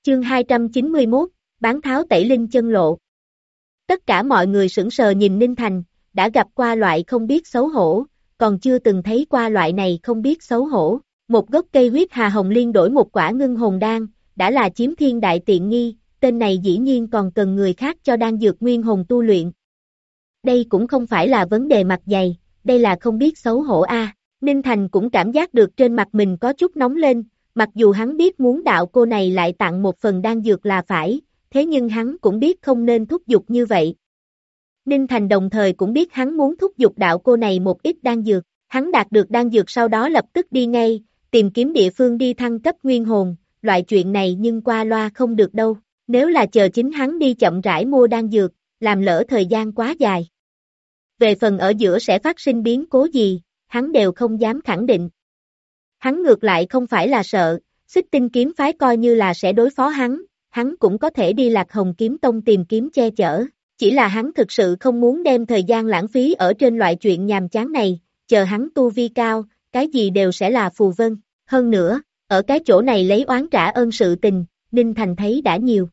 Chương 291, bán tháo tẩy linh chân lộ. Tất cả mọi người sững sờ nhìn Ninh Thành, đã gặp qua loại không biết xấu hổ, còn chưa từng thấy qua loại này không biết xấu hổ. Một gốc cây huyết hà hồng liên đổi một quả ngưng hồn đan, đã là chiếm thiên đại tiện nghi, tên này dĩ nhiên còn cần người khác cho đan dược nguyên hồn tu luyện. Đây cũng không phải là vấn đề mặt dày, đây là không biết xấu hổ a. Ninh Thành cũng cảm giác được trên mặt mình có chút nóng lên, mặc dù hắn biết muốn đạo cô này lại tặng một phần đan dược là phải, thế nhưng hắn cũng biết không nên thúc giục như vậy. Ninh Thành đồng thời cũng biết hắn muốn thúc giục đạo cô này một ít đan dược, hắn đạt được đan dược sau đó lập tức đi ngay, tìm kiếm địa phương đi thăng cấp nguyên hồn, loại chuyện này nhưng qua loa không được đâu, nếu là chờ chính hắn đi chậm rãi mua đan dược, làm lỡ thời gian quá dài. Về phần ở giữa sẽ phát sinh biến cố gì, hắn đều không dám khẳng định. Hắn ngược lại không phải là sợ, Xích Tinh kiếm phái coi như là sẽ đối phó hắn cũng có thể đi Lạc Hồng kiếm tông tìm kiếm che chở, chỉ là hắn thực sự không muốn đem thời gian lãng phí ở trên loại chuyện nhàm chán này, chờ hắn tu vi cao, cái gì đều sẽ là phù vân, hơn nữa, ở cái chỗ này lấy oán trả ơn sự tình, Ninh Thành thấy đã nhiều.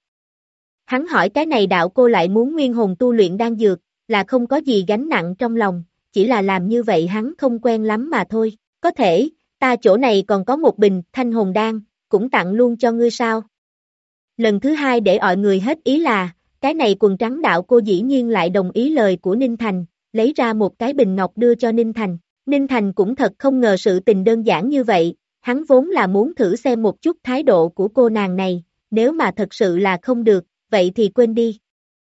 Hắn hỏi cái này đạo cô lại muốn nguyên hồn tu luyện đan dược, là không có gì gánh nặng trong lòng, chỉ là làm như vậy hắn không quen lắm mà thôi, có thể, ta chỗ này còn có một bình thanh hồn đan, cũng tặng luôn cho ngươi sao. Lần thứ hai để mọi người hết ý là, cái này quần trắng đạo cô dĩ nhiên lại đồng ý lời của Ninh Thành, lấy ra một cái bình ngọc đưa cho Ninh Thành. Ninh Thành cũng thật không ngờ sự tình đơn giản như vậy, hắn vốn là muốn thử xem một chút thái độ của cô nàng này, nếu mà thật sự là không được, vậy thì quên đi.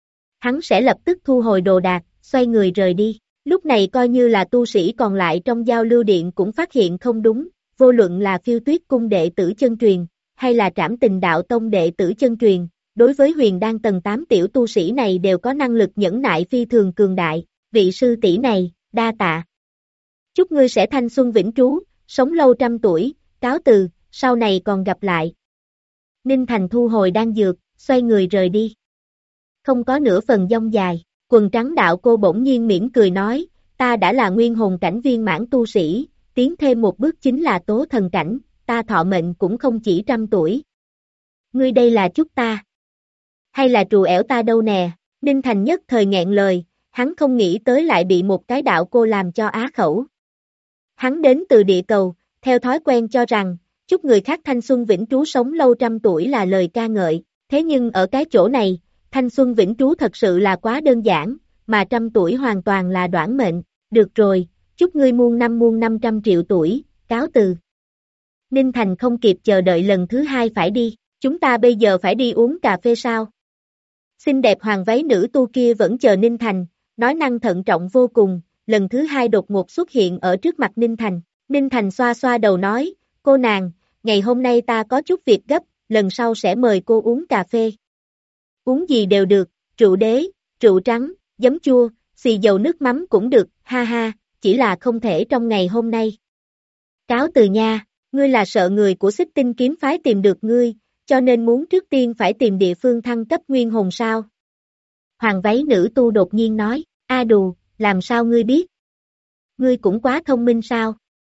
Hắn sẽ lập tức thu hồi đồ đạc, xoay người rời đi. Lúc này coi như là tu sĩ còn lại trong giao lưu điện cũng phát hiện không đúng, vô luận là Phiêu Tuyết cung đệ tử chân truyền, hay là Trảm Tình đạo tông đệ tử chân truyền, đối với huyền đan tầng 8 tiểu tu sĩ này đều có năng lực nhẫn nại phi thường cường đại, vị sư tỷ này, đa tạ. Chúc ngươi sẽ thanh xuân vĩnh trú, sống lâu trăm tuổi, cáo từ, sau này còn gặp lại. Ninh Thành thu hồi đan dược, xoay người rời đi. Không có nửa phần dông dài. Quần trắng đạo cô bỗng nhiên mỉm cười nói, ta đã là nguyên hồn cảnh viên mãn tu sĩ, tiến thêm một bước chính là tố thần cảnh, ta thọ mệnh cũng không chỉ 100 tuổi. Ngươi đây là chúc ta? Hay là trù ẻo ta đâu nè? Ninh Thành nhất thời nghẹn lời, hắn không nghĩ tới lại bị một cái đạo cô làm cho á khẩu. Hắn đến từ địa cầu, theo thói quen cho rằng, chúc người khác thanh xuân vĩnh trú sống lâu 100 tuổi là lời ca ngợi, thế nhưng ở cái chỗ này, thanh xuân vĩnh trú thật sự là quá đơn giản, mà 100 tuổi hoàn toàn là đoản mệnh, được rồi, chúc ngươi muôn 500 triệu tuổi, cáo từ. Ninh Thành không kịp chờ đợi lần thứ hai phải đi, chúng ta bây giờ phải đi uống cà phê sao? Xinh đẹp hoàng váy nữ tu kia vẫn chờ Ninh Thành, nói năng thận trọng vô cùng, lần thứ hai đột ngột xuất hiện ở trước mặt Ninh Thành. Ninh Thành xoa xoa đầu nói, cô nàng, ngày hôm nay ta có chút việc gấp, lần sau sẽ mời cô uống cà phê. Uống gì đều được, rượu đế, rượu trắng, giấm chua, xì dầu nước mắm cũng được, ha ha, chỉ là không thể trong ngày hôm nay. Cáo từ nha, ngươi là sợ người của Xích Tinh kiếm phái tìm được ngươi, cho nên muốn trước tiên phải tìm địa phương thăng cấp nguyên hồn sao? Hoàng váy nữ tu đột nhiên nói, a đù, làm sao ngươi biết? Ngươi cũng quá thông minh sao?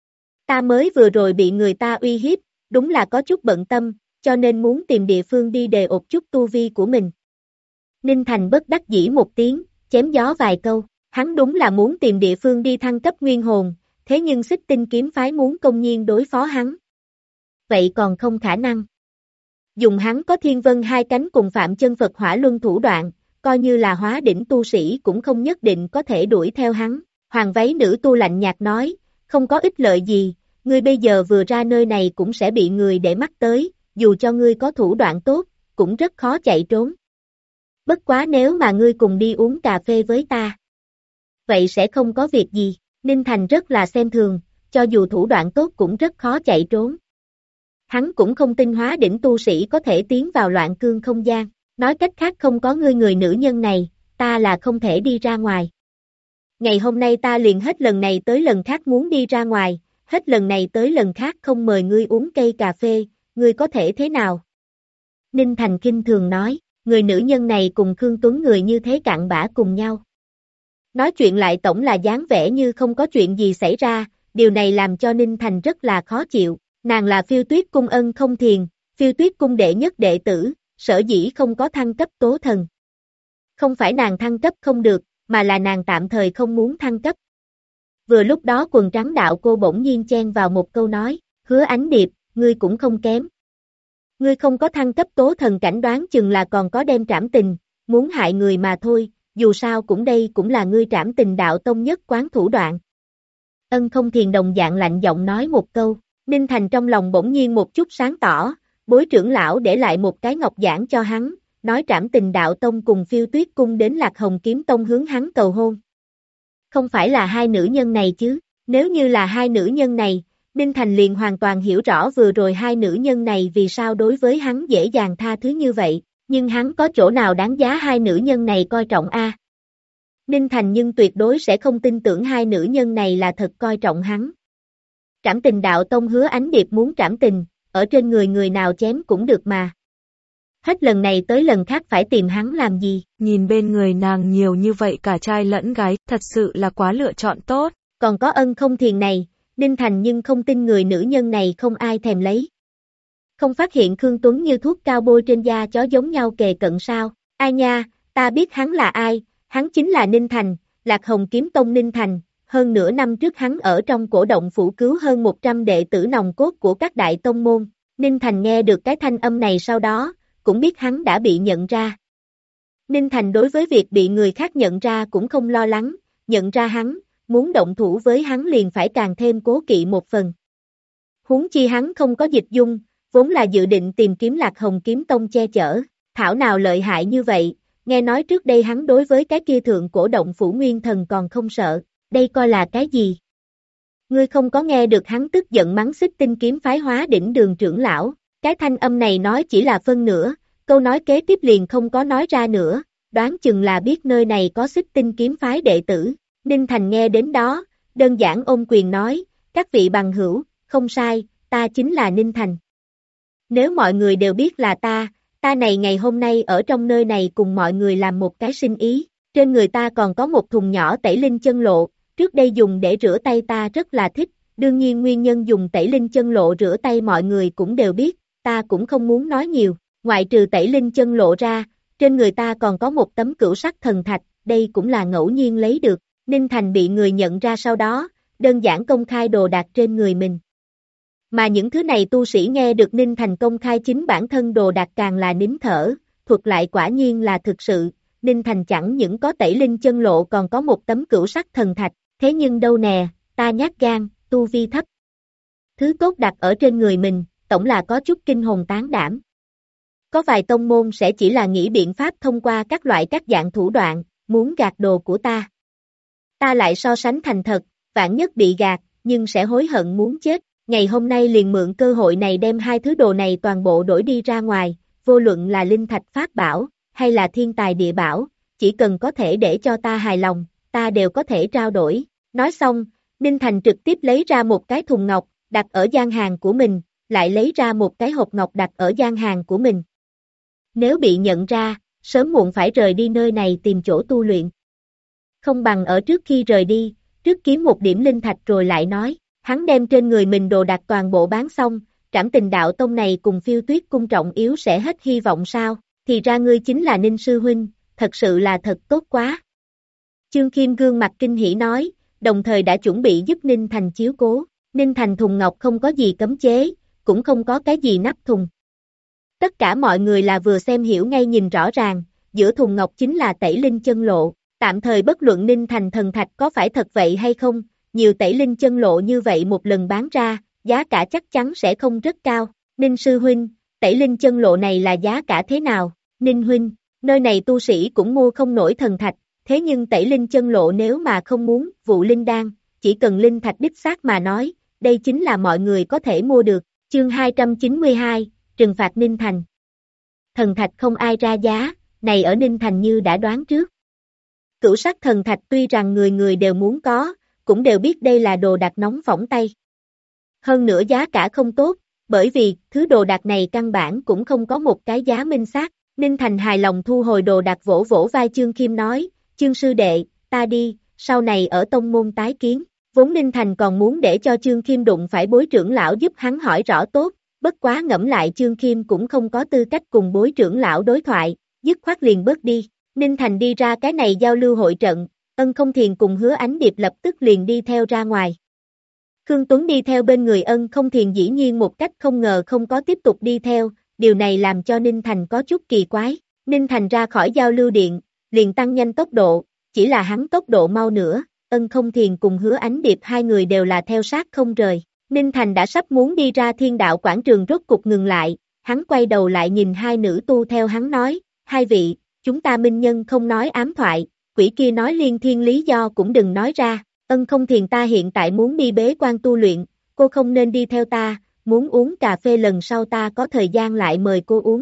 Ta mới vừa rồi bị người ta uy hiếp, đúng là có chút bận tâm, cho nên muốn tìm địa phương đi đề ột chút tu vi của mình. Ninh Thành bất đắc dĩ một tiếng, chém gió vài câu, hắn đúng là muốn tìm địa phương đi thăng cấp nguyên hồn, thế nhưng Xích Tinh kiếm phái muốn công nhiên đối phó hắn. Vậy còn không khả năng. Dùng hắn có thiên vân hai cánh cùng Phạm Chân Phật hỏa luân thủ đoạn, coi như là hóa đỉnh tu sĩ cũng không nhất định có thể đuổi theo hắn. Hoàng váy nữ tu lạnh nhạt nói, không có ích lợi gì, ngươi bây giờ vừa ra nơi này cũng sẽ bị người để mắt tới, dù cho ngươi có thủ đoạn tốt, cũng rất khó chạy trốn. Bất quá nếu mà ngươi cùng đi uống cà phê với ta, vậy sẽ không có việc gì. Ninh Thành rất là xem thường, cho dù thủ đoạn tốt cũng rất khó chạy trốn. Hắn cũng không tin hóa đỉnh tu sĩ có thể tiến vào loạn cương không gian, nói cách khác không có ngươi người nữ nhân này, ta là không thể đi ra ngoài. Ngày hôm nay ta liền hết lần này tới lần khác muốn đi ra ngoài, hết lần này tới lần khác không mời ngươi uống cây cà phê, ngươi có thể thế nào? Ninh Thành khinh thường nói, người nữ nhân này cùng Khương Tuấn người như thế cặn bã cùng nhau. Nói chuyện lại tổng là dáng vẻ như không có chuyện gì xảy ra, điều này làm cho Ninh Thành rất là khó chịu, nàng là Phiêu Tuyết cung ân không thiền, Phiêu Tuyết cung đệ nhất đệ tử, sở dĩ không có thăng cấp tố thần. Không phải nàng thăng cấp không được, mà là nàng tạm thời không muốn thăng cấp. Vừa lúc đó quần trắng đạo cô bỗng nhiên chen vào một câu nói, Hứa Ánh Điệp, ngươi cũng không kém. Ngươi không có thăng cấp tố thần cảnh đoán chừng là còn có đem trảm tình, muốn hại người mà thôi, dù sao cũng đây cũng là ngươi trảm tình đạo tông nhất quán thủ đoạn. Ân Không Thiền đồng dạng lạnh giọng nói một câu, Ninh Thành trong lòng bỗng nhiên một chút sáng tỏ, bối trưởng lão để lại một cái ngọc giản cho hắn, nói trảm tình đạo tông cùng Phiêu Tuyết cung đến Lạc Hồng kiếm tông hướng hắn cầu hôn. Không phải là hai nữ nhân này chứ, nếu như là hai nữ nhân này, Ninh Thành liền hoàn toàn hiểu rõ vừa rồi hai nữ nhân này vì sao đối với hắn dễ dàng tha thứ như vậy, nhưng hắn có chỗ nào đáng giá hai nữ nhân này coi trọng a? Ninh Thành nhưng tuyệt đối sẽ không tin tưởng hai nữ nhân này là thật coi trọng hắn. Trảm tình đạo tông Hứa Ánh Điệp muốn trảm tình, ở trên người người nào chém cũng được mà. Hết lần này tới lần khác phải tìm hắn làm gì? Nhìn bên người nàng nhiều như vậy cả trai lẫn gái, thật sự là quá lựa chọn tốt. Còn có Ân Không Thiền này, Ninh Thành nhưng không tin người nữ nhân này không ai thèm lấy. Không phát hiện Khương Tuấn như thuốc cao bôi trên da chó giống nhau kề cận sao? Ai nha, ta biết hắn là ai, hắn chính là Ninh Thành, Lạc Hồng kiếm tông Ninh Thành. Hơn nửa năm trước hắn ở trong cổ động phủ cứu hơn 100 đệ tử nòng cốt của các đại tông môn. Ninh Thành nghe được cái thanh âm này sau đó, cũng biết hắn đã bị nhận ra. Ninh Thành đối với việc bị người khác nhận ra cũng không lo lắng, nhận ra hắn, muốn động thủ với hắn liền phải càng thêm cố kỵ một phần. Huống chi hắn không có dịch dung, vốn là dự định tìm kiếm Lạc Hồng kiếm tông che chở, thảo nào lợi hại như vậy, nghe nói trước đây hắn đối với cái kia thượng cổ động phủ nguyên thần còn không sợ, đây coi là cái gì? Ngươi không có nghe được hắn tức giận mắng Xích Tinh kiếm phái Hóa Đỉnh Đường trưởng lão, cái thanh âm này nói chỉ là phân nửa, câu nói kế tiếp liền không có nói ra nữa, đoán chừng là biết nơi này có Xích Tinh kiếm phái đệ tử. Ninh Thành nghe đến đó, đơn giản ôm quyền nói, các vị bằng hữu, không sai, ta chính là Ninh Thành. Nếu mọi người đều biết là ta này ngày hôm nay ở trong nơi này cùng mọi người làm một cái sinh ý, trên người ta còn có một thùng nhỏ tẩy linh chân lộ, trước đây dùng để rửa tay ta rất là thích, đương nhiên nguyên nhân dùng tẩy linh chân lộ rửa tay mọi người cũng đều biết, ta cũng không muốn nói nhiều, ngoại trừ tẩy linh chân lộ ra, trên người ta còn có một tấm cửu sắc thần thạch, đây cũng là ngẫu nhiên lấy được. Ninh Thành bị người nhận ra sau đó, đơn giản công khai đồ đạc trên người mình. Mà những thứ này tu sĩ nghe được Ninh Thành công khai chính bản thân đồ đạc càng là nín thở, thuật lại quả nhiên là thực sự, Ninh Thành chẳng những có tẩy linh chân lộ còn có một tấm cửu sắc thần thạch, thế nhưng đâu nè, ta nhát gan, tu vi thấp. Thứ tốt đặt ở trên người mình, tổng là có chút kinh hồn tán đảm. Có vài tông môn sẽ chỉ là nghĩ biện pháp thông qua các dạng thủ đoạn, muốn gạt đồ của ta. Ta lại so sánh thành thật, vạn nhất bị gạt, nhưng sẽ hối hận muốn chết. Ngày hôm nay liền mượn cơ hội này đem hai thứ đồ này toàn bộ đổi đi ra ngoài, vô luận là linh thạch pháp bảo, hay là thiên tài địa bảo, chỉ cần có thể để cho ta hài lòng, ta đều có thể trao đổi. Nói xong, Ninh Thành trực tiếp lấy ra một cái thùng ngọc, đặt ở gian hàng của mình, lại lấy ra một cái hộp ngọc đặt ở gian hàng của mình. Nếu bị nhận ra, sớm muộn phải rời đi nơi này tìm chỗ tu luyện. Không bằng ở trước khi rời đi, trước kiếm một điểm linh thạch rồi lại nói, hắn đem trên người mình đồ đạc toàn bộ bán xong, Trảm Tình đạo tông này cùng Phiêu Tuyết cung trọng yếu sẽ hết hy vọng sao, thì ra ngươi chính là Ninh sư huynh, thật sự là thật tốt quá. Chương Khiêm gương mặt kinh hỉ nói, đồng thời đã chuẩn bị giúp Ninh Thành chiếu cố, Ninh Thành thùng ngọc không có gì cấm chế, cũng không có cái gì nắp thùng. Tất cả mọi người là vừa xem hiểu ngay nhìn rõ ràng, giữa thùng ngọc chính là tẩy linh chân lộ, tạm thời bất luận Ninh Thành thần thạch có phải thật vậy hay không, nhiều tẩy linh chân lộ như vậy một lần bán ra, giá cả chắc chắn sẽ không rất cao. Ninh sư huynh, tẩy linh chân lộ này là giá cả thế nào? Ninh huynh, nơi này tu sĩ cũng mua không nổi thần thạch, thế nhưng tẩy linh chân lộ nếu mà không muốn, vụ linh đan, chỉ cần linh thạch đích xác mà nói, đây chính là mọi người có thể mua được. Chương 292, trừng phạt Ninh Thành. Thần thạch không ai ra giá, này ở Ninh Thành như đã đoán trước. Cửu sắc thần thạch tuy rằng người người đều muốn có, cũng đều biết đây là đồ đạc nóng phỏng tay. Hơn nữa giá cả không tốt, bởi vì thứ đồ đạc này căn bản cũng không có một cái giá minh xác. Ninh Thành hài lòng thu hồi đồ đạc vỗ vỗ vai Chương Khiêm nói, Chương sư đệ, ta đi, sau này ở tông môn tái kiến. Vốn Ninh Thành còn muốn để cho Chương Khiêm đụng phải bối trưởng lão giúp hắn hỏi rõ tốt, bất quá ngẫm lại Chương Khiêm cũng không có tư cách cùng bối trưởng lão đối thoại, dứt khoát liền bớt đi. Ninh Thành đi ra cái này giao lưu hội trận, Ân Không Thiền cùng Hứa Ánh Điệp lập tức liền đi theo ra ngoài. Khương Tuấn đi theo bên người Ân Không Thiền dĩ nhiên một cách không ngờ không có tiếp tục đi theo, điều này làm cho Ninh Thành có chút kỳ quái. Ninh Thành ra khỏi giao lưu điện, liền tăng nhanh tốc độ, chỉ là hắn tốc độ mau nữa, Ân Không Thiền cùng Hứa Ánh Điệp hai người đều là theo sát không rời. Ninh Thành đã sắp muốn đi ra Thiên Đạo quảng trường rốt cục ngừng lại, hắn quay đầu lại nhìn hai nữ tu theo hắn nói, hai vị, chúng ta minh nhân không nói ám thoại, quỷ kia nói liên thiên lý do cũng đừng nói ra, Ân Không Thiền ta hiện tại muốn đi bế quan tu luyện, cô không nên đi theo ta, muốn uống cà phê lần sau ta có thời gian lại mời cô uống.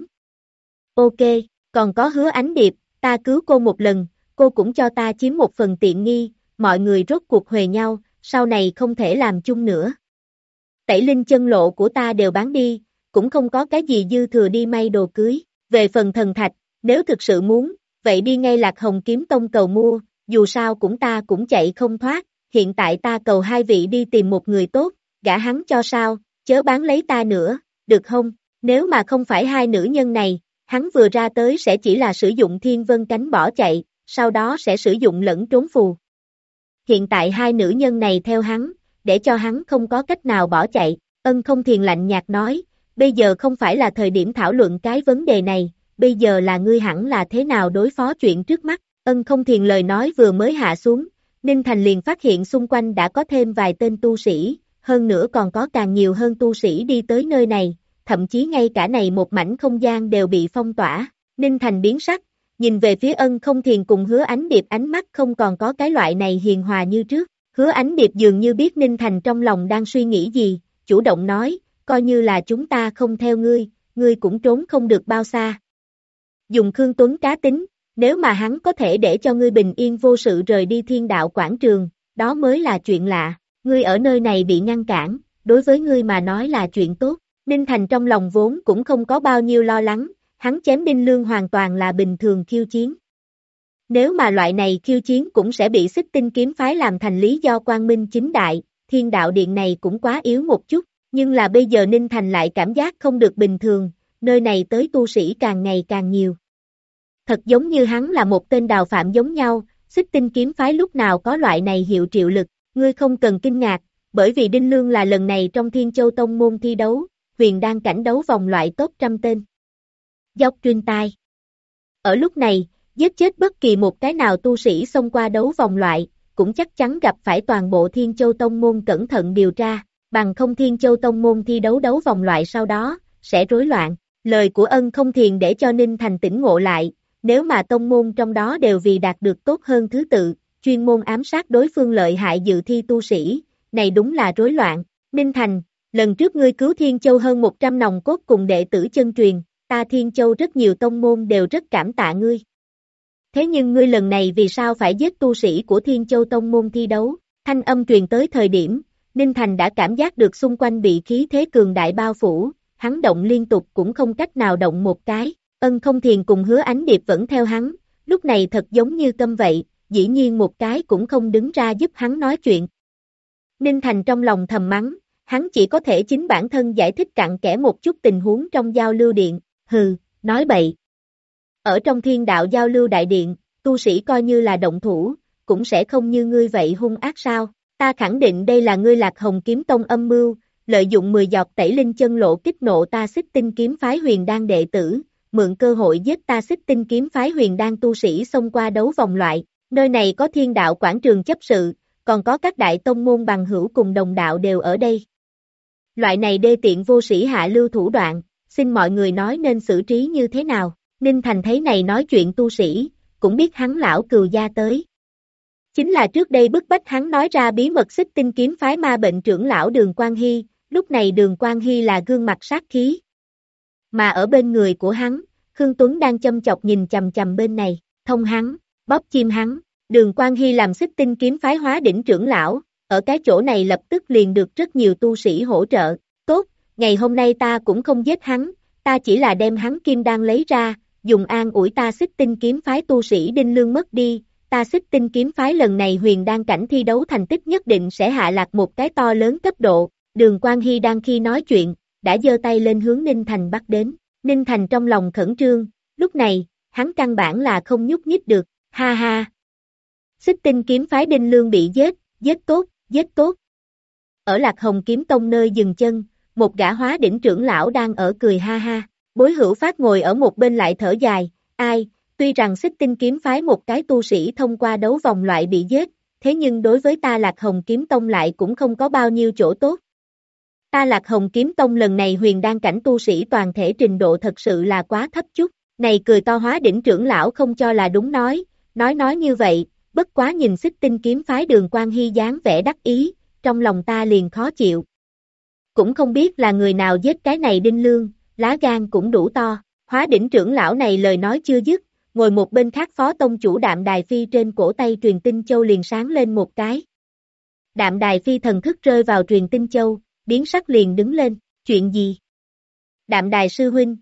Ok, còn có Hứa Ánh Điệp, ta cứu cô một lần, cô cũng cho ta chiếm một phần tiện nghi, mọi người rốt cuộc huề nhau, sau này không thể làm chung nữa. Tẩy linh chân lộ của ta đều bán đi, cũng không có cái gì dư thừa đi may đồ cưới, về phần thần thạch, nếu thực sự muốn, vậy đi ngay Lạc Hồng Kiếm Tông cầu mua, dù sao ta cũng chạy không thoát, hiện tại ta cầu hai vị đi tìm một người tốt, gả hắn cho sao, chớ bán lấy ta nữa, được không? Nếu mà không phải hai nữ nhân này, hắn vừa ra tới sẽ chỉ là sử dụng thiên vân cánh bỏ chạy, sau đó sẽ sử dụng lẫn trốn phù. Hiện tại hai nữ nhân này theo hắn, để cho hắn không có cách nào bỏ chạy, Ân Không Thiền lạnh nhạt nói, bây giờ không phải là thời điểm thảo luận cái vấn đề này, bây giờ là ngươi hẳn là thế nào đối phó chuyện trước mắt, Ân Không Thiền lời nói vừa mới hạ xuống, Ninh Thành liền phát hiện xung quanh đã có thêm vài tên tu sĩ, hơn nữa còn có càng nhiều hơn tu sĩ đi tới nơi này, thậm chí ngay cả này một mảnh không gian đều bị phong tỏa, Ninh Thành biến sắc, nhìn về phía Ân Không Thiền cùng Hứa Ánh Điệp ánh mắt không còn có cái loại này hiền hòa như trước, Hứa Ánh Điệp dường như biết Ninh Thành trong lòng đang suy nghĩ gì, chủ động nói, coi như là chúng ta không theo ngươi cũng trốn không được bao xa. Dùng Khương Tuấn cá tính, nếu mà hắn có thể để cho ngươi bình yên vô sự rời đi Thiên Đạo quảng trường, đó mới là chuyện lạ, ngươi ở nơi này bị ngăn cản, đối với ngươi mà nói là chuyện tốt, Ninh Thành trong lòng vốn cũng không có bao nhiêu lo lắng, hắn chém Đinh Lương hoàn toàn là bình thường khiêu chiến. Nếu mà loại này khiêu chiến cũng sẽ bị Xích Tinh kiếm phái làm thành lý do quang minh chính đại, Thiên Đạo điện này cũng quá yếu một chút, nhưng là bây giờ Ninh Thành lại cảm giác không được bình thường, nơi này tới tu sĩ càng ngày càng nhiều. Thật giống như hắn là một tên đào phạm giống nhau, Xích Tinh kiếm phái lúc nào có loại này hiệu triệu lực, ngươi không cần kinh ngạc, bởi vì Đinh Lương là lần này trong Thiên Châu Tông môn thi đấu, huyền đan cảnh đấu vòng loại top 100 tên. Dốc truyền tai. Ở lúc này, giết chết bất kỳ một cái nào tu sĩ xông qua đấu vòng loại, cũng chắc chắn gặp phải toàn bộ Thiên Châu Tông môn cẩn thận điều tra, bằng không Thiên Châu Tông môn thi đấu đấu vòng loại sau đó, sẽ rối loạn. Lời của Ân Không Thiền để cho Ninh Thành tỉnh ngộ lại, nếu mà tông môn trong đó đều vì đạt được tốt hơn thứ tự, chuyên môn ám sát đối phương lợi hại dự thi tu sĩ, này đúng là rối loạn. Ninh Thành, lần trước ngươi cứu Thiên Châu hơn 100 nòng cốt cùng đệ tử chân truyền, ta Thiên Châu rất nhiều tông môn đều rất cảm tạ ngươi. Thế nhưng ngươi lần này vì sao phải giết tu sĩ của Thiên Châu tông môn thi đấu? Thanh âm truyền tới thời điểm, Ninh Thành đã cảm giác được xung quanh bị khí thế cường đại bao phủ, hắn động liên tục cũng không cách nào động một cái, Ân Không Thiền cùng Hứa Ánh Điệp vẫn theo hắn, lúc này thật giống như câm vậy, dĩ nhiên một cái cũng không đứng ra giúp hắn nói chuyện. Ninh Thành trong lòng thầm mắng, hắn chỉ có thể chính bản thân giải thích cặn kẽ một chút tình huống trong giao lưu điện, hừ, nói bậy. Ở trong Thiên Đạo giao lưu đại điện, tu sĩ coi như là động thủ, cũng sẽ không như ngươi vậy hung ác sao, ta khẳng định đây là ngươi Lạc Hồng Kiếm Tông âm mưu, lợi dụng 10 giọt tẩy linh chân lộ kích nộ ta Xích Tinh kiếm phái huyền đan đệ tử, mượn cơ hội giết ta Xích Tinh kiếm phái huyền đan tu sĩ xông qua đấu vòng loại, nơi này có Thiên Đạo quảng trường chấp sự, còn có các đại tông môn bằng hữu cùng đồng đạo đều ở đây. Loại này đê tiện vô sĩ hạ lưu thủ đoạn, xin mọi người nói nên xử trí như thế nào, Ninh Thành thấy này nói chuyện tu sĩ, cũng biết hắn lão cừu gia tới. Chính là trước đây bức bách hắn nói ra bí mật Xích Tinh kiếm phái ma bệnh trưởng lão Đường Quang Hy, lúc này Đường Quang Hy là gương mặt sát khí. Mà ở bên người của hắn, Khương Tuấn đang châm chọc nhìn chằm chằm bên này, thông hắn, bóp chim hắn, Đường Quang Hy làm Xích Tinh kiếm phái hóa đỉnh trưởng lão, ở cái chỗ này lập tức liền được rất nhiều tu sĩ hỗ trợ, tốt, ngày hôm nay ta cũng không giết hắn, ta chỉ là đem hắn kim đan lấy ra, dùng an ủi ta Xích Tinh kiếm phái tu sĩ Đinh Lương mất đi, ta Xích Tinh kiếm phái lần này huyền đan cảnh thi đấu thành tích nhất định sẽ hạ lạc một cái to lớn cấp độ, Đường Quang Hy đang khi nói chuyện, đã giơ tay lên hướng Ninh Thành bắt đến. Ninh Thành trong lòng khẩn trương, lúc này, hắn căn bản là không nhúc nhích được, ha ha. Xích Tinh kiếm phái Đinh Lương bị giết, giết tốt, giết tốt. Ở Lạc Hồng kiếm tông nơi dừng chân, một gã hóa đỉnh trưởng lão đang ở cười ha ha. Bối Hữu Phát ngồi ở một bên lại thở dài, ai, tuy rằng Xích Tinh kiếm phái một cái tu sĩ thông qua đấu vòng loại bị giết, thế nhưng đối với ta Lạc Hồng kiếm tông lại cũng không có bao nhiêu chỗ tốt. Ta Lạc Hồng kiếm tông lần này huyền đan cảnh tu sĩ toàn thể trình độ thật sự là quá thấp chút. Này cười to hóa đỉnh trưởng lão không cho là đúng nói như vậy, bất quá nhìn Xích Tinh kiếm phái Đường Quan Hy dáng vẻ đắc ý, trong lòng ta liền khó chịu. Cũng không biết là người nào giết cái này Đinh Lương, lá gan cũng đủ to. Hóa đỉnh trưởng lão này lời nói chưa dứt, ngồi một bên khác phó tông chủ Đạm Đài Phi trên cổ tay truyền tinh châu liền sáng lên một cái. Đạm Đài Phi thần thức rơi vào truyền tinh châu, biến sắc liền đứng lên, chuyện gì? Đạm Đài sư huynh.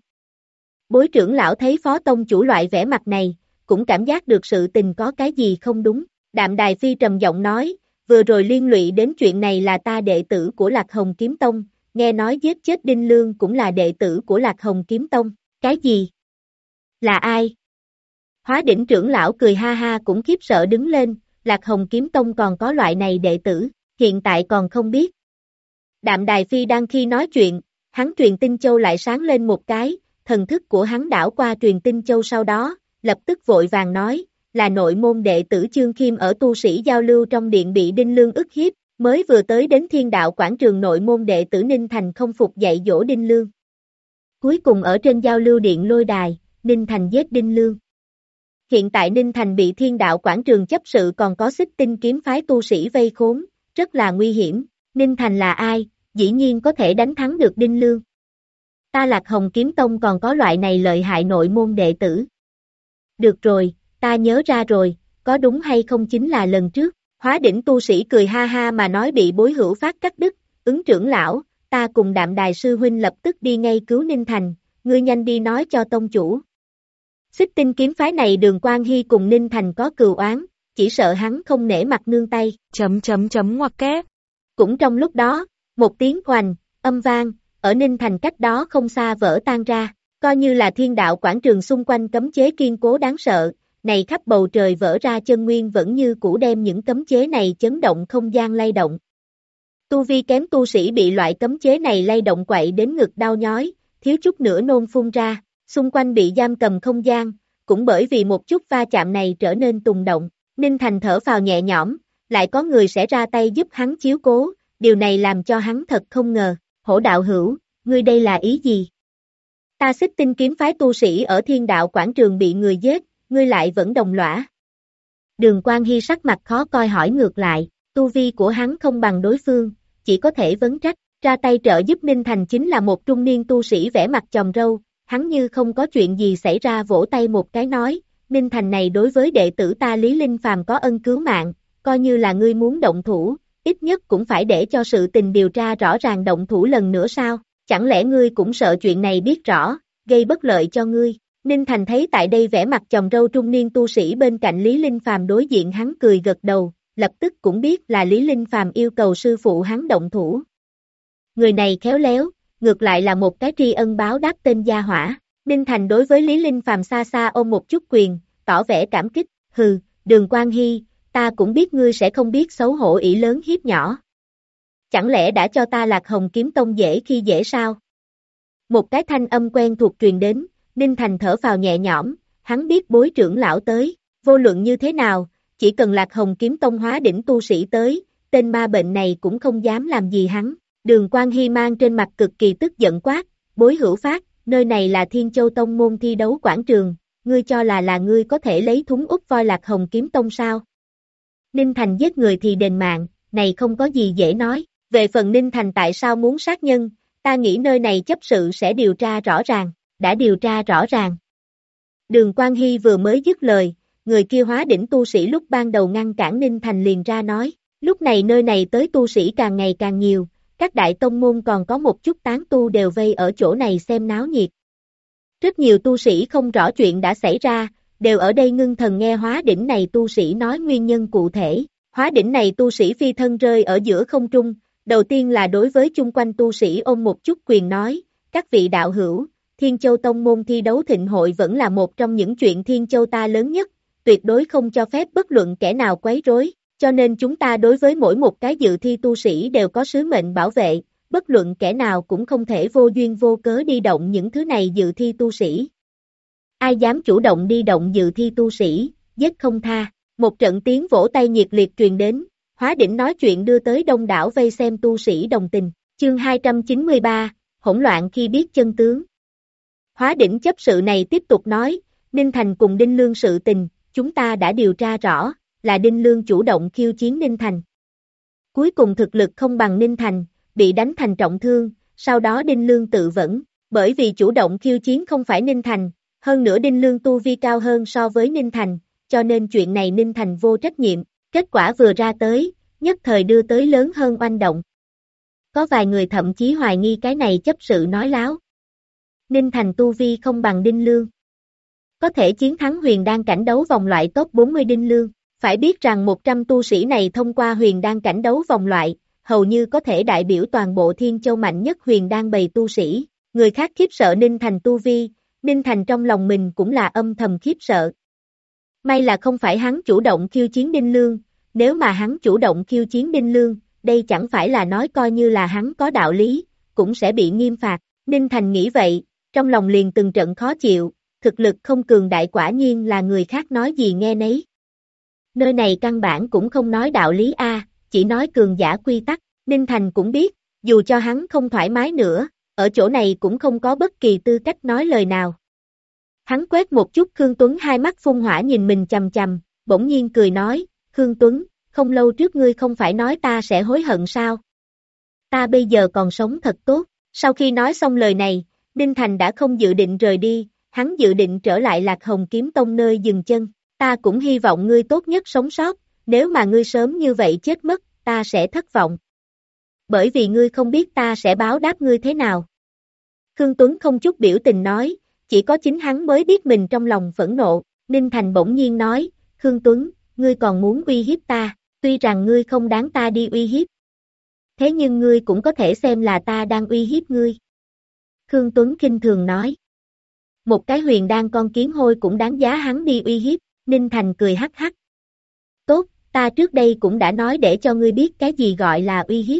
Bối trưởng lão thấy phó tông chủ loại vẻ mặt này, cũng cảm giác được sự tình có cái gì không đúng. Đạm Đài Phi trầm giọng nói, vừa rồi liên lụy đến chuyện này là ta đệ tử của Lạc Hồng kiếm tông, nghe nói giết chết Đinh Lương cũng là đệ tử của Lạc Hồng kiếm tông, cái gì? Là ai? Hóa đỉnh trưởng lão cười ha ha cũng khiếp sợ đứng lên, Lạc Hồng kiếm tông còn có loại này đệ tử, hiện tại còn không biết. Đạm Đài Phi đang khi nói chuyện, hắn truyền tinh châu lại sáng lên một cái, thần thức của hắn đảo qua truyền tinh châu sau đó, lập tức vội vàng nói, là nội môn đệ tử Chương Khiêm ở tu sĩ giao lưu trong điện bị Đinh Lương ức hiếp, mới vừa tới đến Thiên Đạo quảng trường nội môn đệ tử Ninh Thành không phục dạy dỗ Đinh Lương. Cuối cùng ở trên giao lưu điện lôi đài, Ninh Thành giết Đinh Lương. Hiện tại Ninh Thành bị Thiên Đạo quảng trường chấp sự còn có Xích Tinh kiếm phái tu sĩ vây khốn, rất là nguy hiểm. Ninh Thành là ai, dĩ nhiên có thể đánh thắng được Đinh Lương. Ta Lạc Hồng kiếm tông còn có loại này lợi hại nội môn đệ tử. Được rồi, ta nhớ ra rồi, có đúng hay không chính là lần trước. Hóa đỉnh tu sĩ cười ha ha mà nói bị Bối Hữu Phát cắt đứt, ứng trưởng lão, ta cùng Đạm Đài sư huynh lập tức đi ngay cứu Ninh Thành, ngươi nhanh đi nói cho tông chủ. Xích Tinh kiếm phái này Đường Quan Hy cùng Ninh Thành có cừu oán, chỉ sợ hắn không nể mặt nương tay. Ngoặc kép. Cũng trong lúc đó, một tiếng hoành, âm vang, ở Ninh Thành cách đó không xa vỡ tan ra, coi như là Thiên Đạo quảng trường xung quanh cấm chế kiên cố đáng sợ, này khắp bầu trời vỡ ra chân nguyên vẫn như cũ đem những cấm chế này chấn động không gian lay động. Tu vi kém tu sĩ bị loại cấm chế này lay động quậy đến ngực đau nhói, thiếu chút nữa nôn phun ra, xung quanh bị giam cầm không gian, cũng bởi vì một chút va chạm này trở nên tùng động. Ninh Thành thở phào nhẹ nhõm, lại có người sẽ ra tay giúp hắn chiếu cố, điều này làm cho hắn thật không ngờ. Hổ đạo hữu, ngươi đây là ý gì? Ta Xích Tinh kiếm phái tu sĩ ở Thiên Đạo quảng trường bị người giết, ngươi lại vẫn đồng lõa. Đường Quan Hy sắc mặt khó coi hỏi ngược lại, tu vi của hắn không bằng đối phương, chỉ có thể vấn trách, ra tay trợ giúp Ninh Thành chính là một trung niên tu sĩ vẻ mặt chòm râu, hắn như không có chuyện gì xảy ra vỗ tay một cái nói, Ninh Thành này đối với đệ tử ta Lý Linh Phàm có ân cứu mạng, coi như là ngươi muốn động thủ, ít nhất cũng phải để cho sự tình điều tra rõ ràng động thủ lần nữa sao, chẳng lẽ ngươi cũng sợ chuyện này biết rõ, gây bất lợi cho ngươi. Ninh Thành thấy tại đây vẻ mặt chòm râu trung niên tu sĩ bên cạnh Lý Linh Phàm đối diện hắn cười gật đầu, lập tức cũng biết là Lý Linh Phàm yêu cầu sư phụ hắn động thủ. Người này khéo léo, ngược lại là một cái tri ân báo đáp tên gia hỏa. Ninh Thành đối với Lý Linh Phàm xa xa ôm một chút quyền, tỏ vẻ cảm kích, hừ, Đường Quan Hy, ta cũng biết ngươi sẽ không biết xấu hổ ỷ lớn hiếp nhỏ. Chẳng lẽ đã cho ta Lạc Hồng kiếm tông dễ khi dễ sao? Một cái thanh âm quen thuộc truyền đến, Ninh Thành thở phào nhẹ nhõm, hắn biết Bối trưởng lão tới, vô luận như thế nào, chỉ cần Lạc Hồng kiếm tông hóa đỉnh tu sĩ tới, tên ma bệnh này cũng không dám làm gì hắn. Đường Quan Hy mang trên mặt cực kỳ tức giận quát, Bối Hữu Phát, nơi này là Thiên Châu tông môn thi đấu quảng trường, ngươi cho là ngươi có thể lấy thúng úp voi Lạc Hồng kiếm tông sao? Ninh Thành giết người thì đền mạng, này không có gì dễ nói, về phần Ninh Thành tại sao muốn sát nhân, ta nghĩ nơi này chấp sự sẽ điều tra rõ ràng, đã điều tra rõ ràng. Đường Quan Hy vừa mới dứt lời, người kia hóa đỉnh tu sĩ lúc ban đầu ngăn cản Ninh Thành liền ra nói, lúc này nơi này tới tu sĩ càng ngày càng nhiều, các đại tông môn còn có một chút tán tu đều vây ở chỗ này xem náo nhiệt. Rất nhiều tu sĩ không rõ chuyện đã xảy ra, đều ở đây ngưng thần nghe hóa đỉnh này tu sĩ nói nguyên nhân cụ thể. Hóa đỉnh này tu sĩ phi thân rơi ở giữa không trung, Đầu tiên là đối với chung quanh tu sĩ ôm một chút quyền nói, các vị đạo hữu, Thiên Châu Tông môn thi đấu thịnh hội vẫn là một trong những chuyện Thiên Châu ta lớn nhất, tuyệt đối không cho phép bất luận kẻ nào quấy rối, cho nên chúng ta đối với mỗi một cái dự thi tu sĩ đều có sứ mệnh bảo vệ, bất luận kẻ nào cũng không thể vô duyên vô cớ đi động những thứ này dự thi tu sĩ. Ai dám chủ động đi động dự thi tu sĩ, giết không tha. Một trận tiếng vỗ tay nhiệt liệt truyền đến, Hóa Đỉnh nói chuyện đưa tới đông đảo vây xem tu sĩ đồng tình. Chương 293, hỗn loạn khi biết chân tướng. Hóa Đỉnh chấp sự này tiếp tục nói, Ninh Thành cùng Đinh Lương sự tình, chúng ta đã điều tra rõ, là Đinh Lương chủ động khiêu chiến Ninh Thành. Cuối cùng thực lực không bằng Ninh Thành, bị đánh thành trọng thương, sau đó Đinh Lương tự vẫn, bởi vì chủ động khiêu chiến không phải Ninh Thành, hơn nữa Đinh Lương tu vi cao hơn so với Ninh Thành, cho nên chuyện này Ninh Thành vô trách nhiệm, kết quả vừa ra tới, nhất thời đưa tới lớn hơn oanh động. Có vài người thậm chí hoài nghi cái này chấp sự nói láo. Ninh Thành tu vi không bằng Đinh Lương. Có thể chiến thắng huyền đan cảnh đấu vòng loại top 40 Đinh Lương, phải biết rằng 100 tu sĩ này thông qua huyền đan cảnh đấu vòng loại, hầu như có thể đại biểu toàn bộ Thiên Châu mạnh nhất huyền đan bầy tu sĩ, người khác khiếp sợ Ninh Thành tu vi, Ninh Thành trong lòng mình cũng là âm thầm khiếp sợ. May là không phải hắn chủ động khiêu chiến Đinh Lương, nếu mà hắn chủ động khiêu chiến Đinh Lương, đây chẳng phải là nói coi như là hắn có đạo lý, cũng sẽ bị nghiêm phạt. Ninh Thành nghĩ vậy, trong lòng liền từng trận khó chịu, thực lực không cường đại quả nhiên là người khác nói gì nghe nấy. Nơi này căn bản cũng không nói đạo lý a, chỉ nói cường giả quy tắc, Ninh Thành cũng biết, dù cho hắn không thoải mái nữa, ở chỗ này cũng không có bất kỳ tư cách nói lời nào. Hắn quét một chút Khương Tuấn hai mắt phun hỏa nhìn mình chằm chằm, bỗng nhiên cười nói, Khương Tuấn, không lâu trước ngươi không phải nói ta sẽ hối hận sao? Ta bây giờ còn sống thật tốt. Sau khi nói xong lời này, Ninh Thành đã không dự định rời đi, hắn dự định trở lại Lạc Hồng Kiếm Tông nơi dừng chân. Ta cũng hy vọng ngươi tốt nhất sống sót, nếu mà ngươi sớm như vậy chết mất, ta sẽ thất vọng. Bởi vì ngươi không biết ta sẽ báo đáp ngươi thế nào. Khương Tuấn không chút biểu tình nói, chỉ có chính hắn mới biết mình trong lòng phẫn nộ. Ninh Thành bỗng nhiên nói, Khương Tuấn, ngươi còn muốn uy hiếp ta, tuy rằng ngươi không đáng ta đi uy hiếp. Thế nhưng ngươi cũng có thể xem là ta đang uy hiếp ngươi. Khương Tuấn khinh thường nói. Một cái huyền đan con kiến hôi cũng đáng giá hắn đi uy hiếp. Ninh Thành cười hắc hắc. Tốt, ta trước đây cũng đã nói để cho ngươi biết cái gì gọi là uy hiếp.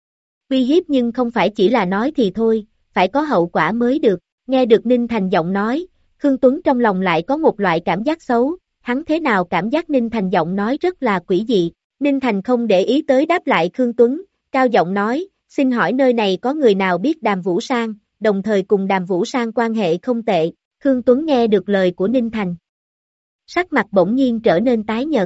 Uy hiếp nhưng không phải chỉ là nói thì thôi, phải có hậu quả mới được. Nghe được Ninh Thành giọng nói, Khương Tuấn trong lòng lại có một loại cảm giác xấu, hắn thế nào cảm giác Ninh Thành giọng nói rất là quỷ dị. Ninh Thành không để ý tới đáp lại Khương Tuấn, cao giọng nói, xin hỏi nơi này có người nào biết Đàm Vũ Sang, đồng thời cùng Đàm Vũ Sang quan hệ không tệ. Khương Tuấn nghe được lời của Ninh Thành. Sắc mặt bỗng nhiên trở nên tái nhợt.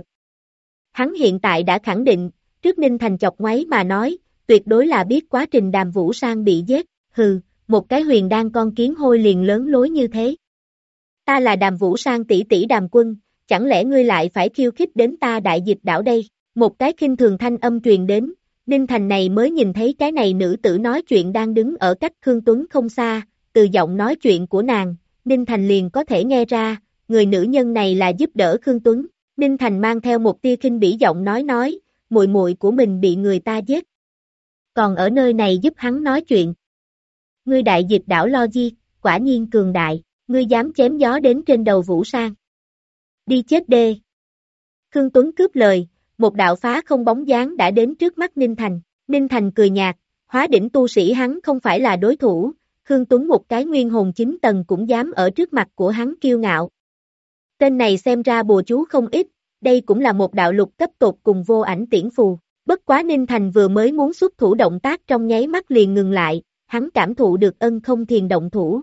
Hắn hiện tại đã khẳng định, trước Ninh Thành chọc ngoáy mà nói, tuyệt đối là biết quá trình Đàm Vũ Sang bị giết, hừ, một cái huyền đan con kiến hôi liền lớn lối như thế. Ta là Đàm Vũ Sang tỷ tỷ Đàm Quân, chẳng lẽ ngươi lại phải khiêu khích đến ta Đại Dịch đảo đây? Một cái khinh thường thanh âm truyền đến, Ninh Thành này mới nhìn thấy cái này nữ tử nói chuyện đang đứng ở cách Khương Tuấn không xa, từ giọng nói chuyện của nàng, Ninh Thành liền có thể nghe ra, người nữ nhân này là giúp đỡ Khương Tuấn. Ninh Thành mang theo một tia khinh bỉ giọng nói, muội muội của mình bị người ta giết. Còn ở nơi này giúp hắn nói chuyện. Ngươi Đại Dịch đảo Logic, quả nhiên cường đại, ngươi dám chém gió đến trên đầu Vũ Sang. Đi chết đê. Khương Tuấn cướp lời, một đạo phá không bóng dáng đã đến trước mắt Ninh Thành. Ninh Thành cười nhạt, Hóa đỉnh tu sĩ hắn không phải là đối thủ, Khương Tuấn một cái nguyên hồn 9 tầng cũng dám ở trước mặt của hắn kiêu ngạo. Tên này xem ra bùa chú không ít, đây cũng là một đạo lục cấp tột cùng vô ảnh tiễn phù. Bất quá Ninh Thành vừa mới muốn xuất thủ động tác trong nháy mắt liền ngừng lại, hắn cảm thụ được Ân Không Thiền động thủ.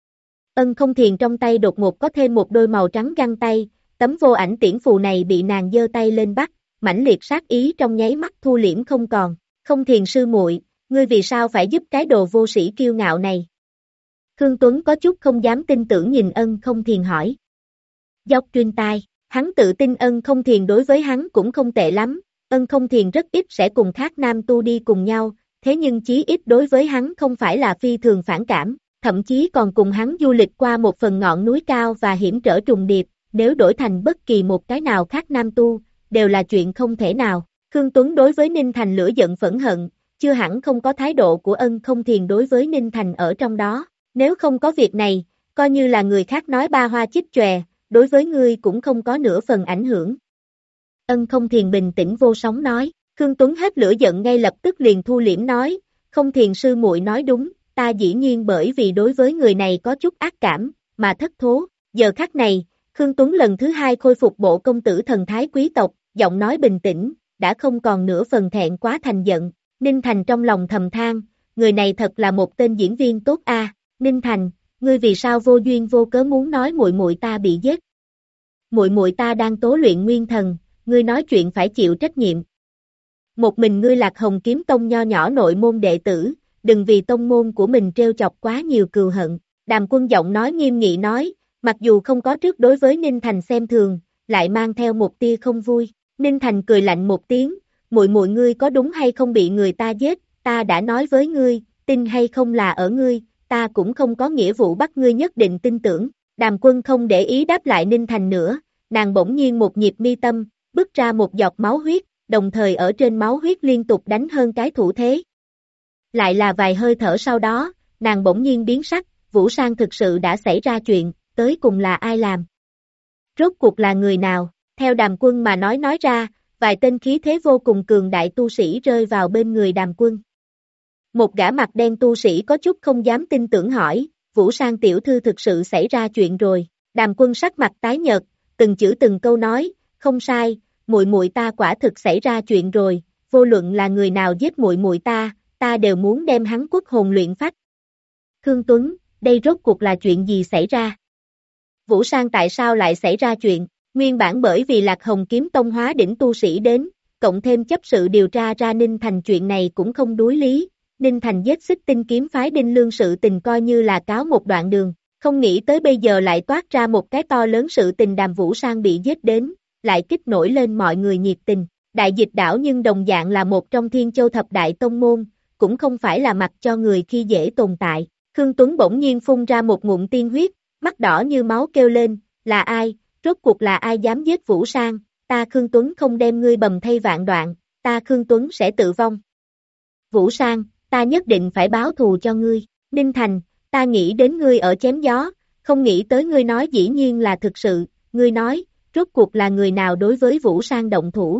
Ân Không Thiền trong tay đột ngột có thêm một đôi màu trắng găng tay, tấm vô ảnh tiễn phù này bị nàng giơ tay lên bắt, mãnh liệt sát ý trong nháy mắt thu liễm không còn. Không Thiền sư muội, ngươi vì sao phải giúp cái đồ vô sĩ kiêu ngạo này? Khương Tuấn có chút không dám tin tưởng nhìn Ân Không Thiền hỏi. Dốc truyền tai, hắn tự tin Ân Không Thiền đối với hắn cũng không tệ lắm, Ân Không Thiền rất ít sẽ cùng khác nam tu đi cùng nhau, thế nhưng chí ít đối với hắn không phải là phi thường phản cảm, thậm chí còn cùng hắn du lịch qua một phần ngọn núi cao và hiểm trở trùng điệp, nếu đổi thành bất kỳ một cái nào khác nam tu, đều là chuyện không thể nào. Khương Tuấn đối với Ninh Thành lửa giận phẫn hận, chưa hẳn không có thái độ của Ân Không Thiền đối với Ninh Thành ở trong đó. Nếu không có việc này, coi như là người khác nói ba hoa chích chòe, đối với ngươi cũng không có nửa phần ảnh hưởng. Ân Không Thiền bình tĩnh vô sóng nói, Khương Tuấn hết lửa giận ngay lập tức liền thu liễm nói, Không Thiền sư muội nói đúng, ta dĩ nhiên bởi vì đối với người này có chút ác cảm, mà thất thố. Giờ khắc này, Khương Tuấn lần thứ hai khôi phục bộ công tử thần thái quý tộc, giọng nói bình tĩnh, đã không còn nửa phần thẹn quá thành giận. Ninh Thành trong lòng thầm than, người này thật là một tên diễn viên tốt a. Ninh Thành, ngươi vì sao vô duyên vô cớ muốn nói muội muội ta bị giết? Muội muội ta đang tố luyện nguyên thần, ngươi nói chuyện phải chịu trách nhiệm. Một mình ngươi Lạc Hồng Kiếm Tông nho nhỏ nội môn đệ tử, đừng vì tông môn của mình trêu chọc quá nhiều cừu hận. Đàm Quân giọng nói nghiêm nghị nói, mặc dù không có trước đối với Ninh Thành xem thường, lại mang theo một tia không vui. Ninh Thành cười lạnh một tiếng, muội muội ngươi có đúng hay không bị người ta giết, ta đã nói với ngươi, tin hay không là ở ngươi, ta cũng không có nghĩa vụ bắt ngươi nhất định tin tưởng. Đàm Quân không để ý đáp lại Ninh Thành nữa, nàng bỗng nhiên một nhịp mi tâm, bứt ra một giọt máu huyết, đồng thời ở trên máu huyết liên tục đánh hơn cái thủ thế. Lại là vài hơi thở sau đó, nàng bỗng nhiên biến sắc, Vũ Sang thực sự đã xảy ra chuyện, tới cùng là ai làm? Rốt cuộc là người nào? Theo Đàm Quân mà nói ra, vài tên khí thế vô cùng cường đại tu sĩ rơi vào bên người Đàm Quân. Một gã mặt đen tu sĩ có chút không dám tin tưởng hỏi, Vũ Sang tiểu thư thực sự xảy ra chuyện rồi. Đàm Quân sắc mặt tái nhợt, từng chữ từng câu nói, không sai, muội muội ta quả thực xảy ra chuyện rồi, vô luận là người nào giết muội muội ta đều muốn đem hắn quốc hồn luyện phách. Khương Tuấn, đây rốt cuộc là chuyện gì xảy ra? Vũ Sang tại sao lại xảy ra chuyện? Nguyên bản bởi vì Lạc Hồng Kiếm Tông hóa đỉnh tu sĩ đến, cộng thêm chấp sự điều tra ra Ninh Thành chuyện này cũng không đối lý. Ninh Thành giết Xích Tinh kiếm phái Đinh Lương sự tình coi như là cáo một đoạn đường, không nghĩ tới bây giờ lại toát ra một cái to lớn sự tình Đàm Vũ Sang bị giết đến, lại kích nổi lên mọi người nhiệt tình. Đại Dịch Đảo nhưng đồng dạng là một trong Thiên Châu thập đại tông môn, cũng không phải là mặc cho người khi dễ tồn tại. Khương Tuấn bỗng nhiên phun ra một ngụm tiên huyết, mắt đỏ như máu kêu lên, là ai, rốt cuộc là ai dám giết Vũ Sang, ta Khương Tuấn không đem ngươi bầm thây vạn đoạn, ta Khương Tuấn sẽ tự vong. Vũ Sang, ta nhất định phải báo thù cho ngươi. Ninh Thành, ta nghĩ đến ngươi ở chém gió, không nghĩ tới ngươi nói dĩ nhiên là thực sự, ngươi nói, rốt cuộc là người nào đối với Vũ Sang động thủ.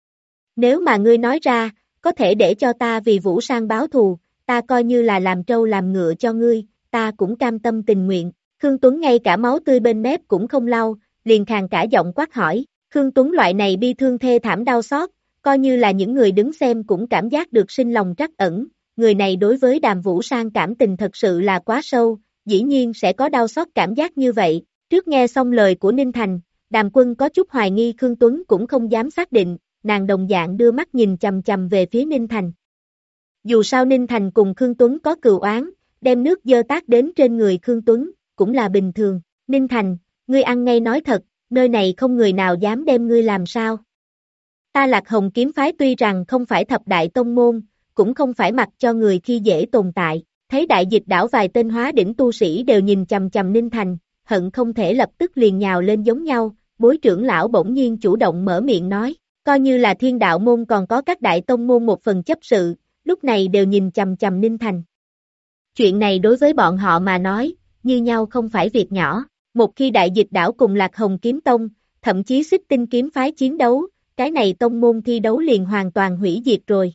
Nếu mà ngươi nói ra, có thể để cho ta vì Vũ Sang báo thù, ta coi như là làm trâu làm ngựa cho ngươi, ta cũng cam tâm tình nguyện. Khương Tuấn ngay cả máu tươi bên mép cũng không lau, liền khàn cả giọng quát hỏi, Khương Tuấn loại này bi thương thê thảm đau xót, coi như là những người đứng xem cũng cảm giác được sinh lòng trắc ẩn, người này đối với Đàm Vũ Sang cảm tình thật sự là quá sâu, dĩ nhiên sẽ có đau xót cảm giác như vậy. Trước nghe xong lời của Ninh Thành, Đàm Quân có chút hoài nghi Khương Tuấn cũng không dám xác định, nàng đồng dạng đưa mắt nhìn chầm chầm về phía Ninh Thành. Dù sao Ninh Thành cùng Khương Tuấn có cừu oán, đem nước dơ tát đến trên người Khương Tuấn, cũng là bình thường. Ninh Thành, ngươi ăn ngay nói thật, nơi này không người nào dám đem ngươi làm sao. Ta Lạc Hồng kiếm phái tuy rằng không phải thập đại tông môn, cũng không phải mặc cho người khi dễ tồn tại. Thấy Đại Dịch Đảo vài tên hóa đỉnh tu sĩ đều nhìn chầm chầm Ninh Thành, hận không thể lập tức liền nhào lên giống nhau, Bối trưởng lão bỗng nhiên chủ động mở miệng nói, coi như là Thiên Đạo môn còn có các đại tông môn một phần chấp sự, lúc này đều nhìn chầm chầm Ninh Thành. Chuyện này đối với bọn họ mà nói, như nhau không phải việc nhỏ, một khi Đại Dịch Đảo cùng Lạc Hồng Kiếm Tông, thậm chí Xích Tinh kiếm phái chiến đấu, cái này tông môn thi đấu liền hoàn toàn hủy diệt rồi.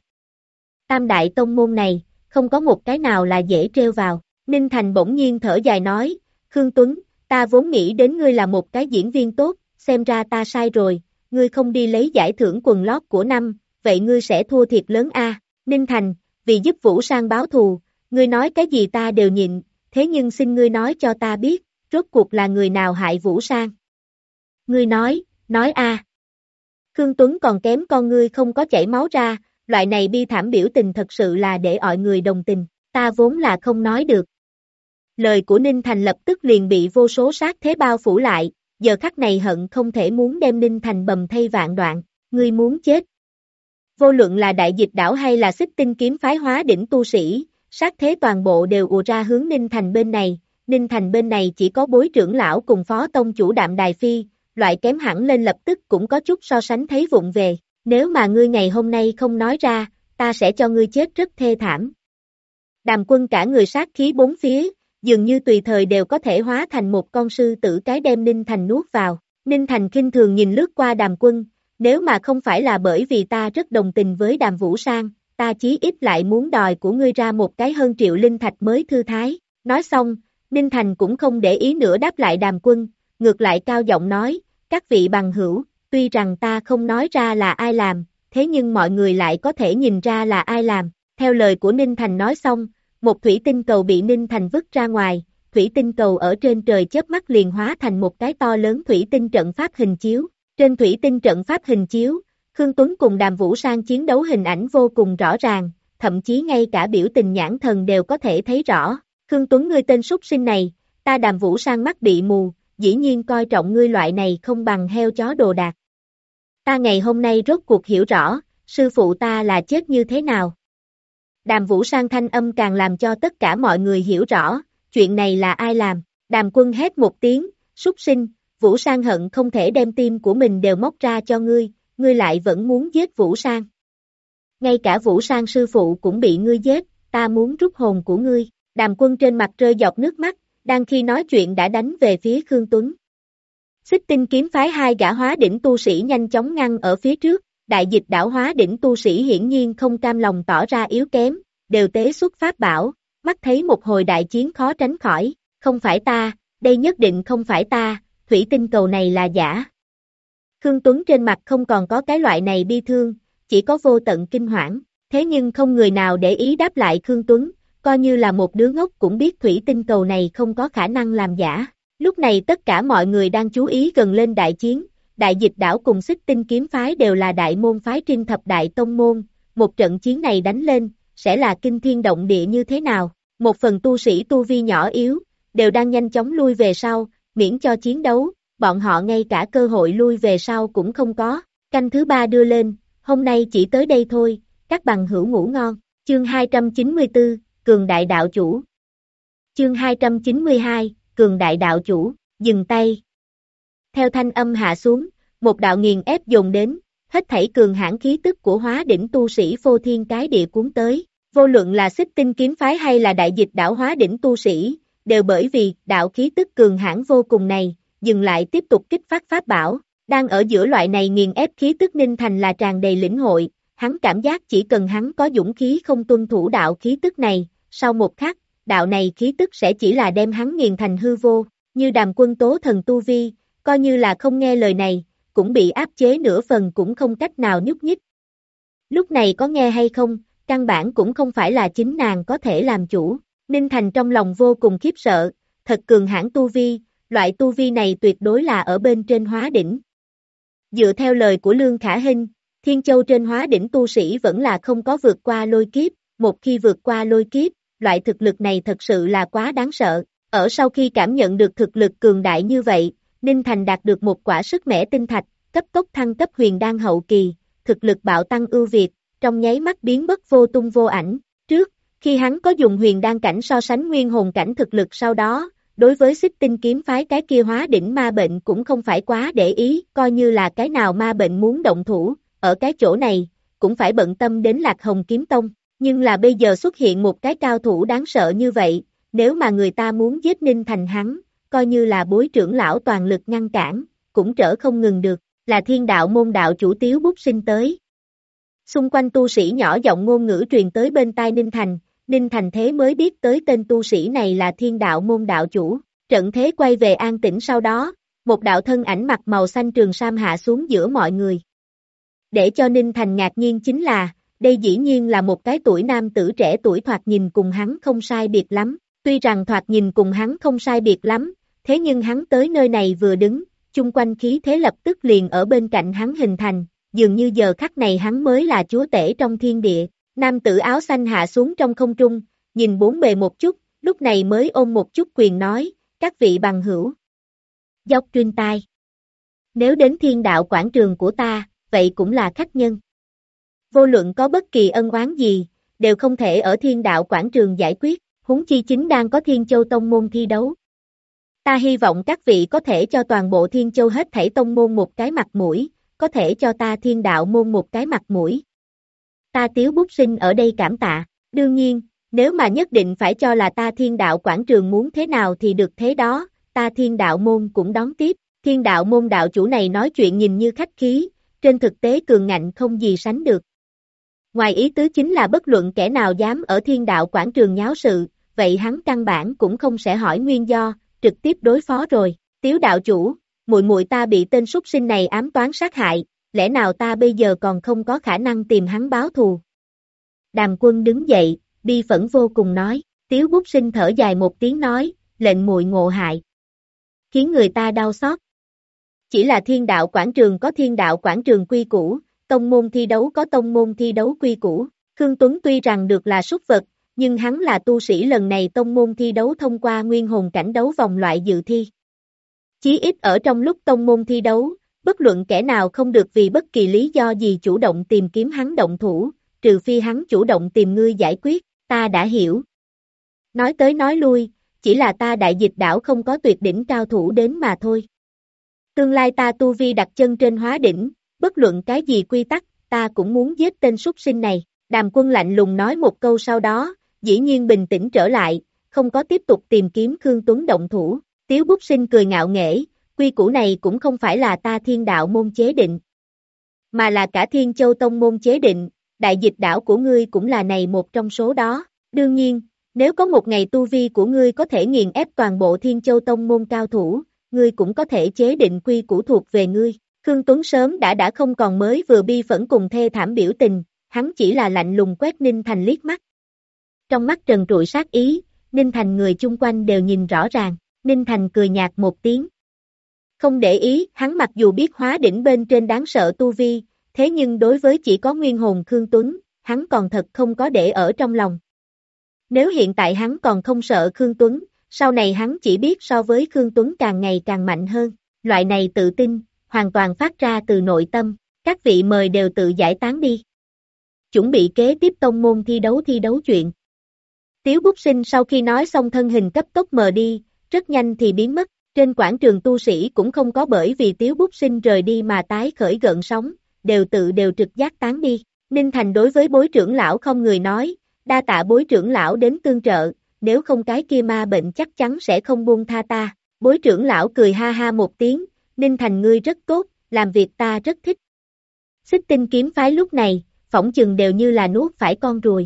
Tam đại tông môn này, không có một cái nào là dễ trêu vào. Ninh Thành bỗng nhiên thở dài nói, Khương Tuấn, ta vốn nghĩ đến ngươi là một cái diễn viên tốt, xem ra ta sai rồi, ngươi không đi lấy giải thưởng quần lót của năm, vậy ngươi sẽ thua thiệt lớn a. Ninh Thành, vì giúp Vũ Sang báo thù, ngươi nói cái gì ta đều nhịn, thế nhưng xin ngươi nói cho ta biết, rốt cuộc là người nào hại Vũ Sang. Ngươi nói a. Khương Tuấn còn kém con ngươi không có chảy máu ra, loại này bi thảm biểu tình thật sự là để mọi người đồng tình, ta vốn là không nói được. Lời của Ninh Thành lập tức liền bị vô số sát thế bao phủ lại, giờ khắc này hận không thể muốn đem Ninh Thành bầm thây vạn đoạn, ngươi muốn chết. Vô luận là Đại Dịch Đảo hay là Xích Tinh kiếm phái hóa đỉnh tu sĩ, sát thế toàn bộ đều ùa ra hướng Ninh Thành bên này, Ninh Thành bên này chỉ có Bối trưởng lão cùng phó tông chủ Đạm Đài Phi, loại kém hẳn lên lập tức cũng có chút so sánh thấy vụng về, nếu mà ngươi ngày hôm nay không nói ra, ta sẽ cho ngươi chết rất thê thảm. Đàm Quân cả người sát khí bốn phía, dường như tùy thời đều có thể hóa thành một con sư tử cái đem Ninh Thành nuốt vào. Ninh Thành khinh thường nhìn lướt qua Đàm Quân, nếu mà không phải là bởi vì ta rất đồng tình với Đàm Vũ Sang, ta chí ít lại muốn đòi của ngươi ra một cái hơn triệu linh thạch mới thư thái. Nói xong, Ninh Thành cũng không để ý nữa đáp lại Đàm Quân, ngược lại cao giọng nói, các vị bằng hữu, tuy rằng ta không nói ra là ai làm, thế nhưng mọi người lại có thể nhìn ra là ai làm. Theo lời của Ninh Thành nói xong, một thủy tinh cầu bị Ninh Thành vứt ra ngoài, thủy tinh cầu ở trên trời chớp mắt liền hóa thành một cái to lớn thủy tinh trận pháp hình chiếu. Trên thủy tinh trận pháp hình chiếu, Khương Tuấn cùng Đàm Vũ Sang chiến đấu hình ảnh vô cùng rõ ràng, thậm chí ngay cả biểu tình nhãn thần đều có thể thấy rõ. Khương Tuấn ngươi tên súc sinh này, ta Đàm Vũ Sang mắt bị mù, dĩ nhiên coi trọng ngươi loại này không bằng heo chó đồ đạc. Ta ngày hôm nay rốt cuộc hiểu rõ, sư phụ ta là chết như thế nào. Đàm Vũ Sang thanh âm càng làm cho tất cả mọi người hiểu rõ, chuyện này là ai làm. Đàm Quân hét một tiếng, súc sinh, Vũ Sang hận không thể đem tim của mình đều móc ra cho ngươi lại vẫn muốn giết Vũ Sang. Ngay cả Vũ Sang sư phụ cũng bị ngươi giết, ta muốn rút hồn của ngươi. Đàm Quân trên mặt rơi giọt nước mắt, đang khi nói chuyện đã đánh về phía Khương Tuấn. Xích Tinh kiếm phái hai gã hóa đỉnh tu sĩ nhanh chóng ngăn ở phía trước, đại dịch đảo hóa đỉnh tu sĩ hiển nhiên không cam lòng tỏ ra yếu kém, đều tế xuất pháp bảo, mắt thấy một hồi đại chiến khó tránh khỏi, không phải ta, đây nhất định không phải ta, thủy tinh cầu này là giả. Khương Tuấn trên mặt không còn có cái loại này bi thương, chỉ có vô tận kinh hoảng, thế nhưng không người nào để ý đáp lại Khương Tuấn, coi như là một đứa ngốc cũng biết thủy tinh cầu này không có khả năng làm giả. Lúc này tất cả mọi người đang chú ý gần lên đại chiến, đại dịch đảo cùng Xích Tinh kiếm phái đều là đại môn phái trên thập đại tông môn, một trận chiến này đánh lên, sẽ là kinh thiên động địa như thế nào, một phần tu sĩ tu vi nhỏ yếu, đều đang nhanh chóng lui về sau, miễn cho chiến đấu, bọn họ ngay cả cơ hội lui về sau cũng không có. Canh thứ 3 đưa lên, hôm nay chỉ tới đây thôi, các bằng hữu ngủ ngon. Chương 294, Cường Đại Đạo Chủ. Chương 292, Cường Đại Đạo Chủ, dừng tay. Theo thanh âm hạ xuống, một đạo nghiền ép dồn đến, hết thảy cường hãn khí tức của hóa đỉnh tu sĩ phô thiên cái địa cuốn tới. Vô luận là Xích Tinh kiếm phái hay là đại dịch đảo hóa đỉnh tu sĩ, đều bởi vì đạo khí tức cường hãn vô cùng này, dừng lại tiếp tục kích phát pháp bảo. Đang ở giữa loại này nghiền ép khí tức Ninh Thành là tràn đầy lĩnh hội, hắn cảm giác chỉ cần hắn có dũng khí không tuân thủ đạo khí tức này, sau một khắc, đạo này khí tức sẽ chỉ là đem hắn nghiền thành hư vô, như Đàm Quân tố thần tu vi, coi như là không nghe lời này, cũng bị áp chế nửa phần cũng không cách nào nhúc nhích. Lúc này có nghe hay không, căn bản cũng không phải là chính nàng có thể làm chủ, Ninh Thành trong lòng vô cùng khiếp sợ, thật cường hãn tu vi, loại tu vi này tuyệt đối là ở bên trên hóa đỉnh. Dựa theo lời của Lương Khả Hinh, Thiên Châu trên hóa đỉnh tu sĩ vẫn là không có vượt qua lôi kiếp, một khi vượt qua lôi kiếp, loại thực lực này thật sự là quá đáng sợ. Ở sau khi cảm nhận được thực lực cường đại như vậy, Ninh Thành đạt được một quả sức mẻ tinh thạch, cấp tốc thăng cấp huyền đan hậu kỳ, thực lực bạo tăng ưu việt, trong nháy mắt biến mất vô tung vô ảnh. Trước, khi hắn có dùng huyền đan cảnh so sánh nguyên hồn cảnh thực lực sau đó, đối với Xích Tinh kiếm phái cái kia hóa đỉnh ma bệnh cũng không phải quá để ý, coi như là cái nào ma bệnh muốn động thủ, ở cái chỗ này, cũng phải bận tâm đến Lạc Hồng kiếm tông, nhưng là bây giờ xuất hiện một cái cao thủ đáng sợ như vậy, nếu mà người ta muốn giết Ninh Thành hắn, coi như là bối trưởng lão toàn lực ngăn cản, cũng trở không ngừng được, là Thiên Đạo môn đạo chủ Tiếu Bút Sinh tới. Xung quanh tu sĩ nhỏ giọng ngôn ngữ truyền tới bên tai Ninh Thành thế mới biết tới tên tu sĩ này là Thiên Đạo môn đạo chủ. Trận thế quay về an tĩnh sau đó, một đạo thân ảnh mặc màu xanh trường sam hạ xuống giữa mọi người. Để cho Ninh Thành ngạc nhiên chính là, đây dĩ nhiên là một cái tuổi nam tử trẻ tuổi thoạt nhìn cùng hắn không sai biệt lắm. Tuy rằng thoạt nhìn cùng hắn không sai biệt lắm, thế nhưng hắn tới nơi này vừa đứng, chung quanh khí thế lập tức liền ở bên cạnh hắn hình thành, dường như giờ khắc này hắn mới là chúa tể trong thiên địa. Nam tử áo xanh hạ xuống trong không trung, nhìn bốn bề một chút, lúc này mới ôm một chút quyền nói, các vị bằng hữu. Dốc truyền tai. Nếu đến Thiên Đạo quảng trường của ta, vậy cũng là khách nhân. Vô luận có bất kỳ ân oán gì, đều không thể ở Thiên Đạo quảng trường giải quyết, huống chi chính đang có Thiên Châu tông môn thi đấu. Ta hy vọng các vị có thể cho toàn bộ Thiên Châu hết thảy tông môn một cái mặt mũi, có thể cho ta Thiên Đạo môn một cái mặt mũi. Ta Tiếu Bút Sinh ở đây cảm tạ, đương nhiên, nếu mà nhất định phải cho là ta Thiên Đạo Quảng Trường muốn thế nào thì được thế đó, ta Thiên Đạo Môn cũng đón tiếp, Thiên Đạo Môn đạo chủ này nói chuyện nhìn như khách khí, trên thực tế cường ngạnh không gì sánh được. Ngoài ý tứ chính là bất luận kẻ nào dám ở Thiên Đạo Quảng Trường nháo sự, vậy hắn căn bản cũng không sẽ hỏi nguyên do, trực tiếp đối phó rồi. Tiếu đạo chủ, muội muội ta bị tên súc sinh này ám toán sát hại, lẽ nào ta bây giờ còn không có khả năng tìm hắn báo thù? Đàm Quân đứng dậy, bi phẫn vô cùng nói, Tiếu Bút Sinh thở dài một tiếng nói, lệnh muội ngộ hại, khiến người ta đau xót. Chỉ là Thiên Đạo Quảng Trường có Thiên Đạo Quảng Trường quy củ, tông môn thi đấu có tông môn thi đấu quy củ. Khương Tuấn tuy rằng được là súc vật, nhưng hắn là tu sĩ, lần này tông môn thi đấu thông qua nguyên hồn cảnh đấu vòng loại dự thi. Chí ít ở trong lúc tông môn thi đấu, bất luận kẻ nào không được vì bất kỳ lý do gì chủ động tìm kiếm hắn động thủ, trừ phi hắn chủ động tìm ngươi giải quyết, ta đã hiểu. Nói tới nói lui, chỉ là ta Đại Dịch đảo không có tuyệt đỉnh cao thủ đến mà thôi. Tương lai ta tu vi đặt chân trên hóa đỉnh, bất luận cái gì quy tắc, ta cũng muốn giết tên súc sinh này. Đàm Quân lạnh lùng nói một câu sau đó, dĩ nhiên bình tĩnh trở lại, không có tiếp tục tìm kiếm Khương Tuấn động thủ. Tiếu Bút Sinh cười ngạo nghễ, quy củ này cũng không phải là ta Thiên Đạo môn chế định, mà là cả Thiên Châu Tông môn chế định, Đại Dịch đảo của ngươi cũng là này một trong số đó. Đương nhiên, nếu có một ngày tu vi của ngươi có thể nghiền ép toàn bộ Thiên Châu Tông môn cao thủ, ngươi cũng có thể chế định quy củ thuộc về ngươi. Khương Tuấn sớm đã không còn mới vừa bi phẫn cùng thê thảm biểu tình, hắn chỉ là lạnh lùng quét Ninh Thành liếc mắt. Trong mắt trần trụi sát ý, Ninh Thành người chung quanh đều nhìn rõ ràng, Ninh Thành cười nhạt một tiếng. Không để ý, hắn mặc dù biết hóa đỉnh bên trên đáng sợ tu vi, thế nhưng đối với chỉ có nguyên hồn Khương Tuấn, hắn còn thật không có để ở trong lòng. Nếu hiện tại hắn còn không sợ Khương Tuấn, sau này hắn chỉ biết so với Khương Tuấn càng ngày càng mạnh hơn, loại này tự tin, hoàn toàn phát ra từ nội tâm, các vị mời đều tự giải tán đi. Chuẩn bị kế tiếp tông môn thi đấu chuyện. Tiếu Bút Sinh sau khi nói xong thân hình cấp tốc mờ đi, rất nhanh thì biến mất, trên quảng trường tu sĩ cũng không có bởi vì Tiếu Bút Sinh rời đi mà tái khởi gợn sóng, đều trực giác tán đi. Ninh Thành đối với Bối trưởng lão không người nói, đa tạ Bối trưởng lão đến tương trợ, nếu không cái kia ma bệnh chắc chắn sẽ không buông tha ta. Bối trưởng lão cười ha ha một tiếng, Ninh Thành ngươi rất tốt, làm việc ta rất thích. Xích Tinh kiếm phái lúc này, phỏng chừng đều như là nuốt phải con ruồi.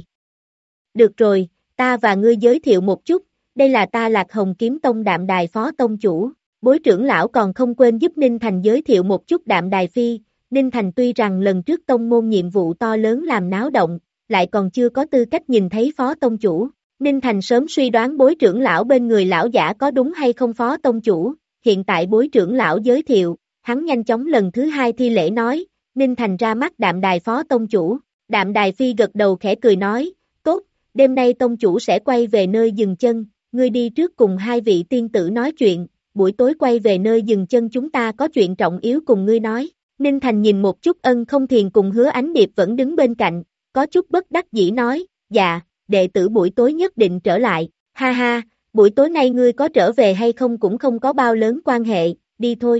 Được rồi, ta và ngươi giới thiệu một chút, đây là ta Lạc Hồng Kiếm Tông Đạm Đài phó tông chủ. Bối trưởng lão còn không quên giúp Ninh Thành giới thiệu một chút Đạm Đài Phi. Ninh Thành tuy rằng lần trước tông môn nhiệm vụ to lớn làm náo động, lại còn chưa có tư cách nhìn thấy phó tông chủ. Ninh Thành sớm suy đoán bối trưởng lão bên người lão giả có đúng hay không phó tông chủ, hiện tại bối trưởng lão giới thiệu, hắn nhanh chóng lần thứ hai thi lễ nói, Ninh Thành ra mắt Đạm Đài phó tông chủ. Đạm Đài Phi gật đầu khẽ cười nói, tốt, đêm nay tông chủ sẽ quay về nơi dừng chân, ngươi đi trước cùng hai vị tiên tử nói chuyện, buổi tối quay về nơi dừng chân chúng ta có chuyện trọng yếu cùng ngươi nói. Ninh Thành nhìn một chút Ân Không Thiền cùng Hứa Ánh Điệp vẫn đứng bên cạnh, có chút bất đắc dĩ nói, dạ, đệ tử buổi tối nhất định trở lại, ha ha, buổi tối nay ngươi có trở về hay không cũng không có bao lớn quan hệ, đi thôi.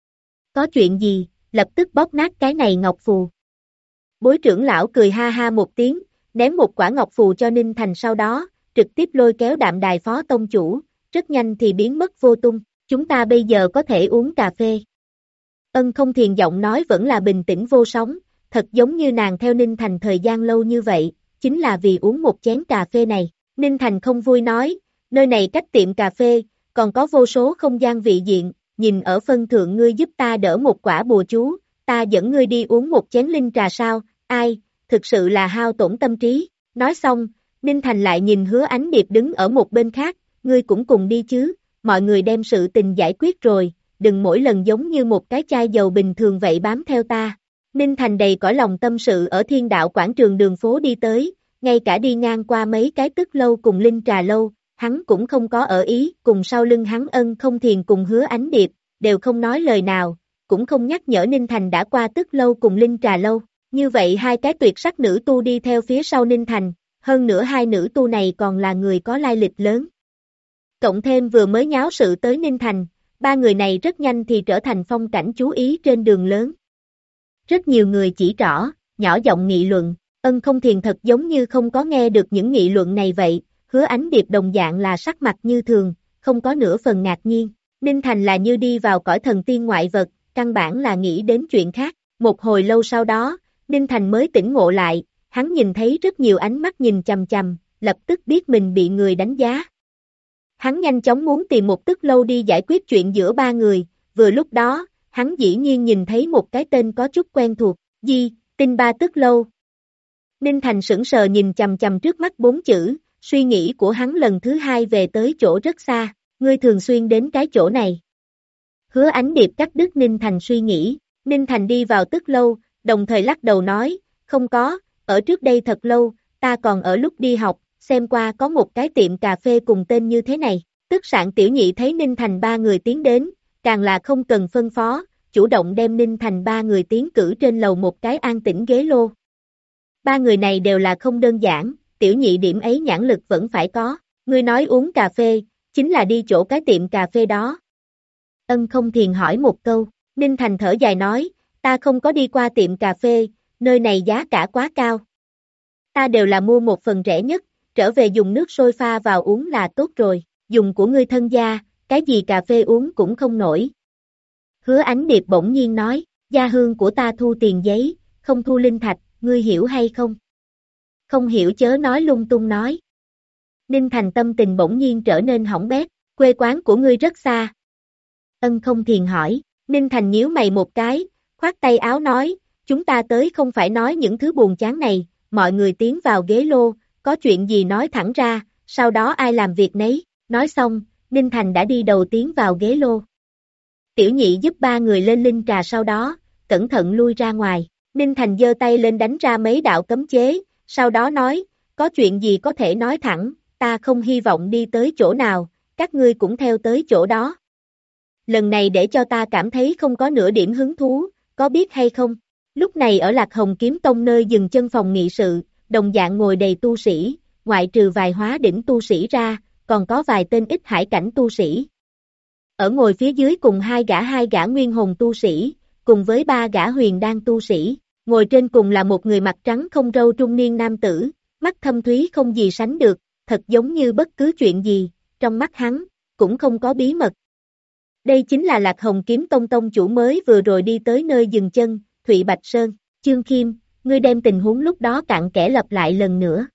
Có chuyện gì, lập tức bóp nát cái này ngọc phù. Bối trưởng lão cười ha ha một tiếng, ném một quả ngọc phù cho Ninh Thành sau đó, trực tiếp lôi kéo Đạm Đài phó tông chủ, rất nhanh thì biến mất vô tung, chúng ta bây giờ có thể uống cà phê. Ân Không Thiền giọng nói vẫn là bình tĩnh vô sóng, thật giống như nàng theo Ninh Thành thời gian lâu như vậy, chính là vì uống một chén cà phê này. Ninh Thành không vui nói, nơi này cách tiệm cà phê, còn có vô số không gian vị diện, nhìn ở phân thượng ngươi giúp ta đỡ một quả bùa chú, ta dẫn ngươi đi uống một chén linh trà sao, ai, thực sự là hao tổn tâm trí. Nói xong, Ninh Thành lại nhìn Hứa Ánh Điệp đứng ở một bên khác, ngươi cũng cùng đi chứ, mọi người đem sự tình giải quyết rồi, đừng mỗi lần giống như một cái chai dầu bình thường vậy bám theo ta. Ninh Thành đầy cõi lòng tâm sự ở Thiên Đạo quảng trường đường phố đi tới, ngay cả đi ngang qua mấy cái tức lâu cùng linh trà lâu, hắn cũng không có ở ý, cùng sau lưng hắn Ân Không Thiền cùng Hứa Ánh Điệp, đều không nói lời nào, cũng không nhắc nhở Ninh Thành đã qua tức lâu cùng linh trà lâu. Như vậy hai cái tuyệt sắc nữ tu đi theo phía sau Ninh Thành, hơn nữa hai nữ tu này còn là người có lai lịch lớn. Cộng thêm vừa mới nháo sự tới Ninh Thành, ba người này rất nhanh thì trở thành phong cảnh chú ý trên đường lớn. Rất nhiều người chỉ trỏ, nhỏ giọng nghị luận, Ân Không Thiền thật giống như không có nghe được những nghị luận này vậy, Hứa Ánh Điệp đồng dạng là sắc mặt như thường, không có nửa phần ngạc nhiên. Ninh Thành là như đi vào cõi thần tiên ngoại vật, căn bản là nghĩ đến chuyện khác. Một hồi lâu sau đó, Ninh Thành mới tỉnh ngộ lại, hắn nhìn thấy rất nhiều ánh mắt nhìn chằm chằm, lập tức biết mình bị người đánh giá. Hắn nhanh chóng muốn tìm một tức lâu đi giải quyết chuyện giữa ba người, vừa lúc đó, hắn dĩ nhiên nhìn thấy một cái tên có chút quen thuộc, Tinh Ba Tức Lâu. Ninh Thành sững sờ nhìn chằm chằm trước mắt 4 chữ, suy nghĩ của hắn lần thứ hai về tới chỗ rất xa, ngươi thường xuyên đến cái chỗ này. Hứa Ánh Điệp cắt đứt Ninh Thành suy nghĩ, Ninh Thành đi vào Tức Lâu, đồng thời lắc đầu nói, không có, ở trước đây thật lâu, ta còn ở lúc đi học, xem qua có một cái tiệm cà phê cùng tên như thế này. Tức Sạn Tiểu Nhị thấy Ninh Thành ba người tiến đến, càng là không cần phân phó, chủ động đem Ninh Thành ba người tiến cử trên lầu một cái an tĩnh ghế lô. Ba người này đều là không đơn giản, Tiểu Nhị điểm ấy nhãn lực vẫn phải có, ngươi nói uống cà phê, chính là đi chỗ cái tiệm cà phê đó. Ân Không Thiền hỏi một câu, Ninh Thành thở dài nói, ta không có đi qua tiệm cà phê, nơi này giá cả quá cao. Ta đều là mua một phần rẻ nhất, trở về dùng nước sôi pha vào uống là tốt rồi, dùng của ngươi thân gia, cái gì cà phê uống cũng không nổi. Hứa Ánh Điệp bỗng nhiên nói, gia hương của ta thu tiền giấy, không thu linh thạch, ngươi hiểu hay không? Không hiểu chớ nói lung tung nói. Ninh Thành tâm tình bỗng nhiên trở nên hỏng bét, quê quán của ngươi rất xa. Ân Không Thiền hỏi, Ninh Thành nhíu mày một cái, khoát tay áo nói, chúng ta tới không phải nói những thứ buồn chán này, mọi người tiến vào ghế lô, có chuyện gì nói thẳng ra, sau đó ai làm việc nấy, nói xong, Ninh Thành đã đi đầu tiến vào ghế lô. Tiểu Nhị giúp ba người lên linh trà sau đó, cẩn thận lui ra ngoài, Ninh Thành giơ tay lên đánh ra mấy đạo cấm chế, sau đó nói, có chuyện gì có thể nói thẳng, ta không hy vọng đi tới chỗ nào, các ngươi cũng theo tới chỗ đó. Lần này để cho ta cảm thấy không có nửa điểm hứng thú, có biết hay không? Lúc này ở Lạc Hồng Kiếm Tông nơi dừng chân phòng nghị sự, đồng dạng ngồi đầy tu sĩ, ngoại trừ vài hóa đỉnh tu sĩ ra, còn có vài tên ít hải cảnh tu sĩ. Ở ngồi phía dưới cùng hai gã nguyên hồn tu sĩ, cùng với ba gã huyền đan tu sĩ, ngồi trên cùng là một người mặt trắng không râu trung niên nam tử, mắt thâm thúy không gì sánh được, thật giống như bất cứ chuyện gì, trong mắt hắn, cũng không có bí mật. Đây chính là Lạc Hồng Kiếm Tông tông chủ mới vừa rồi đi tới nơi dừng chân, Thụy Bạch Sơn, Chương Khiêm, ngươi đem tình huống lúc đó cặn kẽ lặp lại lần nữa.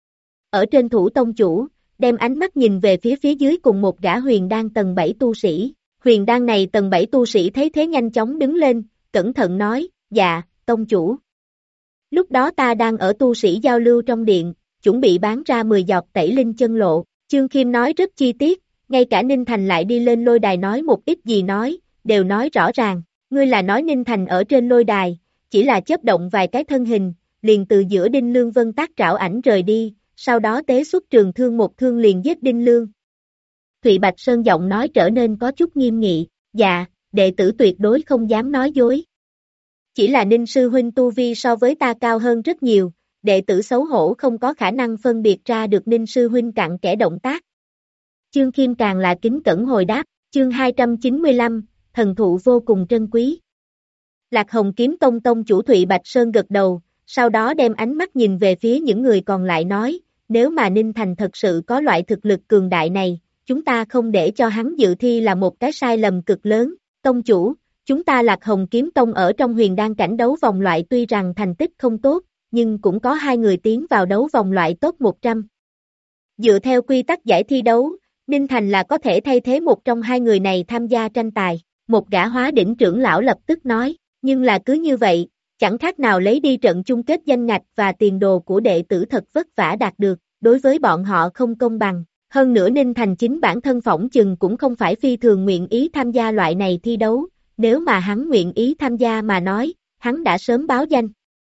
Ở trên thủ tông chủ, đem ánh mắt nhìn về phía dưới cùng một gã huyền đan tầng 7 tu sĩ. Huyền đan này tầng 7 tu sĩ thấy thế nhanh chóng đứng lên, cẩn thận nói, dạ, tông chủ. Lúc đó ta đang ở tu sĩ giao lưu trong điện, chuẩn bị bán ra 10 giọt tẩy linh chân lộ. Chương Khiêm nói rất chi tiết, ngay cả Ninh Thành lại đi lên lôi đài nói một ít gì nói, đều nói rõ ràng. Ngươi là nói Ninh Thành ở trên lôi đài, chỉ là chớp động vài cái thân hình, liền từ giữa Đinh Lương Vân tác trảo ảnh rời đi, sau đó tế xuất trường thương một thương liền giết Đinh Lương. Thụy Bạch Sơn giọng nói trở nên có chút nghiêm nghị, dạ, đệ tử tuyệt đối không dám nói dối. Chỉ là Ninh sư huynh tu vi so với ta cao hơn rất nhiều, đệ tử xấu hổ không có khả năng phân biệt ra được Ninh sư huynh cặn kẽ động tác. Chương Khiêm càng là kính cẩn hồi đáp, chương 295, thần thụ vô cùng trân quý. Lạc Hồng Kiếm Tông tông chủ Thụy Bạch Sơn gật đầu, sau đó đem ánh mắt nhìn về phía những người còn lại nói, nếu mà Ninh Thành thật sự có loại thực lực cường đại này, chúng ta không để cho hắn dự thi là một cái sai lầm cực lớn. Tông chủ, chúng ta Lạc Hồng Kiếm Tông ở trong huyền đan cảnh đấu vòng loại tuy rằng thành tích không tốt, nhưng cũng có 2 người tiến vào đấu vòng loại top 100. Dựa theo quy tắc giải thi đấu, Ninh Thành là có thể thay thế một trong 2 người này tham gia tranh tài. Một gã hóa đỉnh trưởng lão lập tức nói, nhưng là cứ như vậy, chẳng khác nào lấy đi trận chung kết danh ngạch và tiền đồ của đệ tử thật vất vả đạt được, đối với bọn họ không công bằng. Hơn nữa Ninh Thành chính bản thân phỏng chừng cũng không phải phi thường nguyện ý tham gia loại này thi đấu, nếu mà hắn nguyện ý tham gia mà nói, hắn đã sớm báo danh.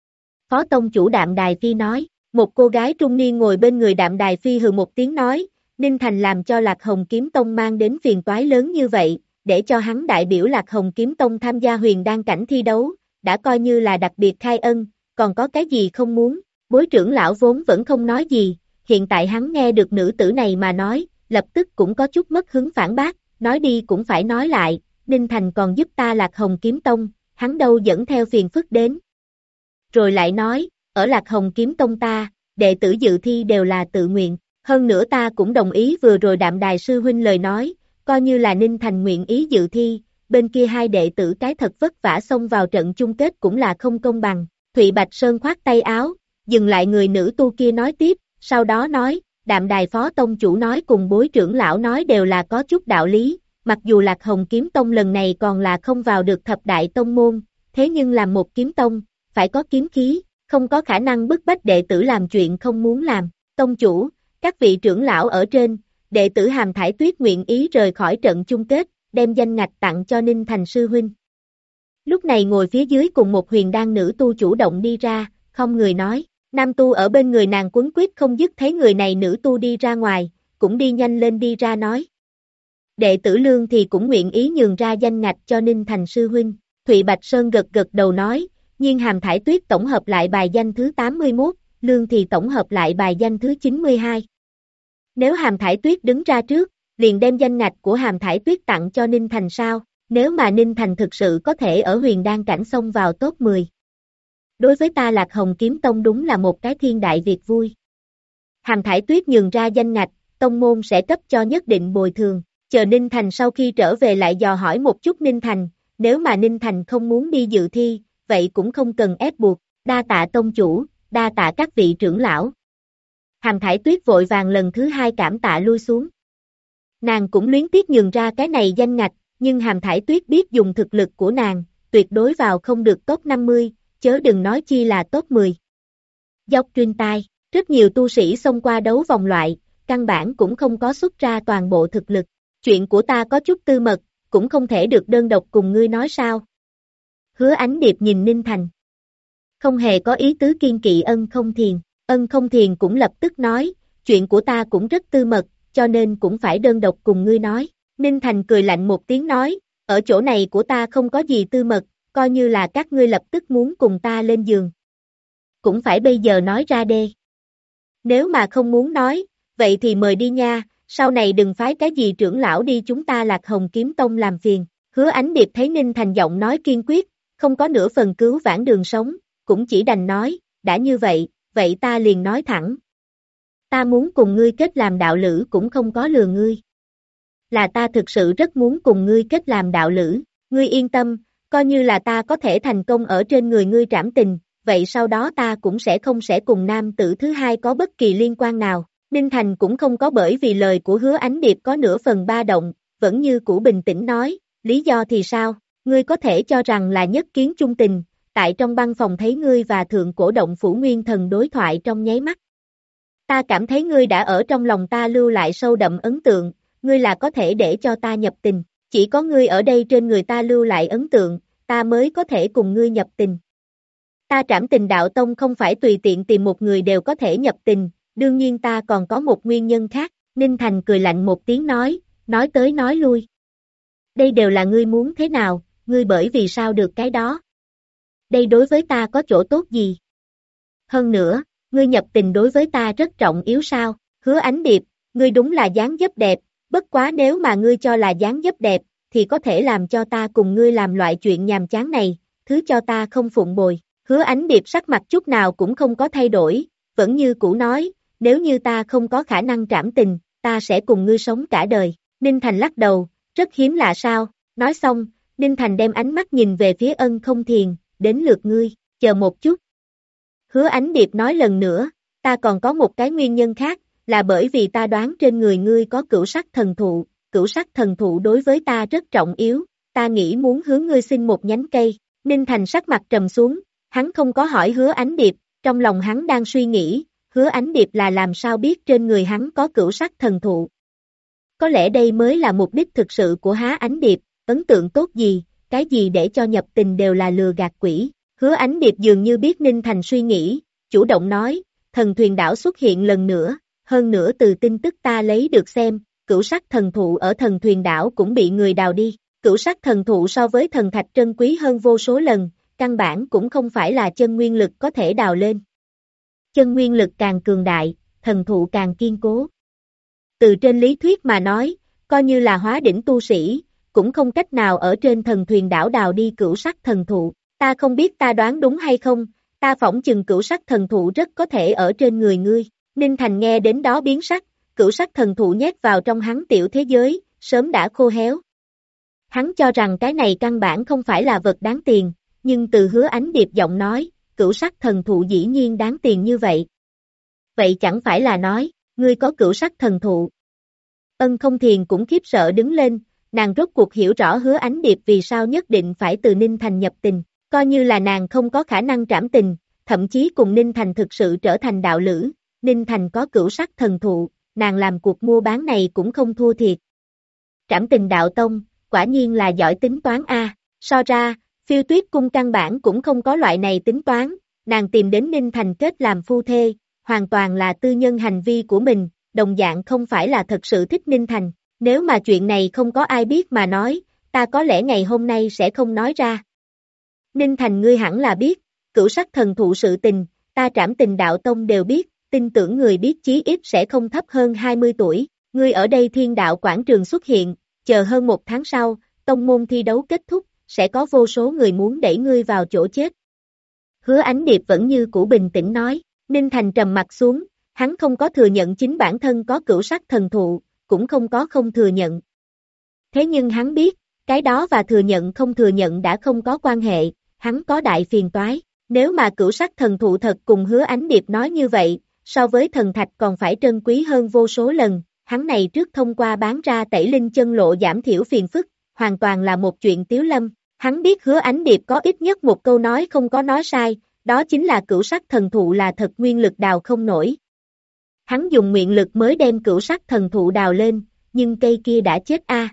Phó tông chủ Đạm Đài Phi nói, một cô gái trung niên ngồi bên người Đạm Đài Phi hừ một tiếng nói, Ninh Thành làm cho Lạc Hồng Kiếm Tông mang đến phiền toái lớn như vậy, để cho hắn đại biểu Lạc Hồng Kiếm Tông tham gia huyền đan cảnh thi đấu, đã coi như là đặc biệt khai ân, còn có cái gì không muốn, bối trưởng lão vốn vẫn không nói gì, hiện tại hắn nghe được nữ tử này mà nói, lập tức cũng có chút mất hứng phản bác, nói đi cũng phải nói lại, Ninh Thành còn giúp ta Lạc Hồng Kiếm Tông, hắn đâu dẫn theo phiền phức đến. Rồi lại nói, ở Lạc Hồng Kiếm Tông ta, đệ tử dự thi đều là tự nguyện, hơn nữa ta cũng đồng ý vừa rồi Đạm Đài sư huynh lời nói, coi như là Ninh Thành nguyện ý dự thi, bên kia hai đệ tử cái thật vất vả xông vào trận chung kết cũng là không công bằng. Thụy Bạch Sơn khoát tay áo, dừng lại người nữ tu kia nói tiếp, sau đó nói, Đạm Đài phó tông chủ nói cùng bối trưởng lão nói đều là có chút đạo lý, mặc dù Lạc Hồng Kiếm Tông lần này còn là không vào được thập đại tông môn, thế nhưng làm một kiếm tông, phải có kiếm khí, không có khả năng bức bách đệ tử làm chuyện không muốn làm. Tông chủ, các vị trưởng lão ở trên, đệ tử Hàm Thải Tuyết nguyện ý rời khỏi trận chung kết, đem danh ngạch tặng cho Ninh Thành sư huynh. Lúc này ngồi phía dưới cùng một huyền đan nữ tu chủ động đi ra, không người nói, nam tu ở bên người nàng quấn quýt không dứt thấy người này nữ tu đi ra ngoài, cũng đi nhanh lên đi ra nói. Đệ tử Lương thì cũng nguyện ý nhường ra danh ngạch cho Ninh Thành sư huynh, Thụy Bạch Sơn gật gật đầu nói, nhưng Hàm Thải Tuyết tổng hợp lại bài danh thứ 81, Lương thì tổng hợp lại bài danh thứ 92. Nếu Hàm Thải Tuyết đứng ra trước, liền đem danh ngạch của Hàm Thải Tuyết tặng cho Ninh Thành sao, nếu mà Ninh Thành thực sự có thể ở huyền đan cảnh xông vào top 10. Đối với ta Lạc Hồng Kiếm Tông đúng là một cái thiên đại việc vui. Hàm Thải Tuyết nhường ra danh ngạch, tông môn sẽ cấp cho nhất định bồi thường, chờ Ninh Thành sau khi trở về lại dò hỏi một chút Ninh Thành, nếu mà Ninh Thành không muốn đi dự thi, vậy cũng không cần ép buộc, đa tạ tông chủ, đa tạ các vị trưởng lão. Hàm Thải Tuyết vội vàng lần thứ hai cảm tạ lui xuống. Nàng cũng luyến tiếc nhường ra cái này danh ngạch, nhưng Hàm Thải Tuyết biết dùng thực lực của nàng, tuyệt đối vào không được top 50, chớ đừng nói chi là top 10. Dốc truyền tai, rất nhiều tu sĩ xông qua đấu vòng loại, căn bản cũng không có xuất ra toàn bộ thực lực. Chuyện của ta có chút tư mật, cũng không thể được đơn độc cùng ngươi nói sao. Hứa Ánh Điệp nhìn Ninh Thành. Không hề có ý tứ kiên kỵ Ân Không Thiền cũng lập tức nói, chuyện của ta cũng rất tư mật, cho nên cũng phải đơn độc cùng ngươi nói. Ninh Thành cười lạnh một tiếng nói, ở chỗ này của ta không có gì tư mật, coi như là các ngươi lập tức muốn cùng ta lên giường. Cũng phải bây giờ nói ra đê. Nếu mà không muốn nói, vậy thì mời đi nha, sau này đừng phái cái gì trưởng lão đi chúng ta Lạc Hồng Kiếm Tông làm phiền. Hứa Ánh Điệp thấy Ninh Thành giọng nói kiên quyết, không có nửa phần cứu vãn đường sống, cũng chỉ đành nói, đã như vậy, vậy ta liền nói thẳng. Ta muốn cùng ngươi kết làm đạo lữ cũng không có lừa ngươi. Là ta thực sự rất muốn cùng ngươi kết làm đạo lữ, ngươi yên tâm, coi như là ta có thể thành công ở trên người ngươi trảm tình, vậy sau đó ta cũng sẽ cùng nam tử thứ hai có bất kỳ liên quan nào. Ninh Thành cũng không có bởi vì lời của Hứa Ánh Điệp có nửa phần ba động, vẫn như cũ bình tĩnh nói, lý do thì sao, ngươi có thể cho rằng là nhất kiến chung tình, tại trong băng phòng thấy ngươi và thượng cổ động phủ nguyên thần đối thoại trong nháy mắt. Ta cảm thấy ngươi đã ở trong lòng ta lưu lại sâu đậm ấn tượng, ngươi là có thể để cho ta nhập tình, chỉ có ngươi ở đây trên người ta lưu lại ấn tượng, ta mới có thể cùng ngươi nhập tình. Ta Trảm Tình Đạo Tông không phải tùy tiện tìm một người đều có thể nhập tình, đương nhiên ta còn có một nguyên nhân khác, Ninh Thành cười lạnh một tiếng nói tới nói lui. Đây đều là ngươi muốn thế nào, ngươi bởi vì sao được cái đó. Đây đối với ta có chỗ tốt gì? Hơn nữa, ngươi nhập tình đối với ta rất trọng yếu sao, Hứa Ánh Điệp, ngươi đúng là dáng dấp đẹp, bất quá nếu mà ngươi cho là dáng dấp đẹp, thì có thể làm cho ta cùng ngươi làm loại chuyện nhàm chán này, thứ cho ta không phụng bồi. Hứa Ánh Điệp sắc mặt chút nào cũng không có thay đổi, vẫn như cũ nói, nếu như ta không có khả năng trảm tình, ta sẽ cùng ngươi sống cả đời. Ninh Thành lắc đầu, rất hiếm lạ sao, nói xong, Ninh Thành đem ánh mắt nhìn về phía Ân Không Thiền, đến lượt ngươi, chờ một chút. Hứa Ánh Điệp nói lần nữa, ta còn có một cái nguyên nhân khác, là bởi vì ta đoán trên người ngươi có cửu sắc thần thụ đối với ta rất trọng yếu, ta nghĩ muốn hướng ngươi xin một nhánh cây. Ninh Thành sắc mặt trầm xuống, hắn không có hỏi Hứa Ánh Điệp, trong lòng hắn đang suy nghĩ, Hứa Ánh Điệp là làm sao biết trên người hắn có cửu sắc thần thụ. Có lẽ đây mới là mục đích thực sự của Hứa Ánh Điệp, ấn tượng tốt gì, cái gì để cho nhập tình đều là lừa gạt quỷ. Hứa Ánh Điệp dường như biết Ninh Thành suy nghĩ, chủ động nói, thần thuyền đảo xuất hiện lần nữa, hơn nữa từ tin tức ta lấy được xem, cửu sắc thần thụ ở thần thuyền đảo cũng bị người đào đi. Cửu sắc thần thụ so với thần thạch trân quý hơn vô số lần, căn bản cũng không phải là chân nguyên lực có thể đào lên. Chân nguyên lực càng cường đại, thần thụ càng kiên cố. Từ trên lý thuyết mà nói, coi như là hóa đỉnh tu sĩ, cũng không cách nào ở trên thần thuyền đảo đào đi cửu sắc thần thụ. Ta không biết ta đoán đúng hay không, Ta phỏng chừng cửu sắc thần thụ rất có thể ở trên người ngươi. Ninh Thành nghe đến đó biến sắc, cửu sắc thần thụ nhét vào trong hắn tiểu thế giới, sớm đã khô héo. Hắn cho rằng cái này căn bản không phải là vật đáng tiền, nhưng từ Hứa Ánh Điệp giọng nói, cửu sắc thần thụ dĩ nhiên đáng tiền như vậy. Vậy chẳng phải là nói, ngươi có cửu sắc thần thụ. Ân Không Thiền cũng khiếp sợ đứng lên, nàng rốt cuộc hiểu rõ Hứa Ánh Điệp vì sao nhất định phải từ Ninh Thành nhập tình, coi như là nàng không có khả năng trảm tình, thậm chí cùng Ninh Thành thực sự trở thành đạo lữ, Ninh Thành có cửu sắc thần thụ, nàng làm cuộc mua bán này cũng không thua thiệt. Trảm tình đạo tông, quả nhiên là giỏi tính toán a. So ra, Phiêu Tuyết cung căn bản cũng không có loại này tính toán, nàng tìm đến Ninh Thành kết làm phu thê, hoàn toàn là tư nhân hành vi của mình, đồng dạng không phải là thật sự thích Ninh Thành. Nếu mà chuyện này không có ai biết mà nói, ta có lẽ ngày hôm nay sẽ không nói ra. Ninh Thành ngươi hẳn là biết, cửu sắc thần thụ sự tình, ta Trảm Tình đạo tông đều biết, tin tưởng người biết chí ít sẽ không thấp hơn 20 tuổi, ngươi ở đây Thiên Đạo quảng trường xuất hiện, chờ hơn 1 tháng sau, tông môn thi đấu kết thúc, sẽ có vô số người muốn đẩy ngươi vào chỗ chết. Hứa Ánh Điệp vẫn như cũ bình tĩnh nói, Ninh Thành trầm mặt xuống, hắn không có thừa nhận chính bản thân có cửu sắc thần thụ, cũng không có không thừa nhận. Thế nhưng hắn biết, cái đó và thừa nhận không thừa nhận đã không có quan hệ, hắn có đại phiền toái, nếu mà cửu sắc thần thụ thật cùng Hứa Ánh Điệp nói như vậy, so với thần thạch còn phải trân quý hơn vô số lần, hắn này trước thông qua bán ra tẩy linh chân lộ giảm thiểu phiền phức, hoàn toàn là một chuyện tiếu lâm, hắn biết Hứa Ánh Điệp có ít nhất một câu nói không có nói sai, đó chính là cửu sắc thần thụ là thật nguyên lực đào không nổi. Hắn dùng nguyện lực mới đem cửu sắc thần thụ đào lên, nhưng cây kia đã chết a.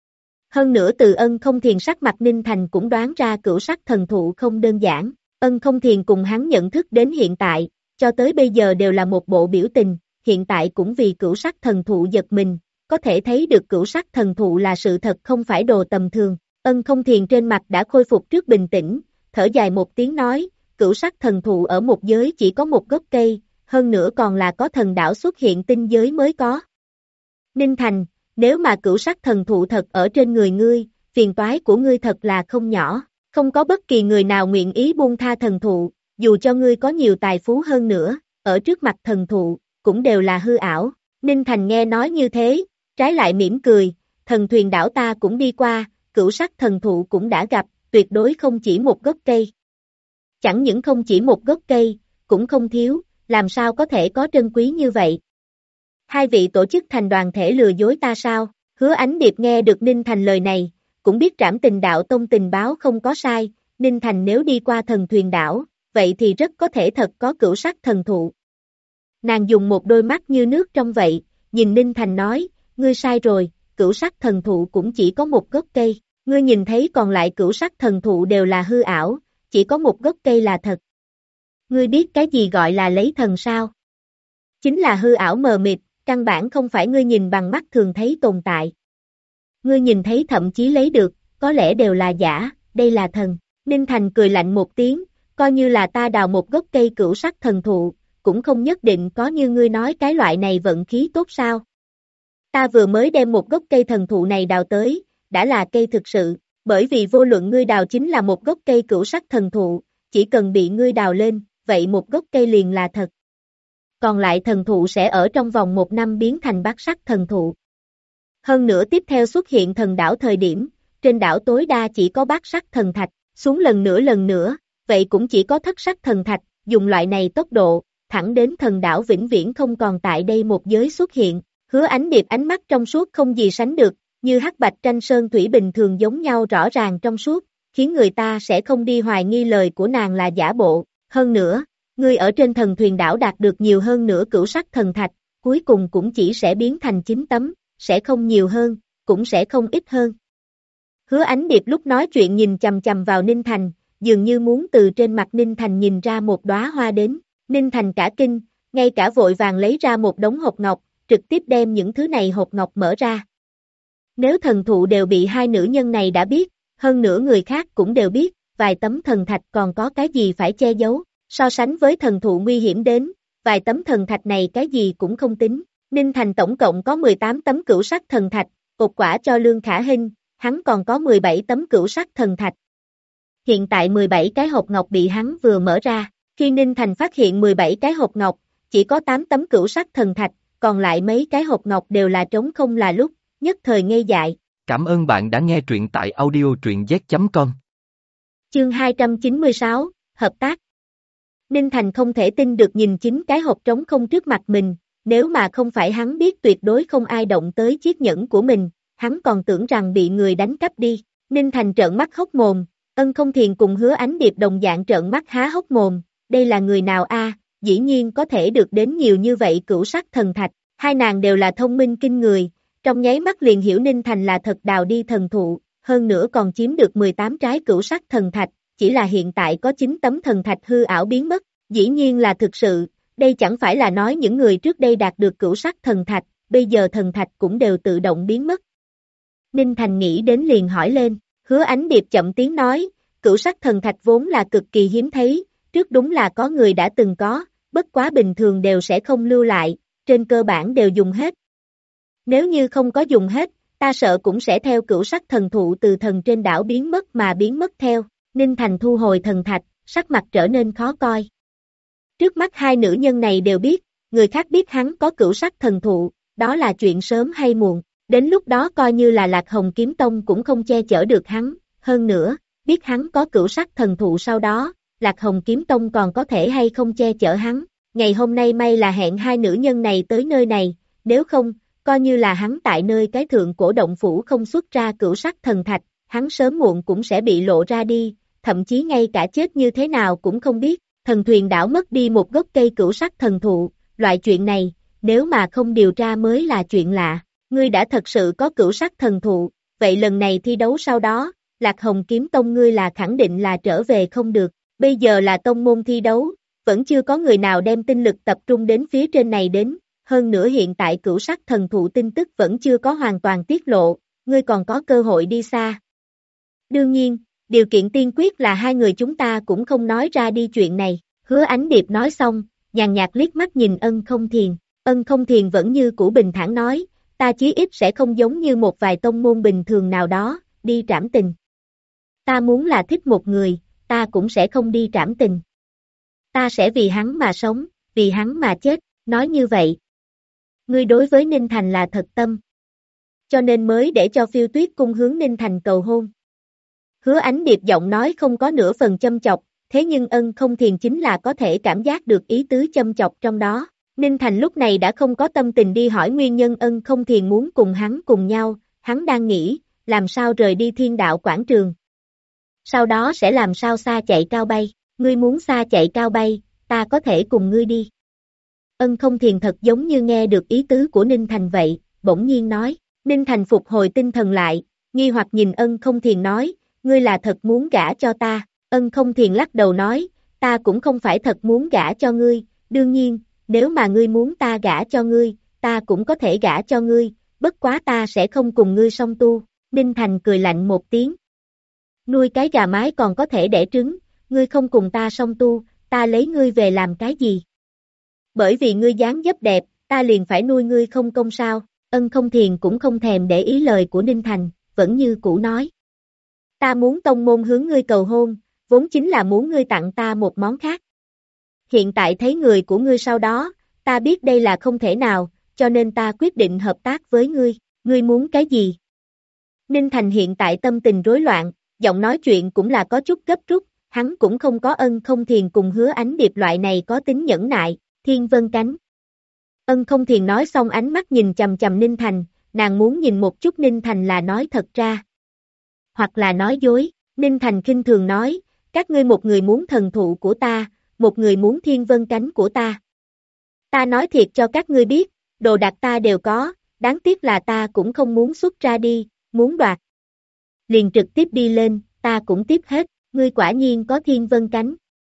Hơn nữa từ Ân Không Thiền sắc mặt Ninh Thành cũng đoán ra cửu sắc thần thụ không đơn giản, Ân Không Thiền cùng hắn nhận thức đến hiện tại, cho tới bây giờ đều là một bộ biểu tình, hiện tại cũng vì cửu sắc thần thụ giật mình, có thể thấy được cửu sắc thần thụ là sự thật không phải đồ tầm thường. Ân Không Thiền trên mặt đã khôi phục trước bình tĩnh, thở dài một tiếng nói, cửu sắc thần thụ ở một giới chỉ có một gốc cây, hơn nữa còn là có thần đảo xuất hiện tinh giới mới có. Ninh Thành, nếu mà cửu sắc thần thụ thật ở trên người ngươi, phiền toái của ngươi thật là không nhỏ, không có bất kỳ người nào nguyện ý buông tha thần thụ, dù cho ngươi có nhiều tài phú hơn nữa, ở trước mặt thần thụ, cũng đều là hư ảo. Ninh Thành nghe nói như thế, trái lại mỉm cười, thần thuyền đảo ta cũng đi qua, cửu sắc thần thụ cũng đã gặp, tuyệt đối không chỉ một gốc cây. Chẳng những không chỉ một gốc cây, cũng không thiếu, làm sao có thể có trân quý như vậy? Hai vị tổ chức thành đoàn thể lừa dối ta sao? Hứa Ánh Điệp nghe được Ninh Thành lời này, cũng biết Trảm Tình đạo tông tình báo không có sai, Ninh Thành nếu đi qua thần thuyền đảo, vậy thì rất có thể thật có cửu sắc thần thụ. Nàng dùng một đôi mắt như nước trong vậy, nhìn Ninh Thành nói, ngươi sai rồi, cửu sắc thần thụ cũng chỉ có một gốc cây, ngươi nhìn thấy còn lại cửu sắc thần thụ đều là hư ảo, chỉ có một gốc cây là thật. Ngươi biết cái gì gọi là lấy thần sao? Chính là hư ảo mờ mịt, căn bản không phải ngươi nhìn bằng mắt thường thấy tồn tại. Ngươi nhìn thấy thậm chí lấy được, có lẽ đều là giả, đây là thần. Ninh Thành cười lạnh một tiếng, coi như là ta đào một gốc cây cửu sắc thần thụ, cũng không nhất định có như ngươi nói cái loại này vận khí tốt sao. Ta vừa mới đem một gốc cây thần thụ này đào tới, đã là cây thực sự, bởi vì vô luận ngươi đào chính là một gốc cây cửu sắc thần thụ, chỉ cần bị ngươi đào lên, vậy một gốc cây liền là thật. Còn lại thần thụ sẽ ở trong vòng 1 năm biến thành bát sắc thần thụ. Hơn nữa tiếp theo xuất hiện thần đảo thời điểm, trên đảo tối đa chỉ có bát sắc thần thạch, xuống lần nữa, vậy cũng chỉ có thất sắc thần thạch, dùng loại này tốc độ, thẳng đến thần đảo vĩnh viễn không còn tại đây một giới xuất hiện. Hứa Ánh Điệp ánh mắt trong suốt không gì sánh được, như hắc bạch tranh sơn thủy bình thường giống nhau rõ ràng trong suốt, khiến người ta sẽ không đi hoài nghi lời của nàng là giả bộ. Hơn nữa, ngươi ở trên thần thuyền đảo đạt được nhiều hơn nữa cửu sắc thần thạch, cuối cùng cũng chỉ sẽ biến thành 9 tấm, sẽ không nhiều hơn, cũng sẽ không ít hơn. Hứa Ánh Điệp lúc nói chuyện nhìn chằm chằm vào Ninh Thành, dường như muốn từ trên mặt Ninh Thành nhìn ra một đóa hoa đến. Ninh Thành cả kinh, ngay cả vội vàng lấy ra một đống hộp ngọc, trực tiếp đem những thứ này hộp ngọc mở ra. Nếu thần thụ đều bị hai nữ nhân này đã biết, hơn nữa người khác cũng đều biết, vài tấm thần thạch còn có cái gì phải che giấu, so sánh với thần thụ nguy hiểm đến, vài tấm thần thạch này cái gì cũng không tính. Ninh Thành tổng cộng có 18 tấm cửu sắc thần thạch, ột quả cho Lương Khả Hinh, hắn còn có 17 tấm cửu sắc thần thạch. Hiện tại 17 cái hộp ngọc bị hắn vừa mở ra, Khi Ninh Thành phát hiện 17 cái hộp ngọc, chỉ có 8 tấm cửu sắc thần thạch, còn lại mấy cái hộp ngọc đều là trống không là lúc, nhất thời ngây dại. Cảm ơn bạn đã nghe truyện tại audio truyện z.com. Chương 296, Hợp tác. Ninh Thành không thể tin được nhìn chính cái hộp trống không trước mặt mình, nếu mà không phải hắn biết tuyệt đối không ai động tới chiếc nhẫn của mình, hắn còn tưởng rằng bị người đánh cắp đi. Ninh Thành trợn mắt hốc mồm, Ân Không Thiền cùng Hứa Ánh Điệp đồng dạng trợn mắt há hốc mồm, đây là người nào a? Dĩ nhiên có thể được đến nhiều như vậy cửu sắc thần thạch, hai nàng đều là thông minh kinh người, trong nháy mắt liền hiểu Ninh Thành là thật đào đi thần thụ, hơn nữa còn chiếm được 18 trái cửu sắc thần thạch, chỉ là hiện tại có 9 tấm thần thạch hư ảo biến mất, dĩ nhiên là thực sự, đây chẳng phải là nói những người trước đây đạt được cửu sắc thần thạch, bây giờ thần thạch cũng đều tự động biến mất. Ninh Thành nghĩ đến liền hỏi lên, Hứa Ánh Điệp chậm tiếng nói, cửu sắc thần thạch vốn là cực kỳ hiếm thấy, trước đúng là có người đã từng có, bất quá bình thường đều sẽ không lưu lại, trên cơ bản đều dùng hết. Nếu như không có dùng hết, ta sợ cũng sẽ theo cửu sắc thần thụ từ thần trên đảo biến mất mà biến mất theo. Ninh Thành thu hồi thần thạch, sắc mặt trở nên khó coi. Trước mắt hai nữ nhân này đều biết, người khác biết hắn có cửu sắc thần thụ, đó là chuyện sớm hay muộn, đến lúc đó coi như là Lạc Hồng Kiếm Tông cũng không che chở được hắn, hơn nữa, biết hắn có cửu sắc thần thụ sau đó, Lạc Hồng Kiếm Tông còn có thể hay không che chở hắn, ngày hôm nay may là hẹn hai nữ nhân này tới nơi này, nếu không, coi như là hắn tại nơi cái thượng cổ động phủ không xuất ra cửu sắc thần thạch, hắn sớm muộn cũng sẽ bị lộ ra đi, thậm chí ngay cả chết như thế nào cũng không biết, thần thuyền đảo mất đi một gốc cây cửu sắc thần thụ, loại chuyện này, nếu mà không điều tra mới là chuyện lạ, ngươi đã thật sự có cửu sắc thần thụ, vậy lần này thi đấu sau đó, Lạc Hồng Kiếm Tông ngươi là khẳng định là trở về không được, bây giờ là tông môn thi đấu, vẫn chưa có người nào đem tinh lực tập trung đến phía trên này đến, hơn nữa hiện tại cửu sắc thần thụ tin tức vẫn chưa có hoàn toàn tiết lộ, ngươi còn có cơ hội đi xa. Đương nhiên, điều kiện tiên quyết là hai người chúng ta cũng không nói ra đi chuyện này, Hứa Ánh Điệp nói xong, nhàn nhạt liếc mắt nhìn Ân Không Thiền, Ân Không Thiền vẫn như cũ bình thản nói, ta chí ít sẽ không giống như một vài tông môn bình thường nào đó, đi trảm tình. Ta muốn là thích một người, ta cũng sẽ không đi trảm tình. Ta sẽ vì hắn mà sống, vì hắn mà chết, nói như vậy. Ngươi đối với Ninh Thành là thật tâm. Cho nên mới để cho Phiêu Tuyết cung hướng Ninh Thành cầu hôn. Hứa Ánh Điệp giọng nói không có nửa phần châm chọc, thế nhưng Ân Không Thiền chính là có thể cảm giác được ý tứ châm chọc trong đó. Ninh Thành lúc này đã không có tâm tình đi hỏi nguyên nhân Ân Không Thiền muốn cùng hắn cùng nhau, hắn đang nghĩ, làm sao rời đi Thiên Đạo quảng trường. Sau đó sẽ làm sao xa chạy cao bay, ngươi muốn xa chạy cao bay, ta có thể cùng ngươi đi. Ân Không Thiền thật giống như nghe được ý tứ của Ninh Thành vậy, bỗng nhiên nói, Ninh Thành phục hồi tinh thần lại, nghi hoặc nhìn Ân Không Thiền nói, ngươi là thật muốn gả cho ta, Ân Không Thiền lắc đầu nói, ta cũng không phải thật muốn gả cho ngươi, đương nhiên, nếu mà ngươi muốn ta gả cho ngươi, ta cũng có thể gả cho ngươi, bất quá ta sẽ không cùng ngươi song tu, Ninh Thành cười lạnh một tiếng. Nuôi cái gà mái còn có thể đẻ trứng, ngươi không cùng ta song tu, ta lấy ngươi về làm cái gì? Bởi vì ngươi dáng dấp đẹp, ta liền phải nuôi ngươi không công sao, Ân Không Thiền cũng không thèm để ý lời của Ninh Thành, vẫn như cũ nói. Ta muốn tông môn hướng ngươi cầu hôn, vốn chính là muốn ngươi tặng ta một món khác. Hiện tại thấy người của ngươi sau đó, ta biết đây là không thể nào, cho nên ta quyết định hợp tác với ngươi muốn cái gì? Ninh Thành hiện tại tâm tình rối loạn, giọng nói chuyện cũng là có chút gấp rút, hắn cũng không có Ân Không Thiền cùng Hứa Ánh Điệp loại này có tính nhẫn nại, Thiên Vân Cánh. Ân Không Thiền nói xong ánh mắt nhìn chằm chằm Ninh Thành, nàng muốn nhìn một chút Ninh Thành là nói thật ra, hoặc là nói dối, Ninh Thành khinh thường nói, các ngươi một người muốn thần thụ của ta, một người muốn Thiên Vân Cánh của ta. Ta nói thiệt cho các ngươi biết, đồ đạc ta đều có, đáng tiếc là ta cũng không muốn xuất ra đi, muốn đoạt. Liền trực tiếp đi lên, ta cũng tiếp hết, ngươi quả nhiên có Thiên Vân Cánh.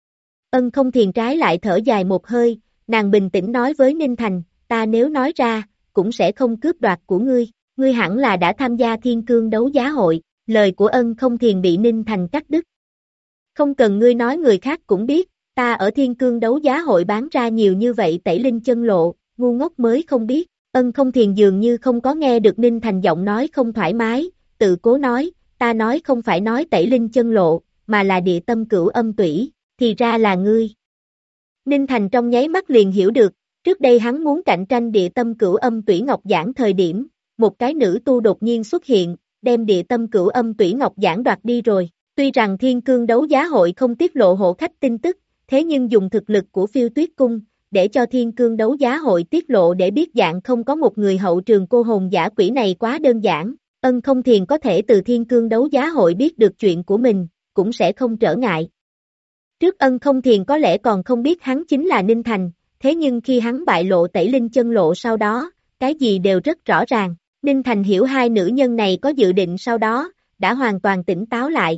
Ân Không Thiền trái lại thở dài một hơi, nàng bình tĩnh nói với Ninh Thành, ta nếu nói ra, cũng sẽ không cướp đoạt của ngươi hẳn là đã tham gia Thiên Cương đấu giá hội, lời của Ân Không Thiền bị Ninh Thành cắt đứt. Không cần ngươi nói người khác cũng biết, ta ở Thiên Cương đấu giá hội bán ra nhiều như vậy tẩy linh chân lộ, ngu ngốc mới không biết, Ân Không Thiền dường như không có nghe được Ninh Thành giọng nói không thoải mái, tự cố nói, ta nói không phải nói tẩy linh chân lộ, mà là địa tâm cửu âm tủy, thì ra là ngươi. Ninh Thành trong nháy mắt liền hiểu được, trước đây hắn muốn cạnh tranh địa tâm cửu âm tủy ngọc giảng thời điểm, một cái nữ tu đột nhiên xuất hiện, đem địa tâm cửu âm tủy ngọc giảng đoạt đi rồi. Tuy rằng Thiên Cương đấu giá hội không tiết lộ hộ khách tin tức, thế nhưng dùng thực lực của Phiêu Tuyết Cung, để cho Thiên Cương đấu giá hội tiết lộ để biết dạng không có một người hậu trường cô hồn giả quỷ này quá đơn giản. Ân Không Thiền có thể từ Thiên Cương đấu giá hội biết được chuyện của mình, cũng sẽ không trở ngại. Trước Ân Không Thiền có lẽ còn không biết hắn chính là Ninh Thành, thế nhưng khi hắn bại lộ Tẩy Linh chân lộ sau đó, cái gì đều rất rõ ràng. Ninh Thành hiểu hai nữ nhân này có dự định sau đó, đã hoàn toàn tỉnh táo lại.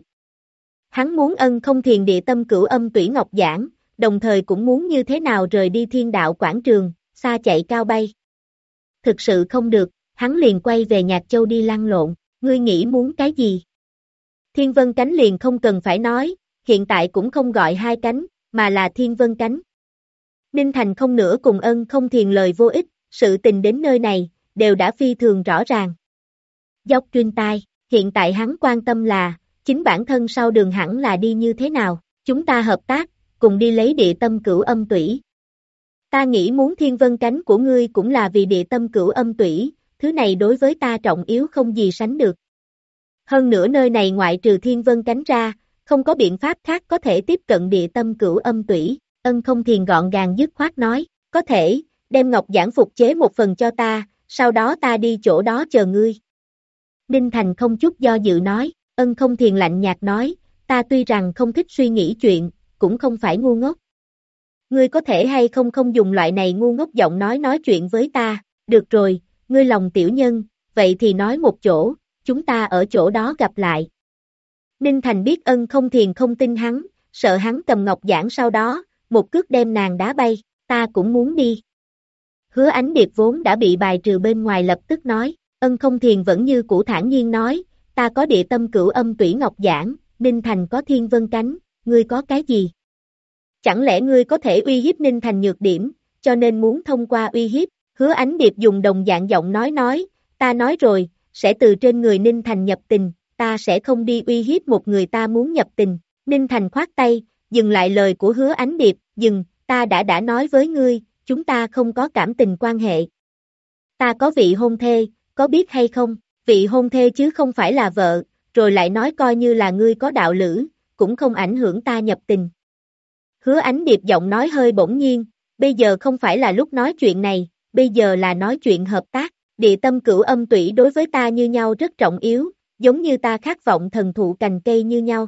Hắn muốn Ân Không Thiền địa tâm cửu âm tủy ngọc giảng, đồng thời cũng muốn như thế nào rời đi Thiên Đạo quảng trường, xa chạy cao bay. Thực sự không được, hắn liền quay về Nhạc Châu đi lăn lộn, ngươi nghĩ muốn cái gì? Thiên Vân Cánh liền không cần phải nói, hiện tại cũng không gọi hai cánh, mà là Thiên Vân Cánh. Ninh Thành không nữa cùng Ân Không Thiền lời vô ích, sự tình đến nơi này, đều đã phi thường rõ ràng. Dốc Truyên tai, hiện tại hắn quan tâm là, chính bản thân sau đường hẳn là đi như thế nào, chúng ta hợp tác, cùng đi lấy địa tâm cửu âm tủy. Ta nghĩ muốn Thiên Vân Cánh của ngươi cũng là vì địa tâm cửu âm tủy, thứ này đối với ta trọng yếu không gì sánh được. Hơn nữa nơi này ngoại trừ Thiên Vân Cánh ra, không có biện pháp khác có thể tiếp cận địa tâm cửu âm tủy. Ân Không Thiền gọn gàng dứt khoát nói, có thể, đem ngọc giảng phục chế một phần cho ta, sau đó ta đi chỗ đó chờ ngươi. Ninh Thành không chút do dự nói, Ân Không Thiền lạnh nhạt nói, ta tuy rằng không thích suy nghĩ chuyện, cũng không phải ngu ngốc. Ngươi có thể hay không không dùng loại này ngu ngốc giọng nói chuyện với ta, được rồi, ngươi lòng tiểu nhân, vậy thì nói một chỗ, chúng ta ở chỗ đó gặp lại. Ninh Thành biết Ân Không Thiền không tin hắn, sợ hắn cầm ngọc giảng sau đó, một cước đem nàng đá bay, ta cũng muốn đi. Hứa Ánh Điệp vốn đã bị bài trừ bên ngoài lập tức nói, Ân Không Thiền vẫn như cũ thản nhiên nói, ta có địa tâm cửu âm tủy ngọc giảng, Ninh Thành có Thiên Vân Cánh, ngươi có cái gì? Chẳng lẽ ngươi có thể uy hiếp Ninh Thành nhược điểm, cho nên muốn thông qua uy hiếp, Hứa Ánh Điệp dùng đồng dạng giọng nói, ta nói rồi, sẽ từ trên người Ninh Thành nhập tình, ta sẽ không đi uy hiếp một người ta muốn nhập tình. Ninh Thành khoát tay, dừng lại lời của Hứa Ánh Điệp, dừng, ta đã nói với ngươi, chúng ta không có cảm tình quan hệ. Ta có vị hôn thê, có biết hay không, vị hôn thê chứ không phải là vợ, rồi lại nói coi như là ngươi có đạo lữ, cũng không ảnh hưởng ta nhập tình. Hứa Ánh Điệp giọng nói hơi bỗng nhiên, bây giờ không phải là lúc nói chuyện này, bây giờ là nói chuyện hợp tác, địa tâm cửu âm tủy đối với ta như nhau rất trọng yếu, giống như ta khát vọng thần thụ cành cây như nhau.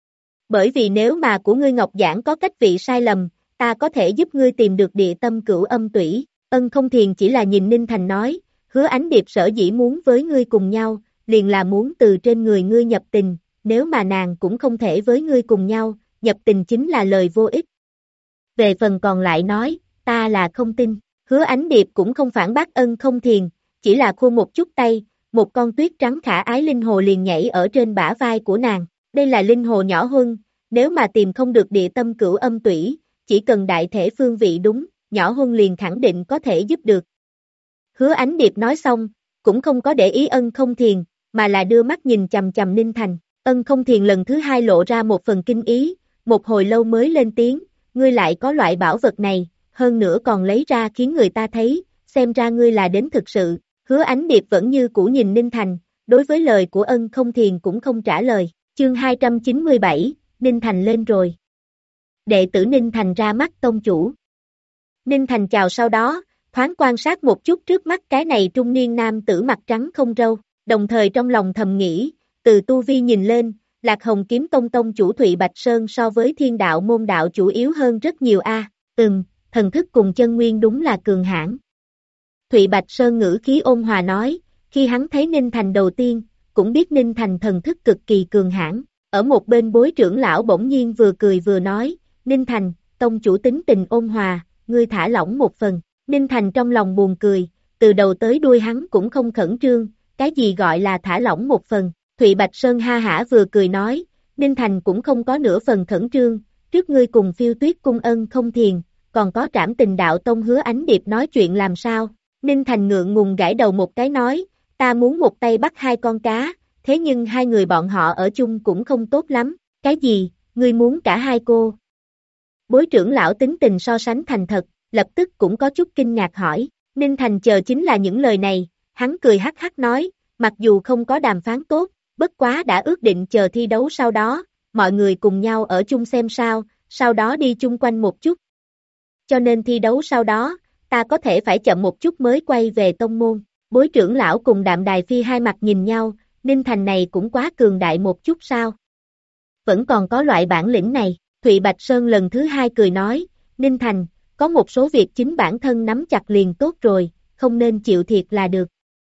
Bởi vì nếu mà của ngươi ngọc giảng có cách vị sai lầm, ta có thể giúp ngươi tìm được địa tâm cửu âm tủy. Ân Không Thiền chỉ là nhìn Ninh Thành nói, Hứa Ánh Điệp sở dĩ muốn với ngươi cùng nhau, liền là muốn từ trên người ngươi nhập tình, nếu mà nàng cũng không thể với ngươi cùng nhau, nhập tình chính là lời vô ích. Về phần còn lại nói, ta là không tin, Hứa Ánh Điệp cũng không phản bác Ân Không Thiền, chỉ là khua một chút tay, một con tuyết trắng khả ái linh hồ liền nhảy ở trên bả vai của nàng, đây là linh hồ nhỏ Huân, nếu mà tìm không được địa tâm cửu âm tủy, chỉ cần đại thể phương vị đúng, nhỏ Huân liền khẳng định có thể giúp được. Hứa Ánh Điệp nói xong, cũng không có để ý Ân Không Thiền, mà là đưa mắt nhìn chằm chằm Ninh Thành. Ân Không Thiền lần thứ hai lộ ra một phần kinh ý, một hồi lâu mới lên tiếng, ngươi lại có loại bảo vật này, hơn nữa còn lấy ra khiến người ta thấy, xem ra ngươi là đến thực sự. Hứa Ánh Điệp vẫn như cũ nhìn Ninh Thành, đối với lời của Ân Không Thiền cũng không trả lời. Chương 297, Ninh Thành lên rồi. Đệ tử Ninh Thành ra mắt tông chủ. Ninh Thành chào sau đó, thoáng quan sát một chút trước mắt cái này trung niên nam tử mặt trắng không râu, đồng thời trong lòng thầm nghĩ, từ tu vi nhìn lên, Lạc Hồng Kiếm Tông tông chủ Thụy Bạch Sơn so với Thiên Đạo môn đạo chủ yếu hơn rất nhiều a. Thần thức cùng chân nguyên đúng là cường hãn. Thụy Bạch Sơn ngữ khí ôn hòa nói, khi hắn thấy Ninh Thành đầu tiên, cũng biết Ninh Thành thần thức cực kỳ cường hãn. Ở một bên bối trưởng lão bỗng nhiên vừa cười vừa nói, Ninh Thành, tông chủ tính tình ôn hòa, ngươi thả lỏng một phần. Ninh Thành trong lòng buồn cười, từ đầu tới đuôi hắn cũng không khẩn trương, cái gì gọi là thả lỏng một phần. Thụy Bạch Sơn ha hả vừa cười nói, Ninh Thành cũng không có nửa phần khẩn trương, trước ngươi cùng Phiêu Tuyết cung Ân Không Thiền, còn có Trảm Tình Đạo Tông Hứa Ánh Điệp nói chuyện làm sao. Ninh Thành ngượng ngùng gãi đầu một cái nói, ta muốn một tay bắt hai con cá, thế nhưng hai người bọn họ ở chung cũng không tốt lắm. Cái gì, ngươi muốn cả hai cô? Bối trưởng lão tính tình so sánh thành thật, lập tức cũng có chút kinh ngạc hỏi, Ninh Thành chờ chính là những lời này, hắn cười hắc hắc nói, mặc dù không có đàm phán tốt, bất quá đã ước định chờ thi đấu sau đó, mọi người cùng nhau ở chung xem sao, sau đó đi chung quanh một chút. Cho nên thi đấu sau đó, ta có thể phải chậm một chút mới quay về tông môn. Bối trưởng lão cùng Đạm Đài Phi hai mặt nhìn nhau, Ninh Thành này cũng quá cường đại một chút sao. Vẫn còn có loại bản lĩnh này, Thụy Bạch Sơn lần thứ hai cười nói, Ninh Thành, có một số việc chính bản thân nắm chặt liền tốt rồi, không nên chịu thiệt là được.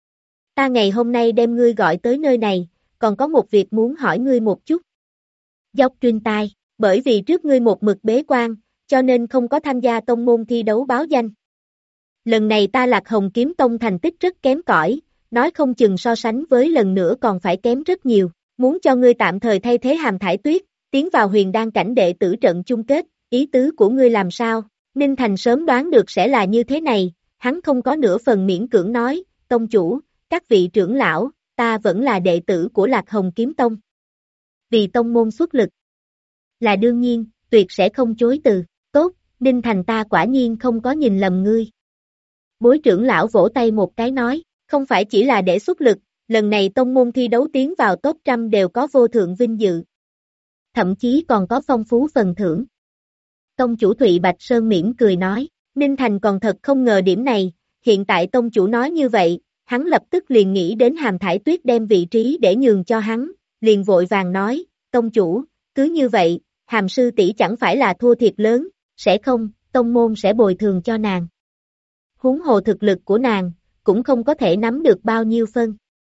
Ta ngày hôm nay đem ngươi gọi tới nơi này, còn có một việc muốn hỏi ngươi một chút. Dốc Truyên tai, bởi vì trước ngươi một mực bế quan, cho nên không có tham gia tông môn thi đấu báo danh. Lần này ta Lạc Hồng Kiếm Tông thành tích rất kém cỏi, nói không chừng so sánh với lần nữa còn phải kém rất nhiều, muốn cho ngươi tạm thời thay thế Hàm Thải Tuyết, tiến vào huyền đan cảnh đệ tử trận chung kết, ý tứ của ngươi làm sao? Ninh Thành sớm đoán được sẽ là như thế này, hắn không có nửa phần miễn cưỡng nói, tông chủ, các vị trưởng lão, ta vẫn là đệ tử của Lạc Hồng Kiếm Tông. Vì tông môn xuất lực, là đương nhiên, tuyệt sẽ không chối từ, tốt, Ninh Thành ta quả nhiên không có nhìn lầm ngươi. Bối trưởng lão vỗ tay một cái nói, không phải chỉ là để xuất lực, lần này tông môn thi đấu tiến vào top 100 đều có vô thượng vinh dự. Thậm chí còn có phong phú phần thưởng. Tông chủ Thụy Bạch Sơn mỉm cười nói, Ninh Thành còn thật không ngờ điểm này, hiện tại tông chủ nói như vậy, hắn lập tức liền nghĩ đến Hàm Thải Tuyết đem vị trí để nhường cho hắn, liền vội vàng nói, tông chủ, cứ như vậy, Hàm sư tỷ chẳng phải là thua thiệt lớn, sẽ không, tông môn sẽ bồi thường cho nàng. Huống hồ thực lực của nàng, cũng không có thể nắm được bao nhiêu phân.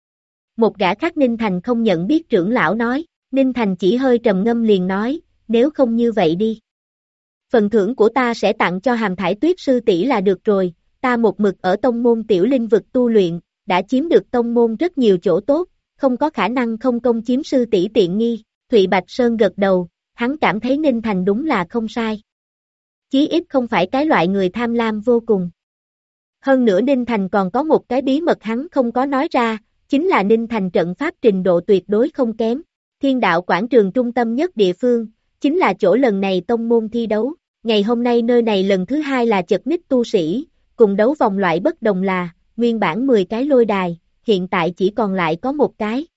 Một gã khác Ninh Thành không nhận biết trưởng lão nói, Ninh Thành chỉ hơi trầm ngâm liền nói, nếu không như vậy đi. Phần thưởng của ta sẽ tặng cho Hàm Thải Tuyết sư tỷ là được rồi, ta một mực ở tông môn tiểu linh vực tu luyện, đã chiếm được tông môn rất nhiều chỗ tốt, không có khả năng không công chiếm sư tỷ tiện nghi. Thụy Bạch Sơn gật đầu, hắn cảm thấy Ninh Thành đúng là không sai. Chí ít không phải cái loại người tham lam vô cùng. Hơn nữa Ninh Thành còn có một cái bí mật hắn không có nói ra, chính là Ninh Thành trận pháp trình độ tuyệt đối không kém. Thiên đạo quảng trường trung tâm nhất địa phương, chính là chỗ lần này tông môn thi đấu. Ngày hôm nay nơi này lần thứ hai là chật ních tu sĩ, cùng đấu vòng loại bất đồng là, nguyên bản 10 cái lôi đài, hiện tại chỉ còn lại có một cái.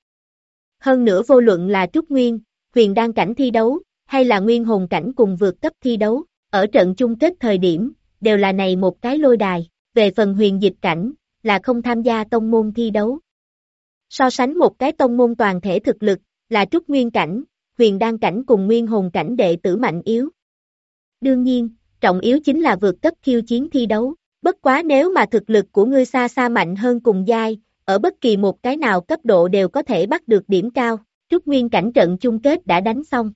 Hơn nữa vô luận là trúc nguyên, huyền đan cảnh thi đấu, hay là nguyên hồn cảnh cùng vượt cấp thi đấu, ở trận chung kết thời điểm, đều là này một cái lôi đài. Về phần huyền dịch cảnh, là không tham gia tông môn thi đấu. So sánh một cái tông môn toàn thể thực lực, là trúc nguyên cảnh, huyền đan cảnh cùng nguyên hồn cảnh đệ tử mạnh yếu. Đương nhiên, trọng yếu chính là vượt cấp khiêu chiến thi đấu, bất quá nếu mà thực lực của ngươi xa xa mạnh hơn cùng giai, ở bất kỳ một cái nào cấp độ đều có thể bắt được điểm cao, trúc nguyên cảnh trận chung kết đã đánh xong.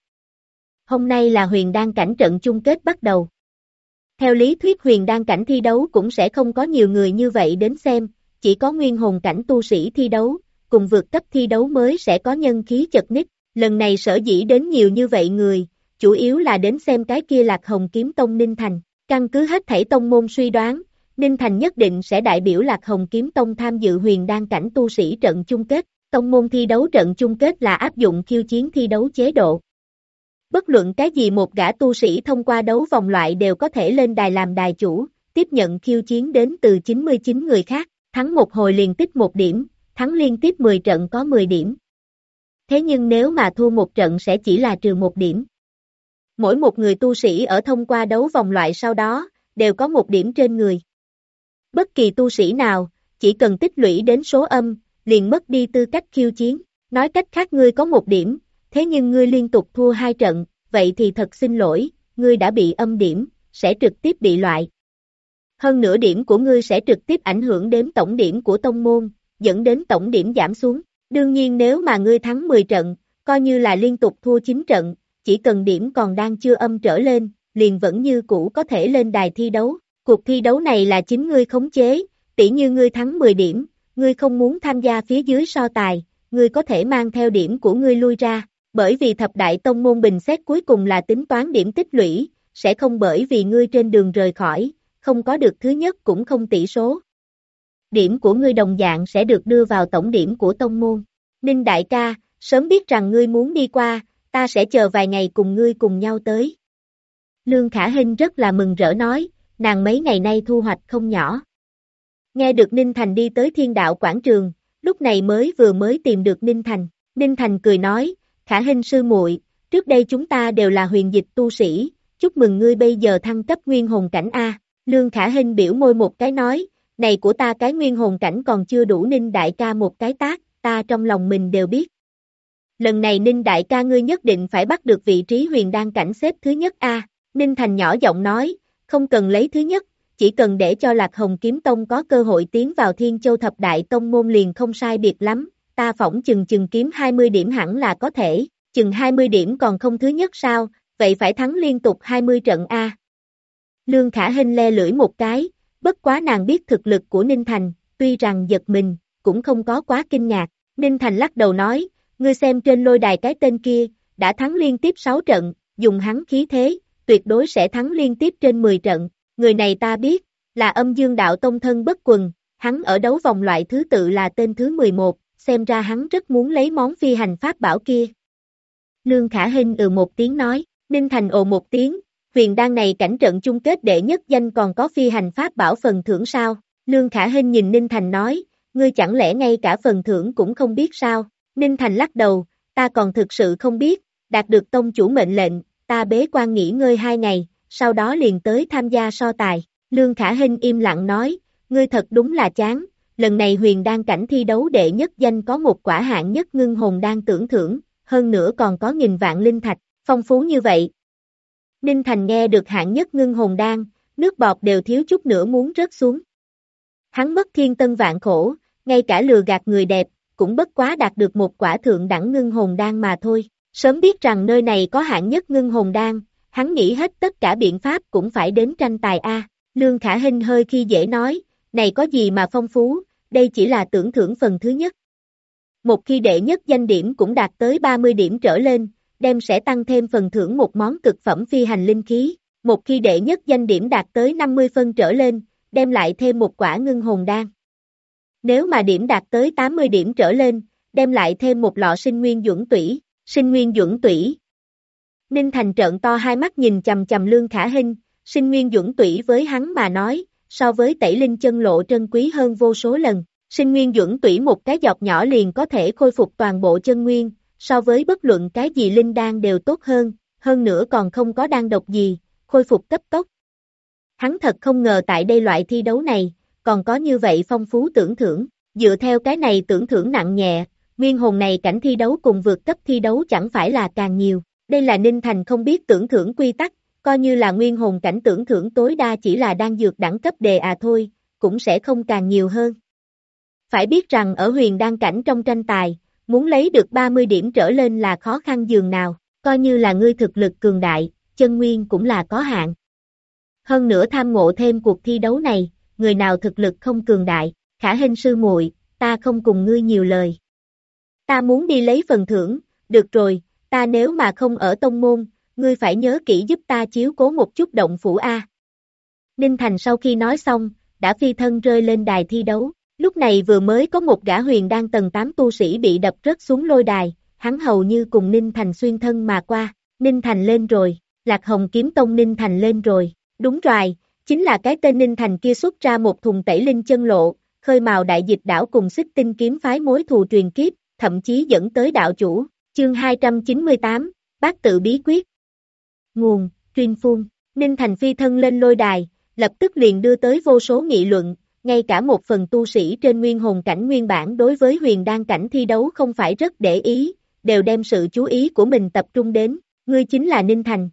Hôm nay là huyền đan cảnh trận chung kết bắt đầu. Theo lý thuyết huyền đan cảnh thi đấu cũng sẽ không có nhiều người như vậy đến xem, chỉ có nguyên hồn cảnh tu sĩ thi đấu, cùng vượt cấp thi đấu mới sẽ có nhân khí chật ních. Lần này sở dĩ đến nhiều như vậy người, chủ yếu là đến xem cái kia Lạc Hồng Kiếm Tông Ninh Thành. Căn cứ hết thảy tông môn suy đoán, Ninh Thành nhất định sẽ đại biểu Lạc Hồng Kiếm Tông tham dự huyền đan cảnh tu sĩ trận chung kết. Tông môn thi đấu trận chung kết là áp dụng khiêu chiến thi đấu chế độ. Bất luận cái gì một gã tu sĩ thông qua đấu vòng loại đều có thể lên đài làm đài chủ, tiếp nhận khiêu chiến đến từ 99 người khác, thắng một hồi liền tích 1 điểm, thắng liên tiếp 10 trận có 10 điểm. Thế nhưng nếu mà thua một trận sẽ chỉ là trừ 1 điểm. Mỗi một người tu sĩ ở thông qua đấu vòng loại sau đó, đều có 1 điểm trên người. Bất kỳ tu sĩ nào, chỉ cần tích lũy đến số âm, liền mất đi tư cách khiêu chiến. Nói cách khác ngươi có 1 điểm, thế nhưng ngươi liên tục thua 2 trận, vậy thì thật xin lỗi, ngươi đã bị âm điểm, sẽ trực tiếp bị loại. Hơn nữa điểm của ngươi sẽ trực tiếp ảnh hưởng đến tổng điểm của tông môn, dẫn đến tổng điểm giảm xuống. Đương nhiên nếu mà ngươi thắng 10 trận, coi như là liên tục thua 9 trận, chỉ cần điểm còn đang chưa âm trở lên, liền vẫn như cũ có thể lên đài thi đấu. Cuộc thi đấu này là chính ngươi khống chế, tỉ như ngươi thắng 10 điểm, ngươi không muốn tham gia phía dưới so tài, ngươi có thể mang theo điểm của ngươi lui ra. Bởi vì thập đại tông môn bình xét cuối cùng là tính toán điểm tích lũy, sẽ không bởi vì ngươi trên đường rời khỏi, không có được thứ nhất cũng không tỷ số. Điểm của ngươi đồng dạng sẽ được đưa vào tổng điểm của tông môn. Ninh đại ca, sớm biết rằng ngươi muốn đi qua, ta sẽ chờ vài ngày cùng ngươi cùng nhau tới. Lương Khả Hinh rất là mừng rỡ nói, nàng mấy ngày nay thu hoạch không nhỏ. Nghe được Ninh Thành đi tới Thiên Đạo Quảng Trường, lúc này mới tìm được Ninh Thành. Ninh Thành cười nói, Khả Hinh sư muội, trước đây chúng ta đều là huyền dịch tu sĩ, chúc mừng ngươi bây giờ thăng cấp nguyên hồn cảnh A. Lương Khả Hinh biểu môi một cái nói, này của ta cái nguyên hồn cảnh còn chưa đủ Ninh đại ca một cái tác, ta trong lòng mình đều biết. Lần này Ninh đại ca ngươi nhất định phải bắt được vị trí huyền đan cảnh xếp thứ nhất A. Ninh Thành nhỏ giọng nói, không cần lấy thứ nhất, chỉ cần để cho Lạc Hồng Kiếm Tông có cơ hội tiến vào Thiên Châu Thập Đại Tông môn liền không sai biệt lắm, ta phỏng chừng kiếm 20 điểm hẳn là có thể, chừng 20 điểm còn không thứ nhất sao, vậy phải thắng liên tục 20 trận A. Lương Khả Hinh le lưỡi một cái, bất quá nàng biết thực lực của Ninh Thành, tuy rằng giật mình, cũng không có quá kinh ngạc. Ninh Thành lắc đầu nói, ngươi xem trên lôi đài cái tên kia, đã thắng liên tiếp 6 trận, dùng hắn khí thế, tuyệt đối sẽ thắng liên tiếp trên 10 trận. Người này ta biết, là Âm Dương Đạo Tông thân Bất Quần, hắn ở đấu vòng loại thứ tự là tên thứ 11, xem ra hắn rất muốn lấy món phi hành pháp bảo kia. Lương Khả Hinh một tiếng nói, Ninh Thành ồ một tiếng, huyền đan này cảnh trận chung kết đệ nhất danh còn có phi hành pháp bảo phần thưởng sao? Lương Khả Hinh nhìn Ninh Thành nói, ngươi chẳng lẽ ngay cả phần thưởng cũng không biết sao? Ninh Thành lắc đầu, ta còn thực sự không biết, đạt được tông chủ mệnh lệnh, ta bế quan nghỉ ngơi 2 ngày, sau đó liền tới tham gia so tài. Lương Khả Hinh im lặng nói, ngươi thật đúng là chán, lần này huyền đan cảnh thi đấu đệ nhất danh có một quả hạng nhất ngưng hồn đan tưởng thưởng, hơn nữa còn có 1000 vạn linh thạch, phong phú như vậy. Ninh Thành nghe được hạng nhất ngưng hồn đan, nước bọt đều thiếu chút nữa muốn rớt xuống. Hắn mất thiên tân vạn khổ, ngay cả lừa gạt người đẹp, cũng bất quá đạt được một quả thượng đẳng ngưng hồn đan mà thôi. Sớm biết rằng nơi này có hạng nhất ngưng hồn đan, hắn nghĩ hết tất cả biện pháp cũng phải đến tranh tài A. Lương Khả Hinh hơi khi dễ nói, này có gì mà phong phú, đây chỉ là tưởng thưởng phần thứ nhất. Một khi đệ nhất danh điểm cũng đạt tới 30 điểm trở lên, đem sẽ tăng thêm phần thưởng một món cực phẩm phi hành linh khí. Một khi đệ nhất danh điểm đạt tới 50 phân trở lên, đem lại thêm một quả ngưng hồn đan. Nếu mà điểm đạt tới 80 điểm trở lên, đem lại thêm một lọ sinh nguyên dưỡng tủy. Sinh nguyên dưỡng tủy. Ninh Thành trợn to hai mắt nhìn chằm chằm Lương Khả Hinh, sinh nguyên dưỡng tủy với hắn mà nói, so với tẩy linh chân lộ trân quý hơn vô số lần. Sinh nguyên dưỡng tủy một cái giọt nhỏ liền có thể khôi phục toàn bộ chân nguyên, so với bất luận cái gì linh đan đều tốt hơn nữa còn không có đan độc gì, khôi phục cấp tốc. Hắn thật không ngờ tại đây loại thi đấu này, còn có như vậy phong phú tưởng thưởng, dựa theo cái này tưởng thưởng nặng nhẹ, nguyên hồn này cảnh thi đấu cùng vượt cấp thi đấu chẳng phải là càng nhiều. Đây là Ninh Thành không biết tưởng thưởng quy tắc, coi như là nguyên hồn cảnh tưởng thưởng tối đa chỉ là đan dược đẳng cấp đề thôi, cũng sẽ không càng nhiều hơn. Phải biết rằng ở huyền đan cảnh trong tranh tài, muốn lấy được 30 điểm trở lên là khó khăn dường nào, coi như là ngươi thực lực cường đại, chân nguyên cũng là có hạn. Hơn nữa tham ngộ thêm cuộc thi đấu này, người nào thực lực không cường đại, Khả Hinh sư muội, ta không cùng ngươi nhiều lời. Ta muốn đi lấy phần thưởng, được rồi, ta nếu mà không ở tông môn, ngươi phải nhớ kỹ giúp ta chiếu cố một chút động phủ A. Ninh Thành sau khi nói xong, đã phi thân rơi lên đài thi đấu, lúc này vừa mới có một gã huyền đan tầng 8 tu sĩ bị đập rớt xuống lôi đài, hắn hầu như cùng Ninh Thành xuyên thân mà qua, Ninh Thành lên rồi, Lạc Hồng Kiếm Tông Ninh Thành lên rồi, đúng rồi, chính là cái tên Ninh Thành kia xuất ra một thùng tẩy linh chân lộ, khơi mào đại dịch đảo cùng xích tinh kiếm phái mối thù truyền kiếp, thậm chí dẫn tới đạo chủ, chương 298, Bát tự bí quyết. Nguồn, Truyền Phun, Ninh Thành phi thân lên lôi đài, lập tức liền đưa tới vô số nghị luận, ngay cả một phần tu sĩ trên nguyên hồn cảnh nguyên bản đối với huyền đan cảnh thi đấu không phải rất để ý, đều đem sự chú ý của mình tập trung đến, ngươi chính là Ninh Thành.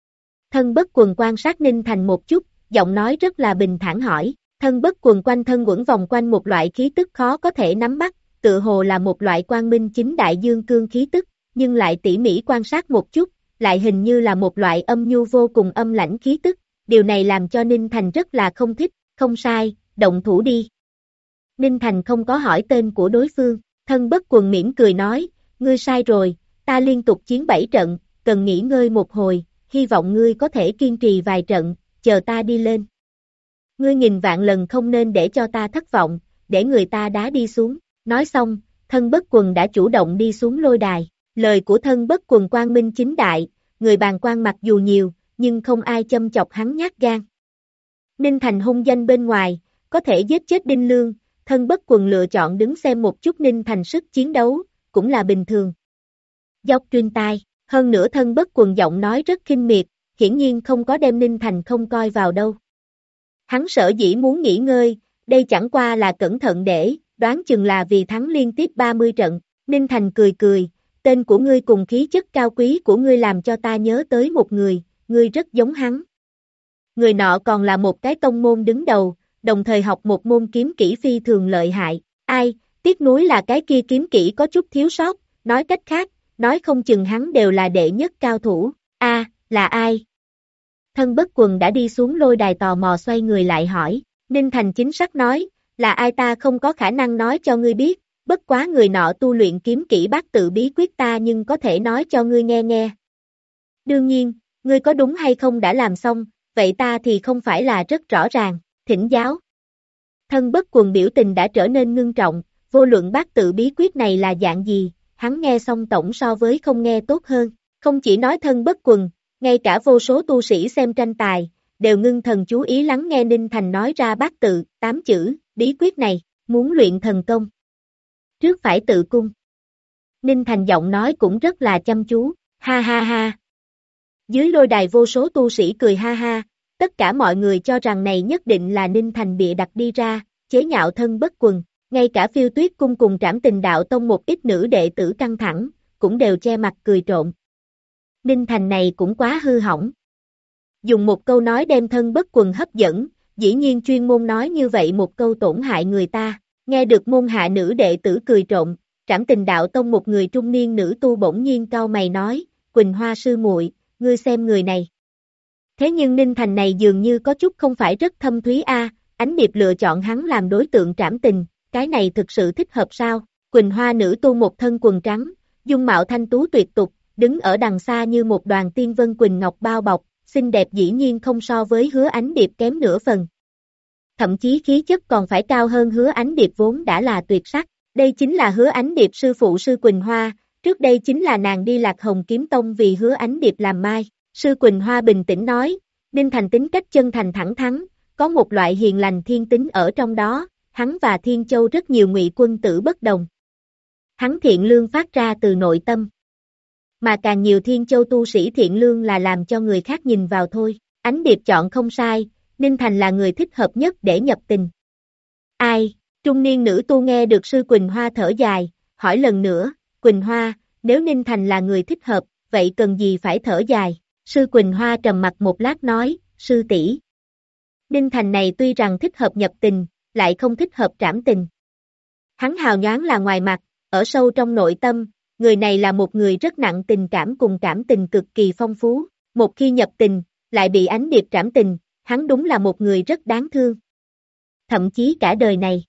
Thân Bất Quần quan sát Ninh Thành một chút, giọng nói rất là bình thản hỏi, Thân Bất Quần quanh thân quẩn vòng quanh một loại khí tức khó có thể nắm bắt, tựa hồ là một loại quang minh chính đại dương cương khí tức, nhưng lại tỉ mỉ quan sát một chút, lại hình như là một loại âm nhu vô cùng âm lãnh khí tức, điều này làm cho Ninh Thành rất là không thích, không sai, động thủ đi. Ninh Thành không có hỏi tên của đối phương, Thân Bất Quần mỉm cười nói, ngươi sai rồi, ta liên tục chiến 7 trận, cần nghỉ ngơi một hồi, hy vọng ngươi có thể kiên trì vài trận, chờ ta đi lên. Ngươi nghìn vạn lần không nên để cho ta thất vọng, để người ta đá đi xuống. Nói xong, Thân Bất Quần đã chủ động đi xuống lôi đài. Lời của Thân Bất Quần quang minh chính đại, người bàng quan mặc dù nhiều, nhưng không ai châm chọc hắn nhát gan. Ninh Thành hung danh bên ngoài, có thể giết chết Đinh Lương, Thân Bất Quần lựa chọn đứng xem một chút Ninh Thành sức chiến đấu, cũng là bình thường. Dốc truyền tai, hơn nữa Thân Bất Quần giọng nói rất khinh miệt, hiển nhiên không có đem Ninh Thành không coi vào đâu. Hắn sở dĩ muốn nghỉ ngơi, đây chẳng qua là cẩn thận để, đoán chừng là vì thắng liên tiếp 30 trận. Ninh Thành cười cười, tên của ngươi cùng khí chất cao quý của ngươi làm cho ta nhớ tới một người, ngươi rất giống hắn. Người nọ còn là một cái tông môn đứng đầu, đồng thời học một môn kiếm kỹ phi thường lợi hại. Ai, tiếc nuối là cái kia kiếm kỹ có chút thiếu sót, nói cách khác, nói không chừng hắn đều là đệ nhất cao thủ. A, là ai? Thân Bất Quần đã đi xuống lôi đài tò mò xoay người lại hỏi. Ninh Thành chính xác nói, là ai ta không có khả năng nói cho ngươi biết, bất quá người nọ tu luyện kiếm kỹ bát tự bí quyết ta nhưng có thể nói cho ngươi nghe nghe. Đương nhiên, ngươi có đúng hay không đã làm xong, vậy ta thì không phải là rất rõ ràng, thỉnh giáo. Thân Bất Quần biểu tình đã trở nên ngưng trọng, vô luận bát tự bí quyết này là dạng gì, hắn nghe xong tổng so với không nghe tốt hơn, không chỉ nói Thân Bất Quần, ngay cả vô số tu sĩ xem tranh tài, đều ngưng thần chú ý lắng nghe Ninh Thành nói ra bát tự, 8 chữ, bí quyết này, muốn luyện thần công. Trước phải tự cung. Ninh Thành giọng nói cũng rất là chăm chú, ha ha ha. Dưới lôi đài vô số tu sĩ cười ha ha, tất cả mọi người cho rằng này nhất định là Ninh Thành bịa đặt đi ra, chế nhạo Thân Bất Quần, ngay cả Phiêu Tuyết cung cùng Trảm Tình Đạo tông một ít nữ đệ tử căng thẳng, cũng đều che mặt cười trộn. Ninh Thành này cũng quá hư hỏng. Dùng một câu nói đem Thân Bất Quần hấp dẫn, dĩ nhiên chuyên môn nói như vậy một câu tổn hại người ta, nghe được môn hạ nữ đệ tử cười trộn, Trảm Tình Đạo tông một người trung niên nữ tu bỗng nhiên cau mày nói, Quỳnh Hoa sư muội, ngươi xem người này. Thế nhưng Ninh Thành này dường như có chút không phải rất thâm thúy a, Ánh Điệp lựa chọn hắn làm đối tượng trảm tình, cái này thực sự thích hợp sao? Quỳnh Hoa nữ tu một thân quần trắng, dung mạo thanh tú tuyệt tục, đứng ở đằng xa như một đoàn tiên vân quỳnh ngọc bao bọc, xinh đẹp dĩ nhiên không so với Hứa Ánh Điệp kém nửa phần. Thậm chí khí chất còn phải cao hơn Hứa Ánh Điệp vốn đã là tuyệt sắc. Đây chính là Hứa Ánh Điệp sư phụ sư Quỳnh Hoa, trước đây chính là nàng đi Lạc Hồng Kiếm Tông vì Hứa Ánh Điệp làm mai. Sư Quỳnh Hoa bình tĩnh nói, Ninh Thành tính cách chân thành thẳng thắn, có một loại hiền lành thiên tính ở trong đó, hắn và Thiên Châu rất nhiều ngụy quân tử bất đồng. Hắn thiện lương phát ra từ nội tâm. Mà càng nhiều Thiên Châu tu sĩ thiện lương là làm cho người khác nhìn vào thôi. Ánh Điệp chọn không sai, Ninh Thành là người thích hợp nhất để nhập tình. Ai? Trung niên nữ tu nghe được sư Quỳnh Hoa thở dài, hỏi lần nữa, Quỳnh Hoa, nếu Ninh Thành là người thích hợp, vậy cần gì phải thở dài? Sư Quỳnh Hoa trầm mặt một lát nói, sư tỷ, Ninh Thành này tuy rằng thích hợp nhập tình, lại không thích hợp trảm tình. Hắn hào nhoáng là ngoài mặt, ở sâu trong nội tâm, người này là một người rất nặng tình cảm cùng cảm tình cực kỳ phong phú, một khi nhập tình, lại bị Ánh Điệp trảm tình, hắn đúng là một người rất đáng thương. Thậm chí cả đời này.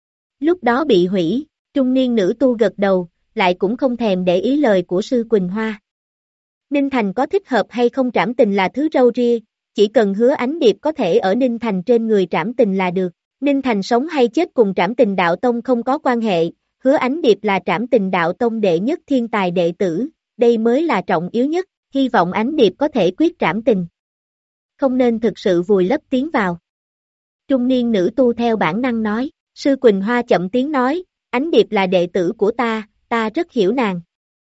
Lúc đó bị hủy, trung niên nữ tu gật đầu, lại cũng không thèm để ý lời của sư Quỳnh Hoa. Ninh Thành có thích hợp hay không trảm tình là thứ râu ria, chỉ cần Hứa Ánh Điệp có thể ở Ninh Thành trên người trảm tình là được. Ninh Thành sống hay chết cùng Trảm Tình Đạo Tông không có quan hệ, Hứa Ánh Điệp là Trảm Tình Đạo Tông đệ nhất thiên tài đệ tử, đây mới là trọng yếu nhất, hy vọng Ánh Điệp có thể quyết trảm tình. Không nên thực sự vùi lấp tiến vào. Trung niên nữ tu theo bản năng nói, sư Quỳnh Hoa chậm tiếng nói, Ánh Điệp là đệ tử của ta rất hiểu nàng.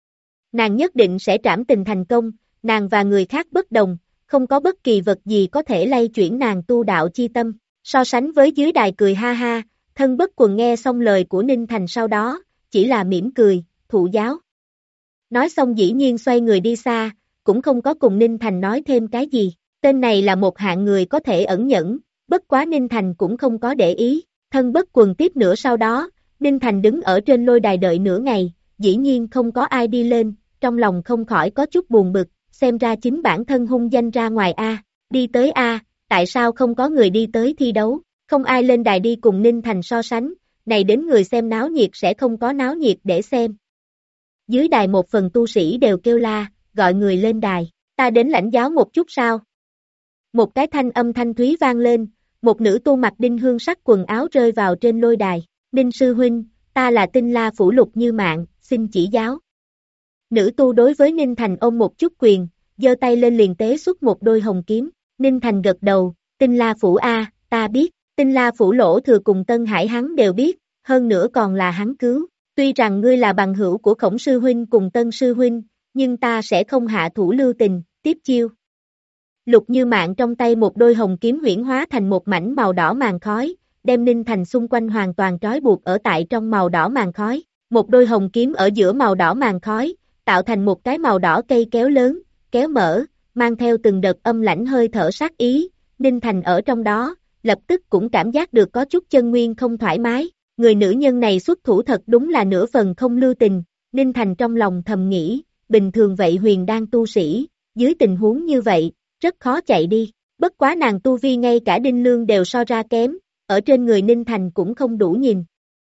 Nàng nhất định sẽ trảm tình thành công, nàng và người khác bất đồng, không có bất kỳ vật gì có thể lay chuyển nàng tu đạo chi tâm. So sánh với dưới đài cười ha ha, Thân Bất Quần nghe xong lời của Ninh Thành sau đó, chỉ là mỉm cười, thụ giáo. Nói xong dĩ nhiên xoay người đi xa, cũng không có cùng Ninh Thành nói thêm cái gì. Tên này là một hạng người có thể ẩn nhẫn, bất quá Ninh Thành cũng không có để ý. Thân Bất Quần tiếp nữa sau đó, Ninh Thành đứng ở trên lôi đài đợi nửa ngày, dĩ nhiên không có ai đi lên, trong lòng không khỏi có chút buồn bực, xem ra chính bản thân hung danh ra ngoài a, đi tới a, tại sao không có người đi tới thi đấu, không ai lên đài đi cùng Ninh Thành so sánh, này đến người xem náo nhiệt sẽ không có náo nhiệt để xem. Dưới đài một phần tu sĩ đều kêu la, gọi người lên đài, ta đến lãnh giáo một chút sao? Một cái thanh âm thanh thúy vang lên, một nữ tu mặc đinh hương sắc quần áo rơi vào trên lôi đài, Ninh sư huynh, ta là Tinh La phủ Lục Như Mạn, xin chỉ giáo. Nữ tu đối với Ninh Thành ôm một chút quyền, giơ tay lên liền tế xuất một đôi hồng kiếm. Ninh Thành gật đầu, Tinh La Phủ a, ta biết, Tinh La Phủ Lỗ Thừa cùng Tân Hải hắn đều biết, hơn nữa còn là hắn cứu. Tuy rằng ngươi là bằng hữu của Khổng sư huynh cùng Tân sư huynh, nhưng ta sẽ không hạ thủ lưu tình, tiếp chiêu. Lục Như Mạn trong tay một đôi hồng kiếm huyễn hóa thành một mảnh màu đỏ màn khói, đem Ninh Thành xung quanh hoàn toàn trói buộc ở tại trong màu đỏ màn khói. Một đôi hồng kiếm ở giữa màu đỏ màn khói, tạo thành một cái màu đỏ cây kéo lớn, kéo mở, mang theo từng đợt âm lãnh hơi thở sát ý. Ninh Thành ở trong đó, lập tức cũng cảm giác được có chút chân nguyên không thoải mái. Người nữ nhân này xuất thủ thật đúng là nửa phần không lưu tình. Ninh Thành trong lòng thầm nghĩ, bình thường vậy huyền đan tu sĩ, dưới tình huống như vậy, rất khó chạy đi. Bất quá nàng tu vi ngay cả Đinh Lương đều so ra kém, ở trên người Ninh Thành cũng không đủ nhìn.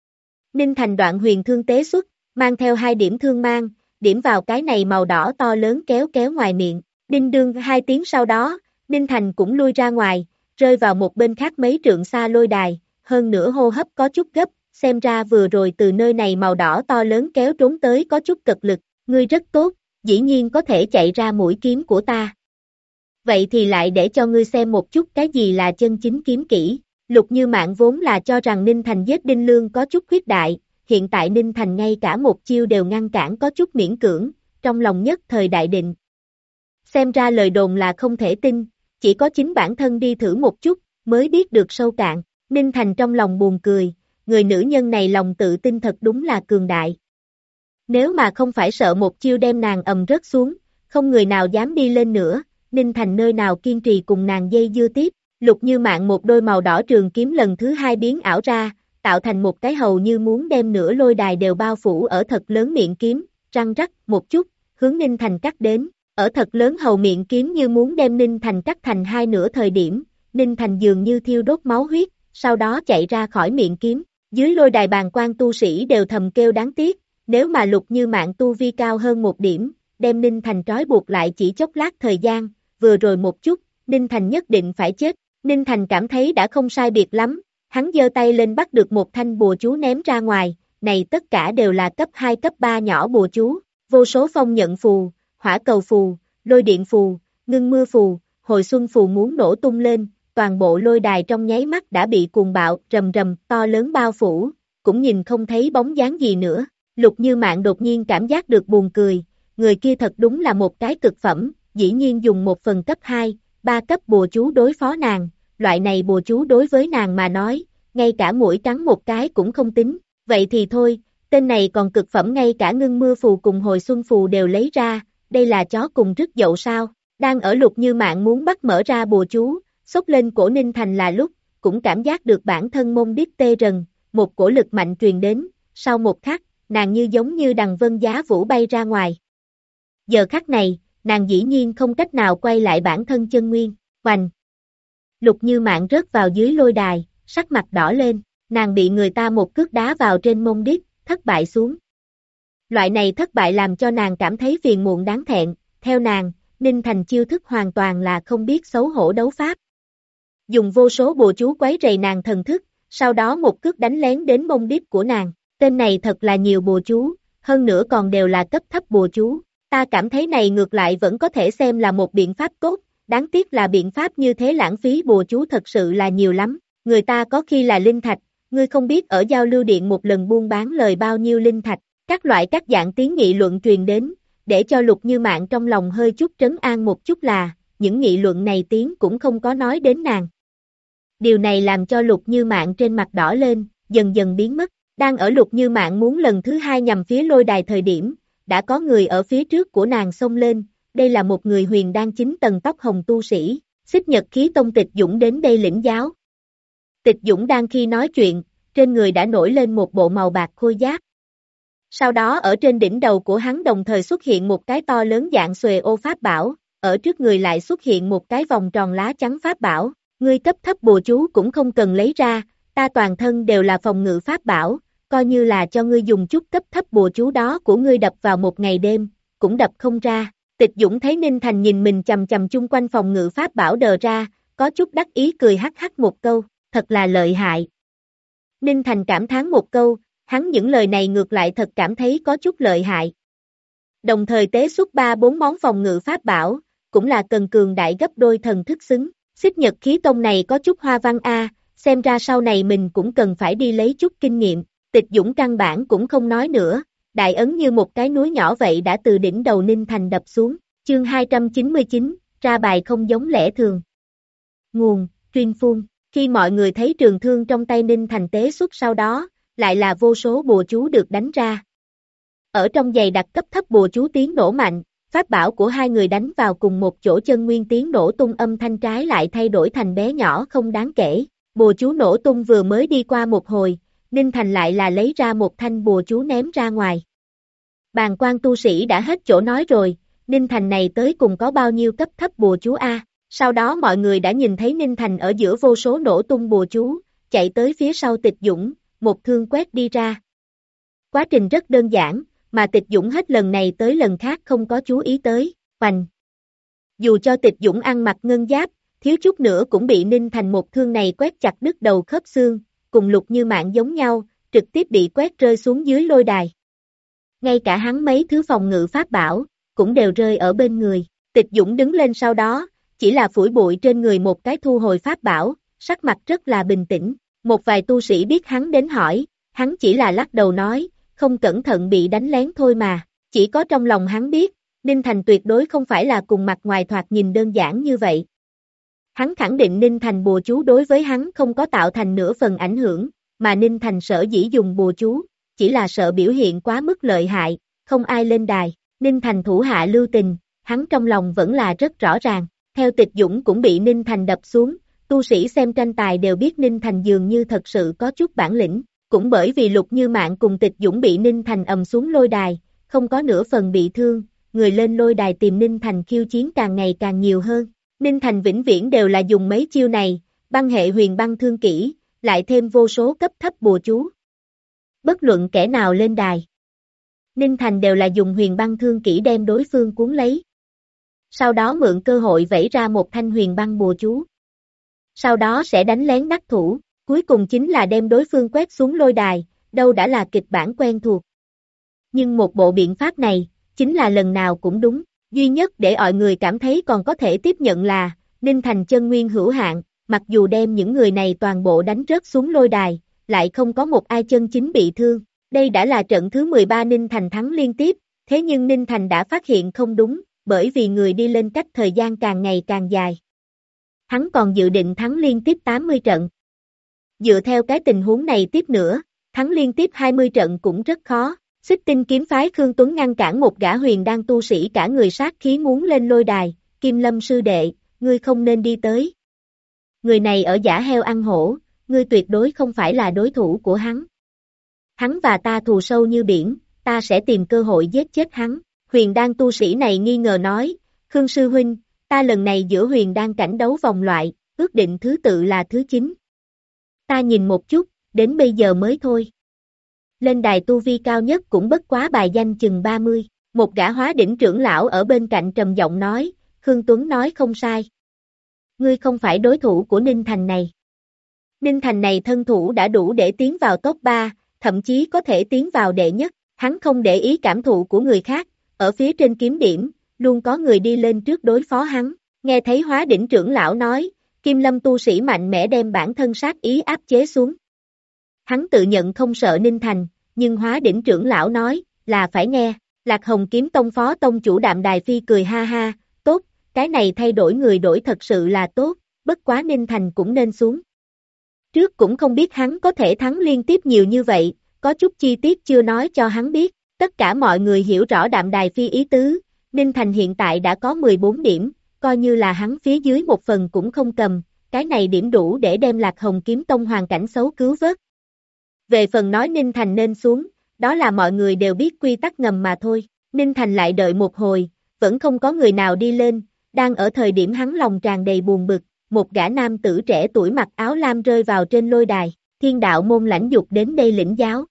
Ninh Thành đoạn huyền thương tế xuất, mang theo 2 điểm thương mang, điểm vào cái này màu đỏ to lớn kéo kéo ngoài miệng. Đinh đương 2 tiếng sau đó, Ninh Thành cũng lui ra ngoài, rơi vào một bên khác mấy trượng xa lôi đài, hơn nữa hô hấp có chút gấp, xem ra vừa rồi từ nơi này màu đỏ to lớn kéo trốn tới có chút cật lực. Ngươi rất tốt, dĩ nhiên có thể chạy ra mũi kiếm của ta. Vậy thì lại để cho ngươi xem một chút cái gì là chân chính kiếm kỹ. Lục Như Mạn vốn là cho rằng Ninh Thành giết Đinh Lương có chút khuyết đại, hiện tại Ninh Thành ngay cả một chiêu đều ngăn cản có chút miễn cưỡng, trong lòng nhất thời đại định. Xem ra lời đồn là không thể tin, chỉ có chính bản thân đi thử một chút, mới biết được sâu cạn. Ninh Thành trong lòng buồn cười, người nữ nhân này lòng tự tin thật đúng là cường đại. Nếu mà không phải sợ một chiêu đem nàng ầm rớt xuống, không người nào dám đi lên nữa, Ninh Thành nơi nào kiên trì cùng nàng dây dưa tiếp. Lục Như Mạn một đôi màu đỏ trường kiếm lần thứ 2 biến ảo ra, tạo thành một cái hầu như muốn đem nửa lôi đài đều bao phủ ở thật lớn miệng kiếm, răng rắc một chút, hướng Ninh Thành cắt đến. Ở thật lớn hầu miệng kiếm như muốn đem Ninh Thành cắt thành 2 nửa thời điểm, Ninh Thành dường như thiêu đốt máu huyết, sau đó chạy ra khỏi miệng kiếm. Dưới lôi đài bàn quan tu sĩ đều thầm kêu đáng tiếc, nếu mà Lục Như Mạn tu vi cao hơn 1 điểm, đem Ninh Thành trói buộc lại chỉ chốc lát thời gian, vừa rồi một chút, Ninh Thành nhất định phải chết. Ninh Thành cảm thấy đã không sai biệt lắm, hắn giơ tay lên bắt được một thanh bùa chú ném ra ngoài, này tất cả đều là cấp 2 cấp 3 nhỏ bùa chú, vô số phong nhận phù, hỏa cầu phù, lôi điện phù, ngưng mưa phù, hồi xuân phù muốn nổ tung lên, toàn bộ lôi đài trong nháy mắt đã bị cuồng bạo, rầm rầm, to lớn bao phủ, cũng nhìn không thấy bóng dáng gì nữa. Lục Như Mạn đột nhiên cảm giác được buồn cười, người kia thật đúng là một cái cực phẩm, dĩ nhiên dùng một phần cấp 2, 3 cấp bùa chú đối phó nàng, loại này bùa chú đối với nàng mà nói, ngay cả mũi cắn một cái cũng không tính, vậy thì thôi, tên này còn cực phẩm ngay cả ngưng mưa phù cùng hồi xuân phù đều lấy ra, đây là chó cùng rứt dậu sao. Đang ở Lục Như Mạn muốn bắt mở ra bùa chú, xốc lên cổ Ninh Thành là lúc, cũng cảm giác được bản thân mông đít tê rần, một cổ lực mạnh truyền đến, sau một khắc, nàng như giống như đằng vân giá vũ bay ra ngoài. Giờ khắc này, nàng dĩ nhiên không cách nào quay lại bản thân chân nguyên, hoành. Lục Như Mạn rớt vào dưới lôi đài, sắc mặt đỏ lên, nàng bị người ta một cước đá vào trên mông đít, thất bại xuống. Loại này thất bại làm cho nàng cảm thấy phiền muộn đáng thẹn, theo nàng, Ninh Thành chiêu thức hoàn toàn là không biết xấu hổ đấu pháp. Dùng vô số bùa chú quấy rầy nàng thần thức, sau đó một cước đánh lén đến mông đít của nàng, tên này thật là nhiều bùa chú, hơn nữa còn đều là cấp thấp bùa chú, ta cảm thấy này ngược lại vẫn có thể xem là một biện pháp tốt, đáng tiếc là biện pháp như thế lãng phí bùa chú thật sự là nhiều lắm, người ta có khi là linh thạch, ngươi không biết ở giao lưu điện một lần buôn bán lời bao nhiêu linh thạch, các loại các dạng tiếng nghị luận truyền đến, để cho Lục Như Mạn trong lòng hơi chút trấn an một chút là, những nghị luận này tiếng cũng không có nói đến nàng. Điều này làm cho Lục Như Mạn trên mặt đỏ lên, dần dần biến mất, đang ở Lục Như Mạn muốn lần thứ 2 nhằm phía lôi đài thời điểm, đã có người ở phía trước của nàng xông lên, đây là một người huyền đan 9 tầng tóc hồng tu sĩ, Xích Nhật Khí Tông Tịch Dũng đến đây lĩnh giáo. Tịch Dũng đang khi nói chuyện, trên người đã nổi lên một bộ màu bạc khôi giáp. Sau đó ở trên đỉnh đầu của hắn đồng thời xuất hiện một cái to lớn dạng xuề ô pháp bảo, ở trước người lại xuất hiện một cái vòng tròn lá trắng pháp bảo, ngươi cấp thấp bùa chú cũng không cần lấy ra, ta toàn thân đều là phòng ngự pháp bảo, coi như là cho ngươi dùng chút cấp thấp bùa chú đó của ngươi đập vào một ngày đêm, cũng đập không ra. Tịch Dũng thấy Ninh Thành nhìn mình chầm chầm chung quanh phòng ngự pháp bảo đờ ra, có chút đắc ý cười hắc hắc một câu, thật là lợi hại. Ninh Thành cảm thán một câu, hắn những lời này ngược lại thật cảm thấy có chút lợi hại. Đồng thời tế xuất 3-4 món phòng ngự pháp bảo, cũng là cần cường đại gấp đôi thần thức xứng. Xích Nhật khí tông này có chút hoa văn a, xem ra sau này mình cũng cần phải đi lấy chút kinh nghiệm. Tịch Dũng căn bản cũng không nói nữa, đại ấn như một cái núi nhỏ vậy đã từ đỉnh đầu Ninh Thành đập xuống. Chương 299, ra bài không giống lẽ thường. Nguồn, Tuyên Phun. Khi mọi người thấy trường thương trong tay Ninh Thành tế xuất sau đó, lại là vô số bùa chú được đánh ra. Ở trong giày đặc cấp thấp bùa chú tiếng nổ mạnh, pháp bảo của hai người đánh vào cùng một chỗ chân nguyên tiếng nổ tung âm thanh trái lại thay đổi thành bé nhỏ không đáng kể. Bùa chú nổ tung vừa mới đi qua một hồi, Ninh Thành lại là lấy ra một thanh bùa chú ném ra ngoài. Bàng quan tu sĩ đã hết chỗ nói rồi, Ninh Thành này tới cùng có bao nhiêu cấp thấp bùa chú a? Sau đó mọi người đã nhìn thấy Ninh Thành ở giữa vô số nổ tung bùa chú, chạy tới phía sau Tịch Dũng, một thương quét đi ra. Quá trình rất đơn giản, mà Tịch Dũng hết lần này tới lần khác không có chú ý tới, hoành. Dù cho Tịch Dũng ăn mặc ngân giáp, thiếu chút nữa cũng bị Ninh Thành một thương này quét chặt đứt đầu khớp xương, cùng Lục Như Mạng giống nhau, trực tiếp bị quét rơi xuống dưới lôi đài. Ngay cả hắn mấy thứ phòng ngự pháp bảo, cũng đều rơi ở bên người. Tịch Dũng đứng lên sau đó, chỉ là phủi bụi trên người một cái thu hồi pháp bảo, sắc mặt rất là bình tĩnh. Một vài tu sĩ biết hắn đến hỏi, hắn chỉ là lắc đầu nói, không cẩn thận bị đánh lén thôi mà. Chỉ có trong lòng hắn biết, Ninh Thành tuyệt đối không phải là cùng mặt ngoài thoạt nhìn đơn giản như vậy. Hắn khẳng định Ninh Thành bùa chú đối với hắn không có tạo thành nửa phần ảnh hưởng, mà Ninh Thành sở dĩ dùng bùa chú, chỉ là sợ biểu hiện quá mức lợi hại, không ai lên đài. Ninh Thành thủ hạ lưu tình, hắn trong lòng vẫn là rất rõ ràng. Theo Tịch Dũng cũng bị Ninh Thành đập xuống, tu sĩ xem tranh tài đều biết Ninh Thành dường như thật sự có chút bản lĩnh, cũng bởi vì Lục Như Mạng cùng Tịch Dũng bị Ninh Thành ầm xuống lôi đài, không có nửa phần bị thương, người lên lôi đài tìm Ninh Thành khiêu chiến càng ngày càng nhiều hơn. Ninh Thành vĩnh viễn đều là dùng mấy chiêu này, băng hệ huyền băng thương kỹ, lại thêm vô số cấp thấp bùa chú. Bất luận kẻ nào lên đài, Ninh Thành đều là dùng huyền băng thương kỹ đem đối phương cuốn lấy. Sau đó mượn cơ hội vẩy ra một thanh huyền băng bùa chú. Sau đó sẽ đánh lén đắc thủ, cuối cùng chính là đem đối phương quét xuống lôi đài, đâu đã là kịch bản quen thuộc. Nhưng một bộ biện pháp này, chính là lần nào cũng đúng, duy nhất để mọi người cảm thấy còn có thể tiếp nhận là, Ninh Thành chân nguyên hữu hạn, mặc dù đem những người này toàn bộ đánh rớt xuống lôi đài, lại không có một ai chân chính bị thương. Đây đã là trận thứ 13 Ninh Thành thắng liên tiếp, thế nhưng Ninh Thành đã phát hiện không đúng, bởi vì người đi lên cách thời gian càng ngày càng dài. Hắn còn dự định thắng liên tiếp 80 trận. Dựa theo cái tình huống này tiếp nữa, thắng liên tiếp 20 trận cũng rất khó. Xích Tinh kiếm phái Khương Tuấn ngăn cản một gã huyền đan tu sĩ cả người sát khí muốn lên lôi đài, Kim Lâm sư đệ, ngươi không nên đi tới. Người này ở giả heo ăn hổ, ngươi tuyệt đối không phải là đối thủ của hắn. Hắn và ta thù sâu như biển, ta sẽ tìm cơ hội giết chết hắn. Huyền đan tu sĩ này nghi ngờ nói, Khương sư huynh, ta lần này giữa huyền đan cảnh đấu vòng loại, ước định thứ tự là thứ 9. Ta nhìn một chút, đến bây giờ mới thôi. Lên đài tu vi cao nhất cũng bất quá bài danh chừng 30. Một gã hóa đỉnh trưởng lão ở bên cạnh trầm giọng nói, Khương Tuấn nói không sai. Ngươi không phải đối thủ của Ninh Thành này. Ninh Thành này thân thủ đã đủ để tiến vào top 3, thậm chí có thể tiến vào đệ nhất. Hắn không để ý cảm thụ của người khác, ở phía trên kiếm điểm, luôn có người đi lên trước đối phó hắn. Nghe thấy hóa đỉnh trưởng lão nói, Kim Lâm tu sĩ mạnh mẽ đem bản thân sát ý áp chế xuống. Hắn tự nhận không sợ Ninh Thành, nhưng hóa đỉnh trưởng lão nói, là phải nghe. Lạc Hồng kiếm tông phó tông chủ Đạm Đài Phi cười ha ha, tốt, cái này thay đổi người đổi thật sự là tốt, bất quá Ninh Thành cũng nên xuống. Trước cũng không biết hắn có thể thắng liên tiếp nhiều như vậy, có chút chi tiết chưa nói cho hắn biết, tất cả mọi người hiểu rõ Đạm Đài Phi ý tứ, Ninh Thành hiện tại đã có 14 điểm, coi như là hắn phía dưới một phần cũng không cầm, cái này điểm đủ để đem Lạc Hồng kiếm tông hoàn cảnh xấu cứu vớt. Về phần nói Ninh Thành nên xuống, đó là mọi người đều biết quy tắc ngầm mà thôi. Ninh Thành lại đợi một hồi, vẫn không có người nào đi lên, đang ở thời điểm hắn lòng tràn đầy buồn bực, một gã nam tử trẻ tuổi mặc áo lam rơi vào trên lôi đài, Thiên đạo môn lãnh dục đến đây lĩnh giáo.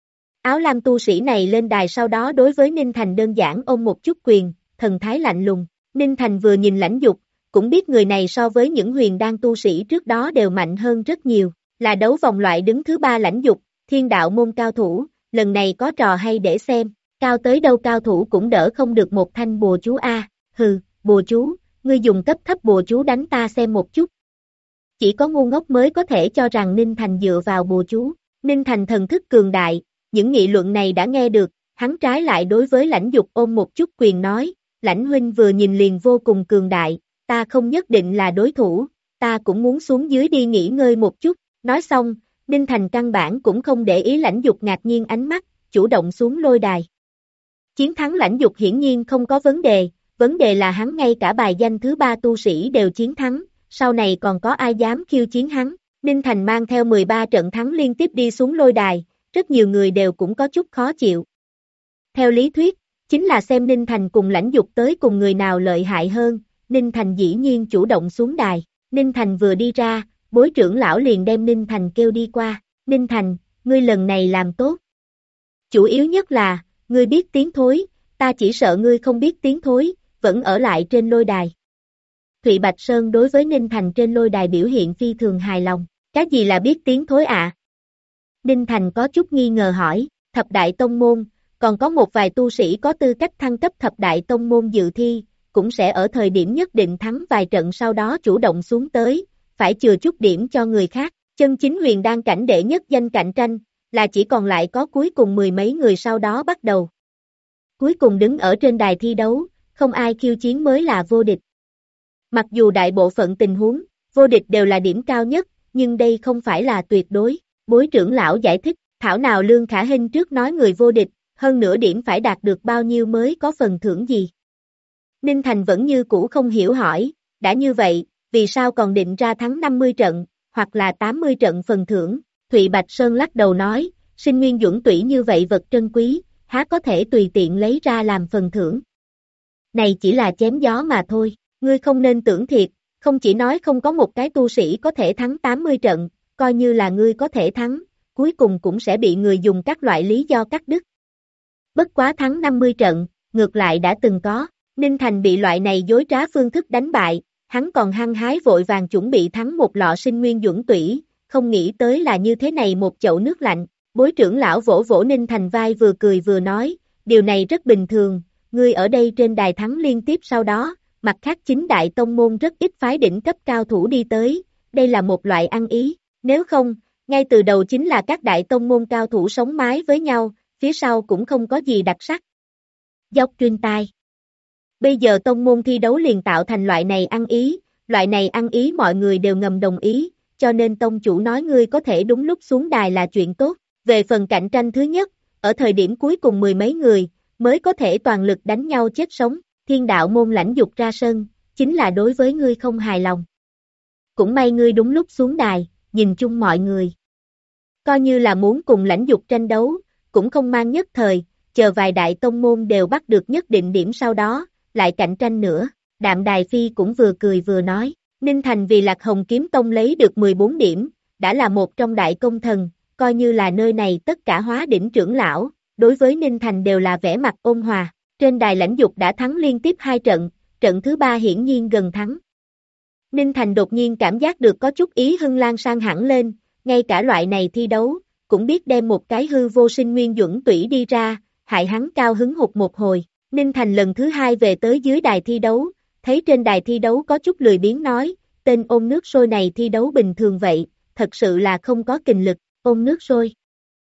Áo lam tu sĩ này lên đài sau đó đối với Ninh Thành đơn giản ôm một chút quyền, thần thái lạnh lùng. Ninh Thành vừa nhìn lãnh dục, cũng biết người này so với những huyền đan tu sĩ trước đó đều mạnh hơn rất nhiều, là đấu vòng loại đứng thứ 3 lãnh dục, Thiên đạo môn cao thủ, lần này có trò hay để xem, cao tới đâu cao thủ cũng đỡ không được một thanh bùa chú a. Hừ, bùa chú, ngươi dùng cấp thấp bùa chú đánh ta xem một chút. Chỉ có ngu ngốc mới có thể cho rằng Ninh Thành dựa vào bùa chú. Ninh Thành thần thức cường đại, những nghị luận này đã nghe được, hắn trái lại đối với Lãnh Dục ôm một chút quyền nói, Lãnh huynh vừa nhìn liền vô cùng cường đại, ta không nhất định là đối thủ, ta cũng muốn xuống dưới đi nghỉ ngơi một chút. Nói xong, Ninh Thành căn bản cũng không để ý Lãnh Dục ngạc nhiên ánh mắt, chủ động xuống lôi đài. Chiến thắng Lãnh Dục hiển nhiên không có vấn đề là hắn ngay cả bài danh thứ 3 tu sĩ đều chiến thắng, sau này còn có ai dám khiêu chiến hắn. Ninh Thành mang theo 13 trận thắng liên tiếp đi xuống lôi đài, rất nhiều người đều cũng có chút khó chịu. Theo lý thuyết, chính là xem Ninh Thành cùng Lãnh Dục tới cùng người nào lợi hại hơn, Ninh Thành dĩ nhiên chủ động xuống đài. Ninh Thành vừa đi ra, Bối trưởng lão liền đem Ninh Thành kêu đi qua, Ninh Thành, ngươi lần này làm tốt. Chủ yếu nhất là, ngươi biết tiếng thối, ta chỉ sợ ngươi không biết tiếng thối, vẫn ở lại trên lôi đài. Thụy Bạch Sơn đối với Ninh Thành trên lôi đài biểu hiện phi thường hài lòng, cái gì là biết tiếng thối ạ? Ninh Thành có chút nghi ngờ hỏi, thập đại tông môn, còn có một vài tu sĩ có tư cách thăng cấp thập đại tông môn dự thi, cũng sẽ ở thời điểm nhất định thắng vài trận sau đó chủ động xuống tới, phải chừa chút điểm cho người khác. Chân chính huyền đan cảnh đệ nhất danh cạnh tranh, là chỉ còn lại có cuối cùng mười mấy người sau đó bắt đầu. Cuối cùng đứng ở trên đài thi đấu, không ai khiêu chiến mới là vô địch. Mặc dù đại bộ phận tình huống, vô địch đều là điểm cao nhất, nhưng đây không phải là tuyệt đối. Bối trưởng lão giải thích, thảo nào Lương Khả Hinh trước nói người vô địch, hơn nữa điểm phải đạt được bao nhiêu mới có phần thưởng gì. Ninh Thành vẫn như cũ không hiểu hỏi, đã như vậy, vì sao còn định ra thắng 50 trận, hoặc là 80 trận phần thưởng. Thụy Bạch Sơn lắc đầu nói, sinh nguyên duẩn tủy như vậy vật trân quý, há có thể tùy tiện lấy ra làm phần thưởng. Này chỉ là chém gió mà thôi, ngươi không nên tưởng thiệt, không chỉ nói không có một cái tu sĩ có thể thắng 80 trận, coi như là ngươi có thể thắng, cuối cùng cũng sẽ bị người dùng các loại lý do cắt đứt. Bất quá thắng 50 trận, ngược lại đã từng có, Ninh Thành bị loại này dối trá phương thức đánh bại, hắn còn hăng hái vội vàng chuẩn bị thắng một lọ sinh nguyên duẩn tủy, không nghĩ tới là như thế này một chậu nước lạnh. Bối trưởng lão vỗ vỗ Ninh Thành vai vừa cười vừa nói, điều này rất bình thường, ngươi ở đây trên đài thắng liên tiếp sau đó, mặt khác chính đại tông môn rất ít phái đỉnh cấp cao thủ đi tới, đây là một loại ăn ý, nếu không, ngay từ đầu chính là các đại tông môn cao thủ sống mái với nhau, phía sau cũng không có gì đặc sắc. Dốc truyền tai. Bây giờ tông môn thi đấu liền tạo thành loại này ăn ý mọi người đều ngầm đồng ý, cho nên tông chủ nói ngươi có thể đúng lúc xuống đài là chuyện tốt. Về phần cạnh tranh thứ nhất, ở thời điểm cuối cùng mười mấy người, mới có thể toàn lực đánh nhau chết sống, Thiên đạo môn Lãnh Dục ra sân, chính là đối với ngươi không hài lòng. Cũng may ngươi đúng lúc xuống đài, nhìn chung mọi người. Coi như là muốn cùng Lãnh Dục tranh đấu, cũng không mang nhất thời, chờ vài đại tông môn đều bắt được nhất định điểm sau đó, lại cạnh tranh nữa. Đạm Đài Phi cũng vừa cười vừa nói, Ninh Thành vì Lạc Hồng Kiếm Tông lấy được 14 điểm, đã là một trong đại công thần, coi như là nơi này tất cả hóa đỉnh trưởng lão, đối với Ninh Thành đều là vẻ mặt ôn hòa. Trên đài Lãnh Dục đã thắng liên tiếp 2 trận, trận thứ 3 hiển nhiên gần thắng. Ninh Thành đột nhiên cảm giác được có chút ý hưng lan sang hẳn lên, ngay cả loại này thi đấu, cũng biết đem một cái hư vô sinh nguyên duẩn tủy đi ra, hại hắn cao hứng hụt một hồi. Ninh Thành lần thứ 2 về tới dưới đài thi đấu, thấy trên đài thi đấu có chút lười biếng nói, tên ôn nước sôi này thi đấu bình thường vậy, thật sự là không có kình lực, ôn nước sôi.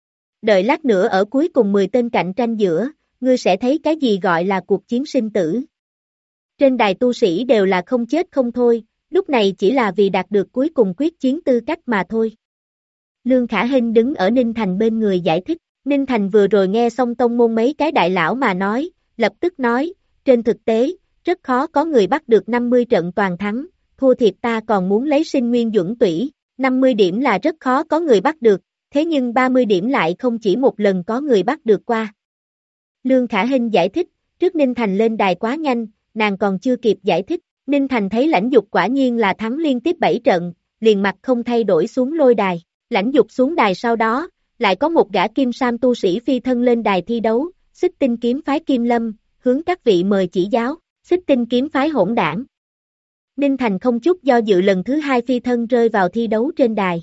Đợi lát nữa ở cuối cùng 10 tên cạnh tranh giữa, ngươi sẽ thấy cái gì gọi là cuộc chiến sinh tử. Trên đài tu sĩ đều là không chết không thôi, lúc này chỉ là vì đạt được cuối cùng quyết chiến tư cách mà thôi. Lương Khả Hinh đứng ở Ninh Thành bên người giải thích, Ninh Thành vừa rồi nghe xong tông môn mấy cái đại lão mà nói, lập tức nói, trên thực tế, rất khó có người bắt được 50 trận toàn thắng, thua thiệt ta còn muốn lấy sinh nguyên duẩn tủy, 50 điểm là rất khó có người bắt được, thế nhưng 30 điểm lại không chỉ một lần có người bắt được qua. Lương Khả Hinh giải thích, trước Ninh Thành lên đài quá nhanh, nàng còn chưa kịp giải thích, Ninh Thành thấy Lãnh Dục quả nhiên là thắng liên tiếp 7 trận, liền mặt không thay đổi xuống lôi đài, Lãnh Dục xuống đài sau đó, lại có một gã kim sam tu sĩ phi thân lên đài thi đấu, Xích Tinh kiếm phái Kim Lâm, hướng các vị mời chỉ giáo, Xích Tinh kiếm phái hỗn đảng. Ninh Thành không chút do dự lần thứ 2 phi thân rơi vào thi đấu trên đài.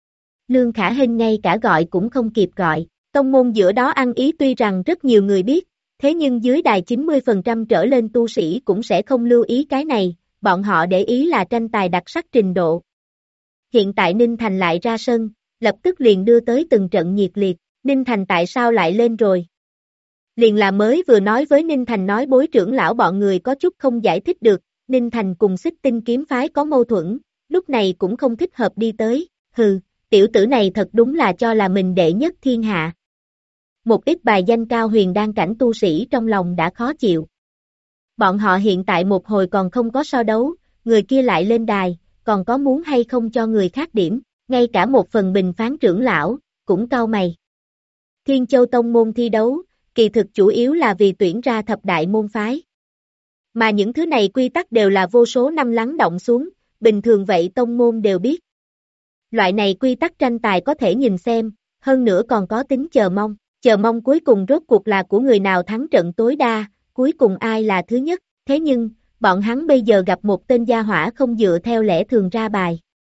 Lương Khả Hinh ngay cả gọi cũng không kịp gọi, tông môn giữa đó ăn ý tuy rằng rất nhiều người biết, thế nhưng dưới đài 90% trở lên tu sĩ cũng sẽ không lưu ý cái này, bọn họ để ý là tranh tài đặc sắc trình độ. Hiện tại Ninh Thành lại ra sân, lập tức liền đưa tới từng trận nhiệt liệt, Ninh Thành tại sao lại lên rồi? Liền là mới vừa nói với Ninh Thành nói bối trưởng lão bọn người có chút không giải thích được, Ninh Thành cùng Xích Tinh kiếm phái có mâu thuẫn, lúc này cũng không thích hợp đi tới, hừ, tiểu tử này thật đúng là cho là mình đệ nhất thiên hạ. Một ít bài danh cao huyền đan cảnh tu sĩ trong lòng đã khó chịu. Bọn họ hiện tại một hồi còn không có so đấu, người kia lại lên đài, còn có muốn hay không cho người khác điểm, ngay cả một phần bình phán trưởng lão, cũng cau mày. Thiên Châu Tông môn thi đấu, kỳ thực chủ yếu là vì tuyển ra thập đại môn phái. Mà những thứ này quy tắc đều là vô số năm lắng động xuống, bình thường vậy tông môn đều biết. Loại này quy tắc tranh tài có thể nhìn xem, hơn nữa còn có tính chờ mong cuối cùng rốt cuộc là của người nào thắng trận tối đa, cuối cùng ai là thứ nhất, thế nhưng, bọn hắn bây giờ gặp một tên gia hỏa không dựa theo lẽ thường ra bài.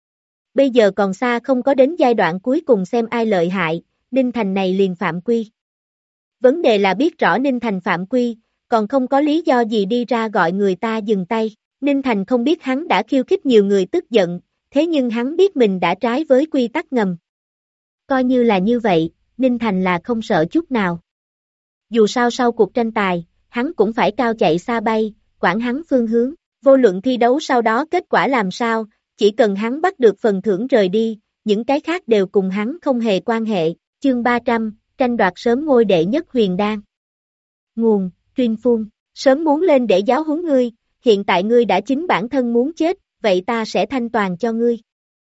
Bây giờ còn xa không có đến giai đoạn cuối cùng xem ai lợi hại, Ninh Thành này liền phạm quy. Vấn đề là biết rõ Ninh Thành phạm quy, còn không có lý do gì đi ra gọi người ta dừng tay. Ninh Thành không biết hắn đã khiêu khích nhiều người tức giận, thế nhưng hắn biết mình đã trái với quy tắc ngầm. Coi như là như vậy, Ninh Thành là không sợ chút nào. Dù sao sau cuộc tranh tài, hắn cũng phải cao chạy xa bay, quản hắn phương hướng, vô luận thi đấu sau đó kết quả làm sao, chỉ cần hắn bắt được phần thưởng rời đi, những cái khác đều cùng hắn không hề quan hệ. Chương 300, tranh đoạt sớm ngôi đệ nhất huyền đan. Nguồn, Tuyên Phun, sớm muốn lên để giáo huấn ngươi, hiện tại ngươi đã chính bản thân muốn chết, vậy ta sẽ thanh toàn cho ngươi.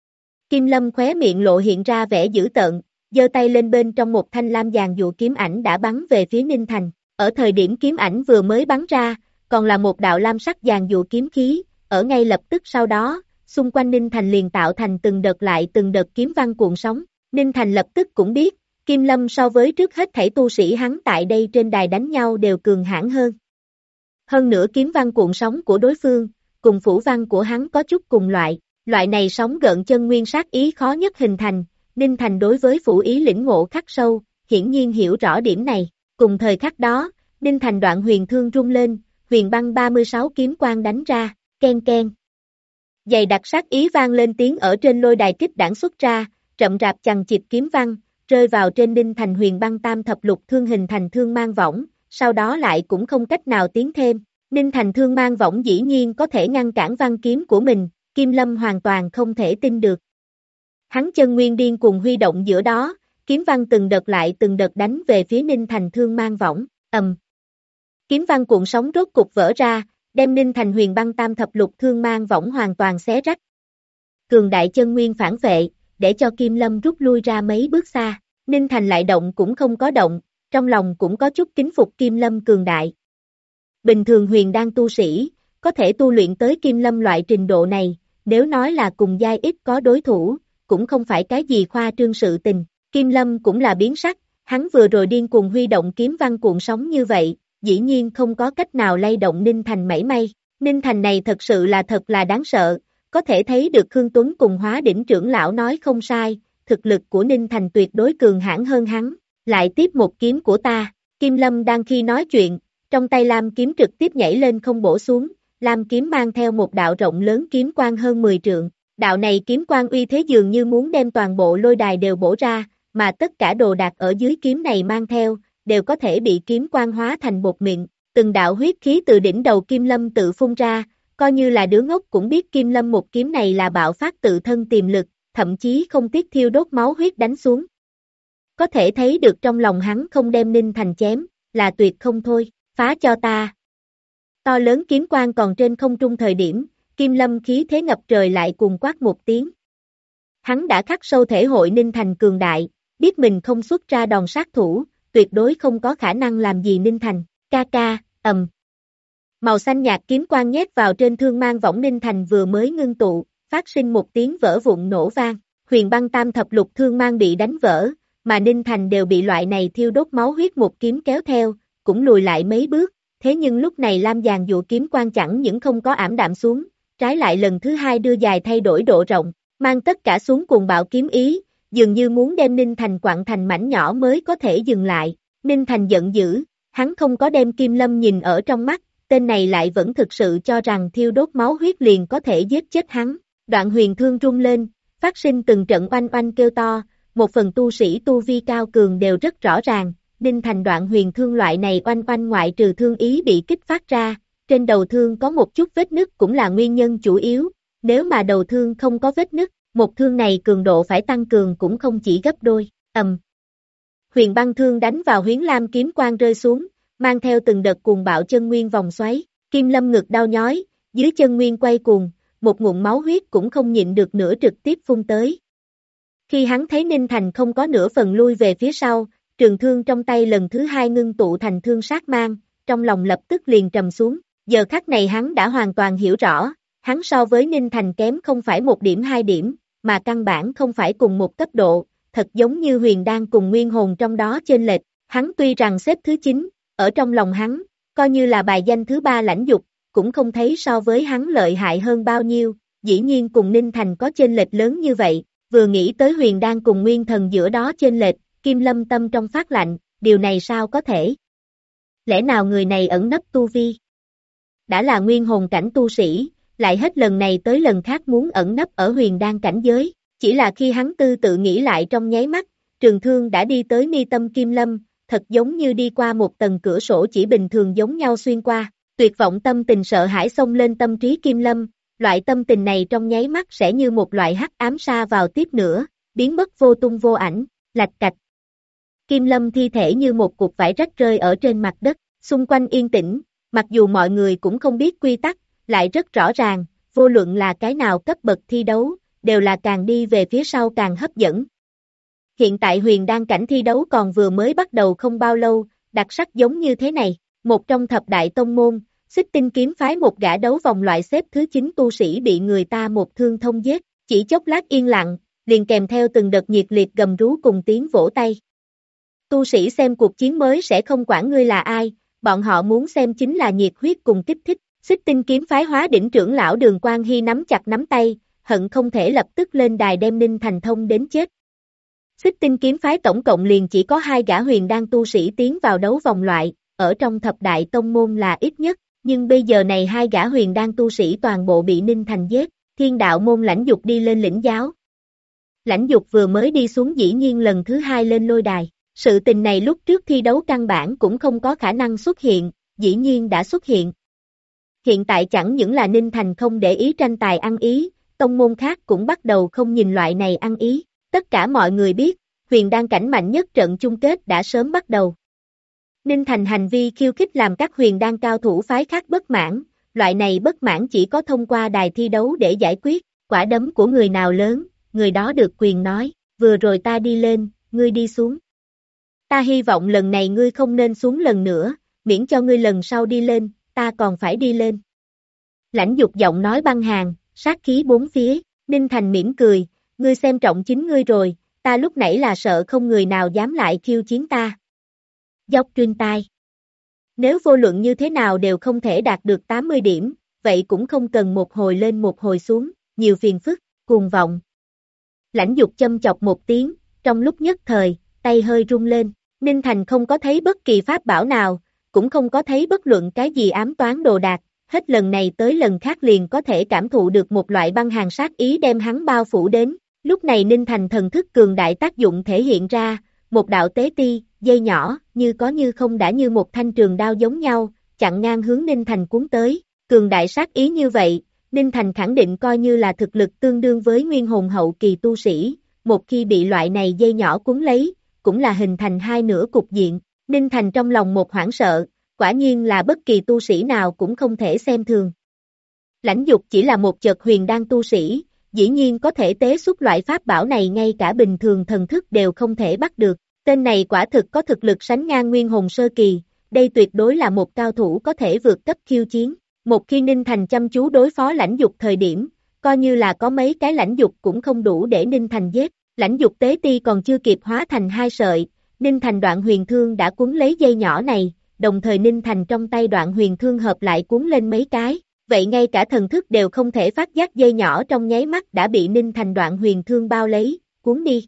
Kim Lâm khóe miệng lộ hiện ra vẻ dữ tợn, giơ tay lên bên trong một thanh lam giàn dụ kiếm ảnh đã bắn về phía Ninh Thành, ở thời điểm kiếm ảnh vừa mới bắn ra, còn là một đạo lam sắc giàn dụ kiếm khí, ở ngay lập tức sau đó, xung quanh Ninh Thành liền tạo thành từng đợt lại từng đợt kiếm văn cuộn sóng, Ninh Thành lập tức cũng biết, Kim Lâm so với trước hết thảy tu sĩ hắn tại đây trên đài đánh nhau đều cường hãn hơn. Hơn nữa kiếm văn cuộn sóng của đối phương, cùng phủ văn của hắn có chút cùng loại này sóng gợn chân nguyên sát ý khó nhất hình thành, Ninh Thành đối với phủ ý lĩnh ngộ khắc sâu, hiển nhiên hiểu rõ điểm này, cùng thời khắc đó, Ninh Thành đoạn huyền thương rung lên, huyền băng 36 kiếm quang đánh ra, ken ken. Dày đặc sát ý vang lên tiếng ở trên lôi đài kích đảng xuất ra, rậm rạp chằng chịt kiếm văn, rơi vào trên Ninh Thành huyền băng tam thập lục thương hình thành thương mang võng, sau đó lại cũng không cách nào tiến thêm, Ninh Thành thương mang võng dĩ nhiên có thể ngăn cản văn kiếm của mình, Kim Lâm hoàn toàn không thể tin được. Hắn chân nguyên điên cuồng huy động giữa đó, kiếm văn từng đợt lại từng đợt đánh về phía Ninh Thành thương mang võng, kiếm văn cuộn sóng rốt cục vỡ ra, đem Ninh Thành huyền băng tam thập lục thương mang võng hoàn toàn xé rách. Cường đại chân nguyên phản vệ, để cho Kim Lâm rút lui ra mấy bước xa, Ninh Thành lại động cũng không có động, trong lòng cũng có chút kính phục Kim Lâm cường đại. Bình thường huyền đan tu sĩ, có thể tu luyện tới Kim Lâm loại trình độ này, nếu nói là cùng giai ít có đối thủ, cũng không phải cái gì khoa trương sự tình, Kim Lâm cũng là biến sắc, hắn vừa rồi điên cuồng huy động kiếm văn cuộn sóng như vậy, dĩ nhiên không có cách nào lay động Ninh Thành mảy may, Ninh Thành này thật sự là thật là đáng sợ, có thể thấy được Khương Tuấn cùng Hóa Đỉnh trưởng lão nói không sai, thực lực của Ninh Thành tuyệt đối cường hãn hơn hắn, lại tiếp một kiếm của ta, Kim Lâm đang khi nói chuyện, trong tay lam kiếm trực tiếp nhảy lên không bổ xuống, lam kiếm mang theo một đạo rộng lớn kiếm quang hơn 10 trượng, đạo này kiếm quang uy thế dường như muốn đem toàn bộ lôi đài đều bổ ra, mà tất cả đồ đạc ở dưới kiếm này mang theo, đều có thể bị kiếm quang hóa thành bột mịn, từng đạo huyết khí từ đỉnh đầu Kim Lâm tự phun ra, coi như là đứa ngốc cũng biết Kim Lâm một kiếm này là bạo phát tự thân tiềm lực, thậm chí không tiếc thiêu đốt máu huyết đánh xuống. Có thể thấy được trong lòng hắn không đem Ninh Thành chém, là tuyệt không thôi, phá cho ta. To lớn kiếm quang còn trên không trung thời điểm, Kim Lâm khí thế ngập trời lại cuồng quát một tiếng. Hắn đã khắc sâu thể hội Ninh Thành cường đại, biết mình không xuất ra đòn sát thủ, tuyệt đối không có khả năng làm gì Ninh Thành, ca ca, Màu xanh nhạt kiếm quang nhét vào trên thương mang võng Ninh Thành vừa mới ngưng tụ, phát sinh một tiếng vỡ vụn nổ vang, huyền băng tam thập lục thương mang bị đánh vỡ, mà Ninh Thành đều bị loại này thiêu đốt máu huyết một kiếm kéo theo, cũng lùi lại mấy bước, thế nhưng lúc này lam giàn dụ kiếm quang chẳng những không có ảm đạm xuống, trái lại lần thứ hai đưa dài thay đổi độ rộng, mang tất cả xuống cuồng bạo kiếm ý, dường như muốn đem Ninh Thành quặn thành mảnh nhỏ mới có thể dừng lại, Ninh Thành giận dữ, hắn không có đem Kim Lâm nhìn ở trong mắt, tên này lại vẫn thực sự cho rằng thiêu đốt máu huyết liền có thể giết chết hắn. Đoạn huyền thương rung lên, phát sinh từng trận oanh oanh kêu to, một phần tu sĩ tu vi cao cường đều rất rõ ràng, Ninh Thành đoạn huyền thương loại này oanh oanh ngoại trừ thương ý bị kích phát ra, trên đầu thương có một chút vết nứt cũng là nguyên nhân chủ yếu, nếu mà đầu thương không có vết nứt, một thương này cường độ phải tăng cường cũng không chỉ gấp đôi, huyền băng thương đánh vào Huyến Lam kiếm quang rơi xuống, mang theo từng đợt cuồng bạo chân nguyên vòng xoáy, Kim Lâm ngực đau nhói, dưới chân nguyên quay cuồng, một ngụm máu huyết cũng không nhịn được nữa trực tiếp phun tới. Khi hắn thấy Ninh Thành không có nửa phần lui về phía sau, trường thương trong tay lần thứ hai ngưng tụ thành thương sát mang, trong lòng lập tức liền trầm xuống, giờ khắc này hắn đã hoàn toàn hiểu rõ, hắn so với Ninh Thành kém không phải 1 điểm 2 điểm, mà căn bản không phải cùng một cấp độ, thật giống như huyền đan cùng nguyên hồn trong đó chênh lệch, hắn tuy rằng xếp thứ 9, ở trong lòng hắn, coi như là bài danh thứ 3 Lãnh Dục, cũng không thấy so với hắn lợi hại hơn bao nhiêu, dĩ nhiên cùng Ninh Thành có chênh lệch lớn như vậy, vừa nghĩ tới huyền đan cùng nguyên thần giữa đó chênh lệch, Kim Lâm tâm trong phát lạnh, điều này sao có thể? Lẽ nào người này ẩn nấp tu vi? Đã là nguyên hồn cảnh tu sĩ, lại hết lần này tới lần khác muốn ẩn nấp ở huyền đan cảnh giới, chỉ là khi hắn tự nghĩ lại trong nháy mắt, trường thương đã đi tới mi tâm Kim Lâm, thật giống như đi qua một tầng cửa sổ chỉ bình thường giống nhau xuyên qua, tuyệt vọng tâm tình sợ hãi xông lên tâm trí Kim Lâm, loại tâm tình này trong nháy mắt sẽ như một loại hắc ám sa vào tiếp nữa, biến mất vô tung vô ảnh, lạch cạch. Kim Lâm thi thể như một cục vải rách rơi ở trên mặt đất, xung quanh yên tĩnh, mặc dù mọi người cũng không biết quy tắc, lại rất rõ ràng, vô luận là cái nào cấp bậc thi đấu, đều là càng đi về phía sau càng hấp dẫn. Hiện tại huyền đan cảnh thi đấu còn vừa mới bắt đầu không bao lâu, đặc sắc giống như thế này, một trong thập đại tông môn, Xích Tinh kiếm phái một gã đấu vòng loại xếp thứ 9 tu sĩ bị người ta một thương thông giết, chỉ chốc lát yên lặng, liền kèm theo từng đợt nhiệt liệt gầm rú cùng tiếng vỗ tay. Tu sĩ xem cuộc chiến mới sẽ không quản ngươi là ai, bọn họ muốn xem chính là nhiệt huyết cùng kích thích. Xích Tinh kiếm phái Hóa Đỉnh trưởng lão Đường Quang Hy nắm chặt nắm tay, hận không thể lập tức lên đài đem Ninh Thành thông đến chết. Xích Tinh kiếm phái tổng cộng liền chỉ có 2 gã huyền đan tu sĩ tiến vào đấu vòng loại, ở trong thập đại tông môn là ít nhất, nhưng bây giờ này 2 gã huyền đan tu sĩ toàn bộ bị Ninh Thành giết, Thiên đạo môn Lãnh Dục đi lên lĩnh giáo. Lãnh Dục vừa mới đi xuống dĩ nhiên lần thứ 2 lên lôi đài, sự tình này lúc trước thi đấu căn bản cũng không có khả năng xuất hiện, dĩ nhiên đã xuất hiện. Hiện tại chẳng những là Ninh Thành không để ý tranh tài ăn ý, tông môn khác cũng bắt đầu không nhìn loại này ăn ý, tất cả mọi người biết, huyền đan cảnh mạnh nhất trận chung kết đã sớm bắt đầu. Ninh Thành hành vi khiêu khích làm các huyền đan cao thủ phái khác bất mãn, loại này bất mãn chỉ có thông qua đài thi đấu để giải quyết, quả đấm của người nào lớn, người đó được quyền nói, vừa rồi ta đi lên, ngươi đi xuống. Ta hy vọng lần này ngươi không nên xuống lần nữa, miễn cho ngươi lần sau đi lên, ta còn phải đi lên. Lãnh Dục giọng nói băng hàn, sát khí bốn phía, Ninh Thành mỉm cười, ngươi xem trọng chính ngươi rồi, ta lúc nãy là sợ không người nào dám lại khiêu chiến ta. Dốc truyền tai. Nếu vô luận như thế nào đều không thể đạt được 80 điểm, vậy cũng không cần một hồi lên một hồi xuống, nhiều phiền phức, cuồng vọng. Lãnh Dục châm chọc một tiếng, trong lúc nhất thời, tay hơi rung lên, Ninh Thành không có thấy bất kỳ pháp bảo nào, cũng không có thấy bất luận cái gì ám toán đồ đạc, hết lần này tới lần khác liền có thể cảm thụ được một loại băng hàn sát ý đem hắn bao phủ đến, lúc này Ninh Thành thần thức cường đại tác dụng thể hiện ra, một đạo tế ti, dây nhỏ, như có như không đã như một thanh trường đao giống nhau, chặn ngang hướng Ninh Thành cuốn tới, cường đại sát ý như vậy, Ninh Thành khẳng định coi như là thực lực tương đương với nguyên hồn hậu kỳ tu sĩ, một khi bị loại này dây nhỏ cuốn lấy, cũng là hình thành hai nửa cục diện, Ninh Thành trong lòng một hoảng sợ, quả nhiên là bất kỳ tu sĩ nào cũng không thể xem thường. Lãnh Dục chỉ là một chợt huyền đan tu sĩ, dĩ nhiên có thể tế xuất loại pháp bảo này ngay cả bình thường thần thức đều không thể bắt được, tên này quả thực có thực lực sánh ngang nguyên hồn sơ kỳ, đây tuyệt đối là một cao thủ có thể vượt cấp khiêu chiến, một khi Ninh Thành chăm chú đối phó Lãnh Dục thời điểm, coi như là có mấy cái Lãnh Dục cũng không đủ để Ninh Thành giết, Lãnh Dục tế ti còn chưa kịp hóa thành hai sợi, Ninh Thành đoạn huyền thương đã cuốn lấy dây nhỏ này, đồng thời Ninh Thành trong tay đoạn huyền thương hợp lại cuốn lên mấy cái, vậy ngay cả thần thức đều không thể phát giác dây nhỏ trong nháy mắt đã bị Ninh Thành đoạn huyền thương bao lấy, cuốn đi.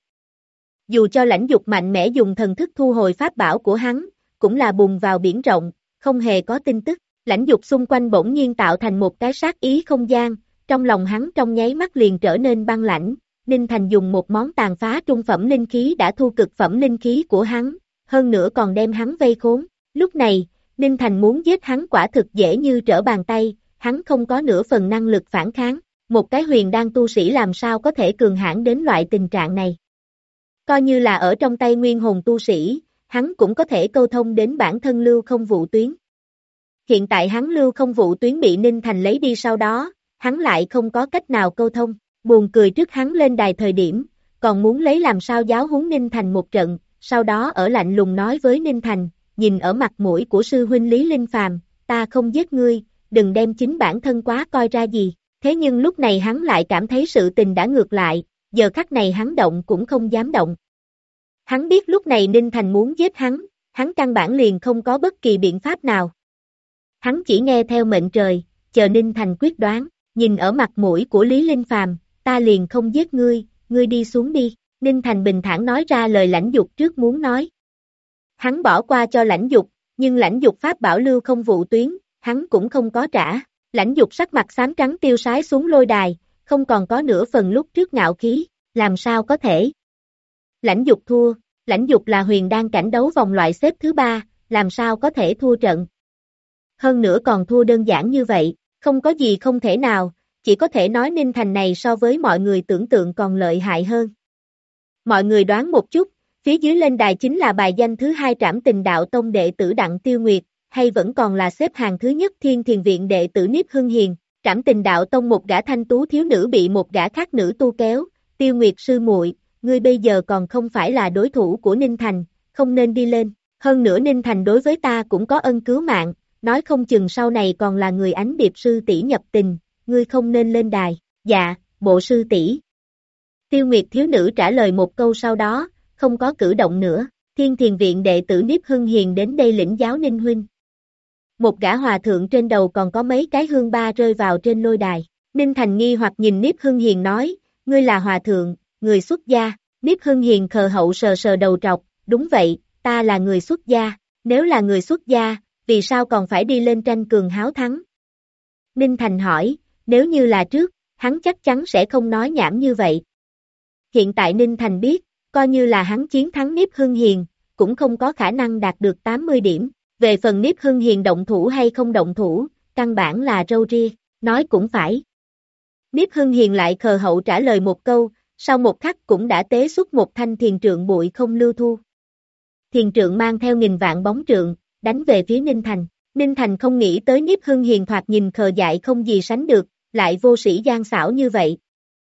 Dù cho Lãnh Dục mạnh mẽ dùng thần thức thu hồi pháp bảo của hắn, cũng là bùng vào biển rộng, không hề có tin tức, Lãnh Dục xung quanh bỗng nhiên tạo thành một cái sát ý không gian, trong lòng hắn trong nháy mắt liền trở nên băng lãnh. Ninh Thành dùng một món tàn phá trung phẩm linh khí đã thu cực phẩm linh khí của hắn, hơn nữa còn đem hắn vây khốn. Lúc này, Ninh Thành muốn giết hắn quả thực dễ như trở bàn tay, hắn không có nửa phần năng lực phản kháng. Một cái huyền đan tu sĩ làm sao có thể cường hãn đến loại tình trạng này. Coi như là ở trong tay nguyên hồn tu sĩ, hắn cũng có thể câu thông đến bản thân lưu không vụ tuyến. Hiện tại hắn lưu không vụ tuyến bị Ninh Thành lấy đi sau đó, hắn lại không có cách nào câu thông. Buồn cười trước hắn lên đài thời điểm, còn muốn lấy làm sao giáo huấn Ninh Thành một trận, sau đó ở lạnh lùng nói với Ninh Thành, nhìn ở mặt mũi của sư huynh Lý Linh Phàm, ta không giết ngươi, đừng đem chính bản thân quá coi ra gì. Thế nhưng lúc này hắn lại cảm thấy sự tình đã ngược lại, giờ khắc này hắn động cũng không dám động. Hắn biết lúc này Ninh Thành muốn giết hắn căn bản liền không có bất kỳ biện pháp nào. Hắn chỉ nghe theo mệnh trời, chờ Ninh Thành quyết đoán, nhìn ở mặt mũi của Lý Linh Phàm, ta liền không giết ngươi, ngươi đi xuống đi. Ninh Thành bình thản nói ra lời Lãnh Dục trước muốn nói. Hắn bỏ qua cho Lãnh Dục, nhưng Lãnh Dục pháp bảo lưu không vụ tuyến, hắn cũng không có trả. Lãnh Dục sắc mặt xám trắng tiêu sái xuống lôi đài, không còn có nửa phần lúc trước ngạo khí, làm sao có thể. Lãnh Dục thua, Lãnh Dục là huyền đan cảnh đấu vòng loại xếp thứ 3, làm sao có thể thua trận. Hơn nữa còn thua đơn giản như vậy, không có gì không thể nào, chỉ có thể nói Ninh Thành này so với mọi người tưởng tượng còn lợi hại hơn. Mọi người đoán một chút, phía dưới lên đài chính là bài danh thứ 2 Trảm Tình Đạo Tông đệ tử Đặng Tiêu Nguyệt, hay vẫn còn là xếp hàng thứ nhất Thiên Thiền Viện đệ tử Niếp Hưng Hiền. Trảm Tình Đạo Tông một gã thanh tú thiếu nữ bị một gã khác nữ tu kéo, Tiêu Nguyệt sư muội, ngươi bây giờ còn không phải là đối thủ của Ninh Thành, không nên đi lên, hơn nữa Ninh Thành đối với ta cũng có ân cứu mạng, nói không chừng sau này còn là người Ánh Điệp sư tỷ nhập tình, ngươi không nên lên đài. Dạ, bộ sư tỷ. Tiêu Nguyệt thiếu nữ trả lời một câu sau đó, không có cử động nữa. Thiên Thiền Viện đệ tử Niếp Hưng Hiền đến đây lĩnh giáo Ninh huynh. Một gã hòa thượng trên đầu còn có mấy cái hương ba rơi vào trên lôi đài. Ninh Thành nghi hoặc nhìn Niếp Hưng Hiền nói, ngươi là hòa thượng, người xuất gia. Niếp Hưng Hiền khờ hậu sờ sờ đầu trọc, đúng vậy, ta là người xuất gia. Nếu là người xuất gia, vì sao còn phải đi lên tranh cường háo thắng? Ninh Thành hỏi, nếu như là trước, hắn chắc chắn sẽ không nói nhảm như vậy. Hiện tại Ninh Thành biết, coi như là hắn chiến thắng Niếp Hưng Hiền, cũng không có khả năng đạt được 80 điểm. Về phần Niếp Hưng Hiền động thủ hay không động thủ, căn bản là râu ria, nói cũng phải. Niếp Hưng Hiền lại khờ hậu trả lời một câu, sau một khắc cũng đã tế xuất một thanh thiền trượng bụi không lưu thu. Thiền trượng mang theo nghìn vạn bóng trượng, đánh về phía Ninh Thành. Ninh Thành không nghĩ tới Niếp Hưng Hiền thoạt nhìn khờ dại không gì sánh được, lại vô sĩ gian xảo như vậy.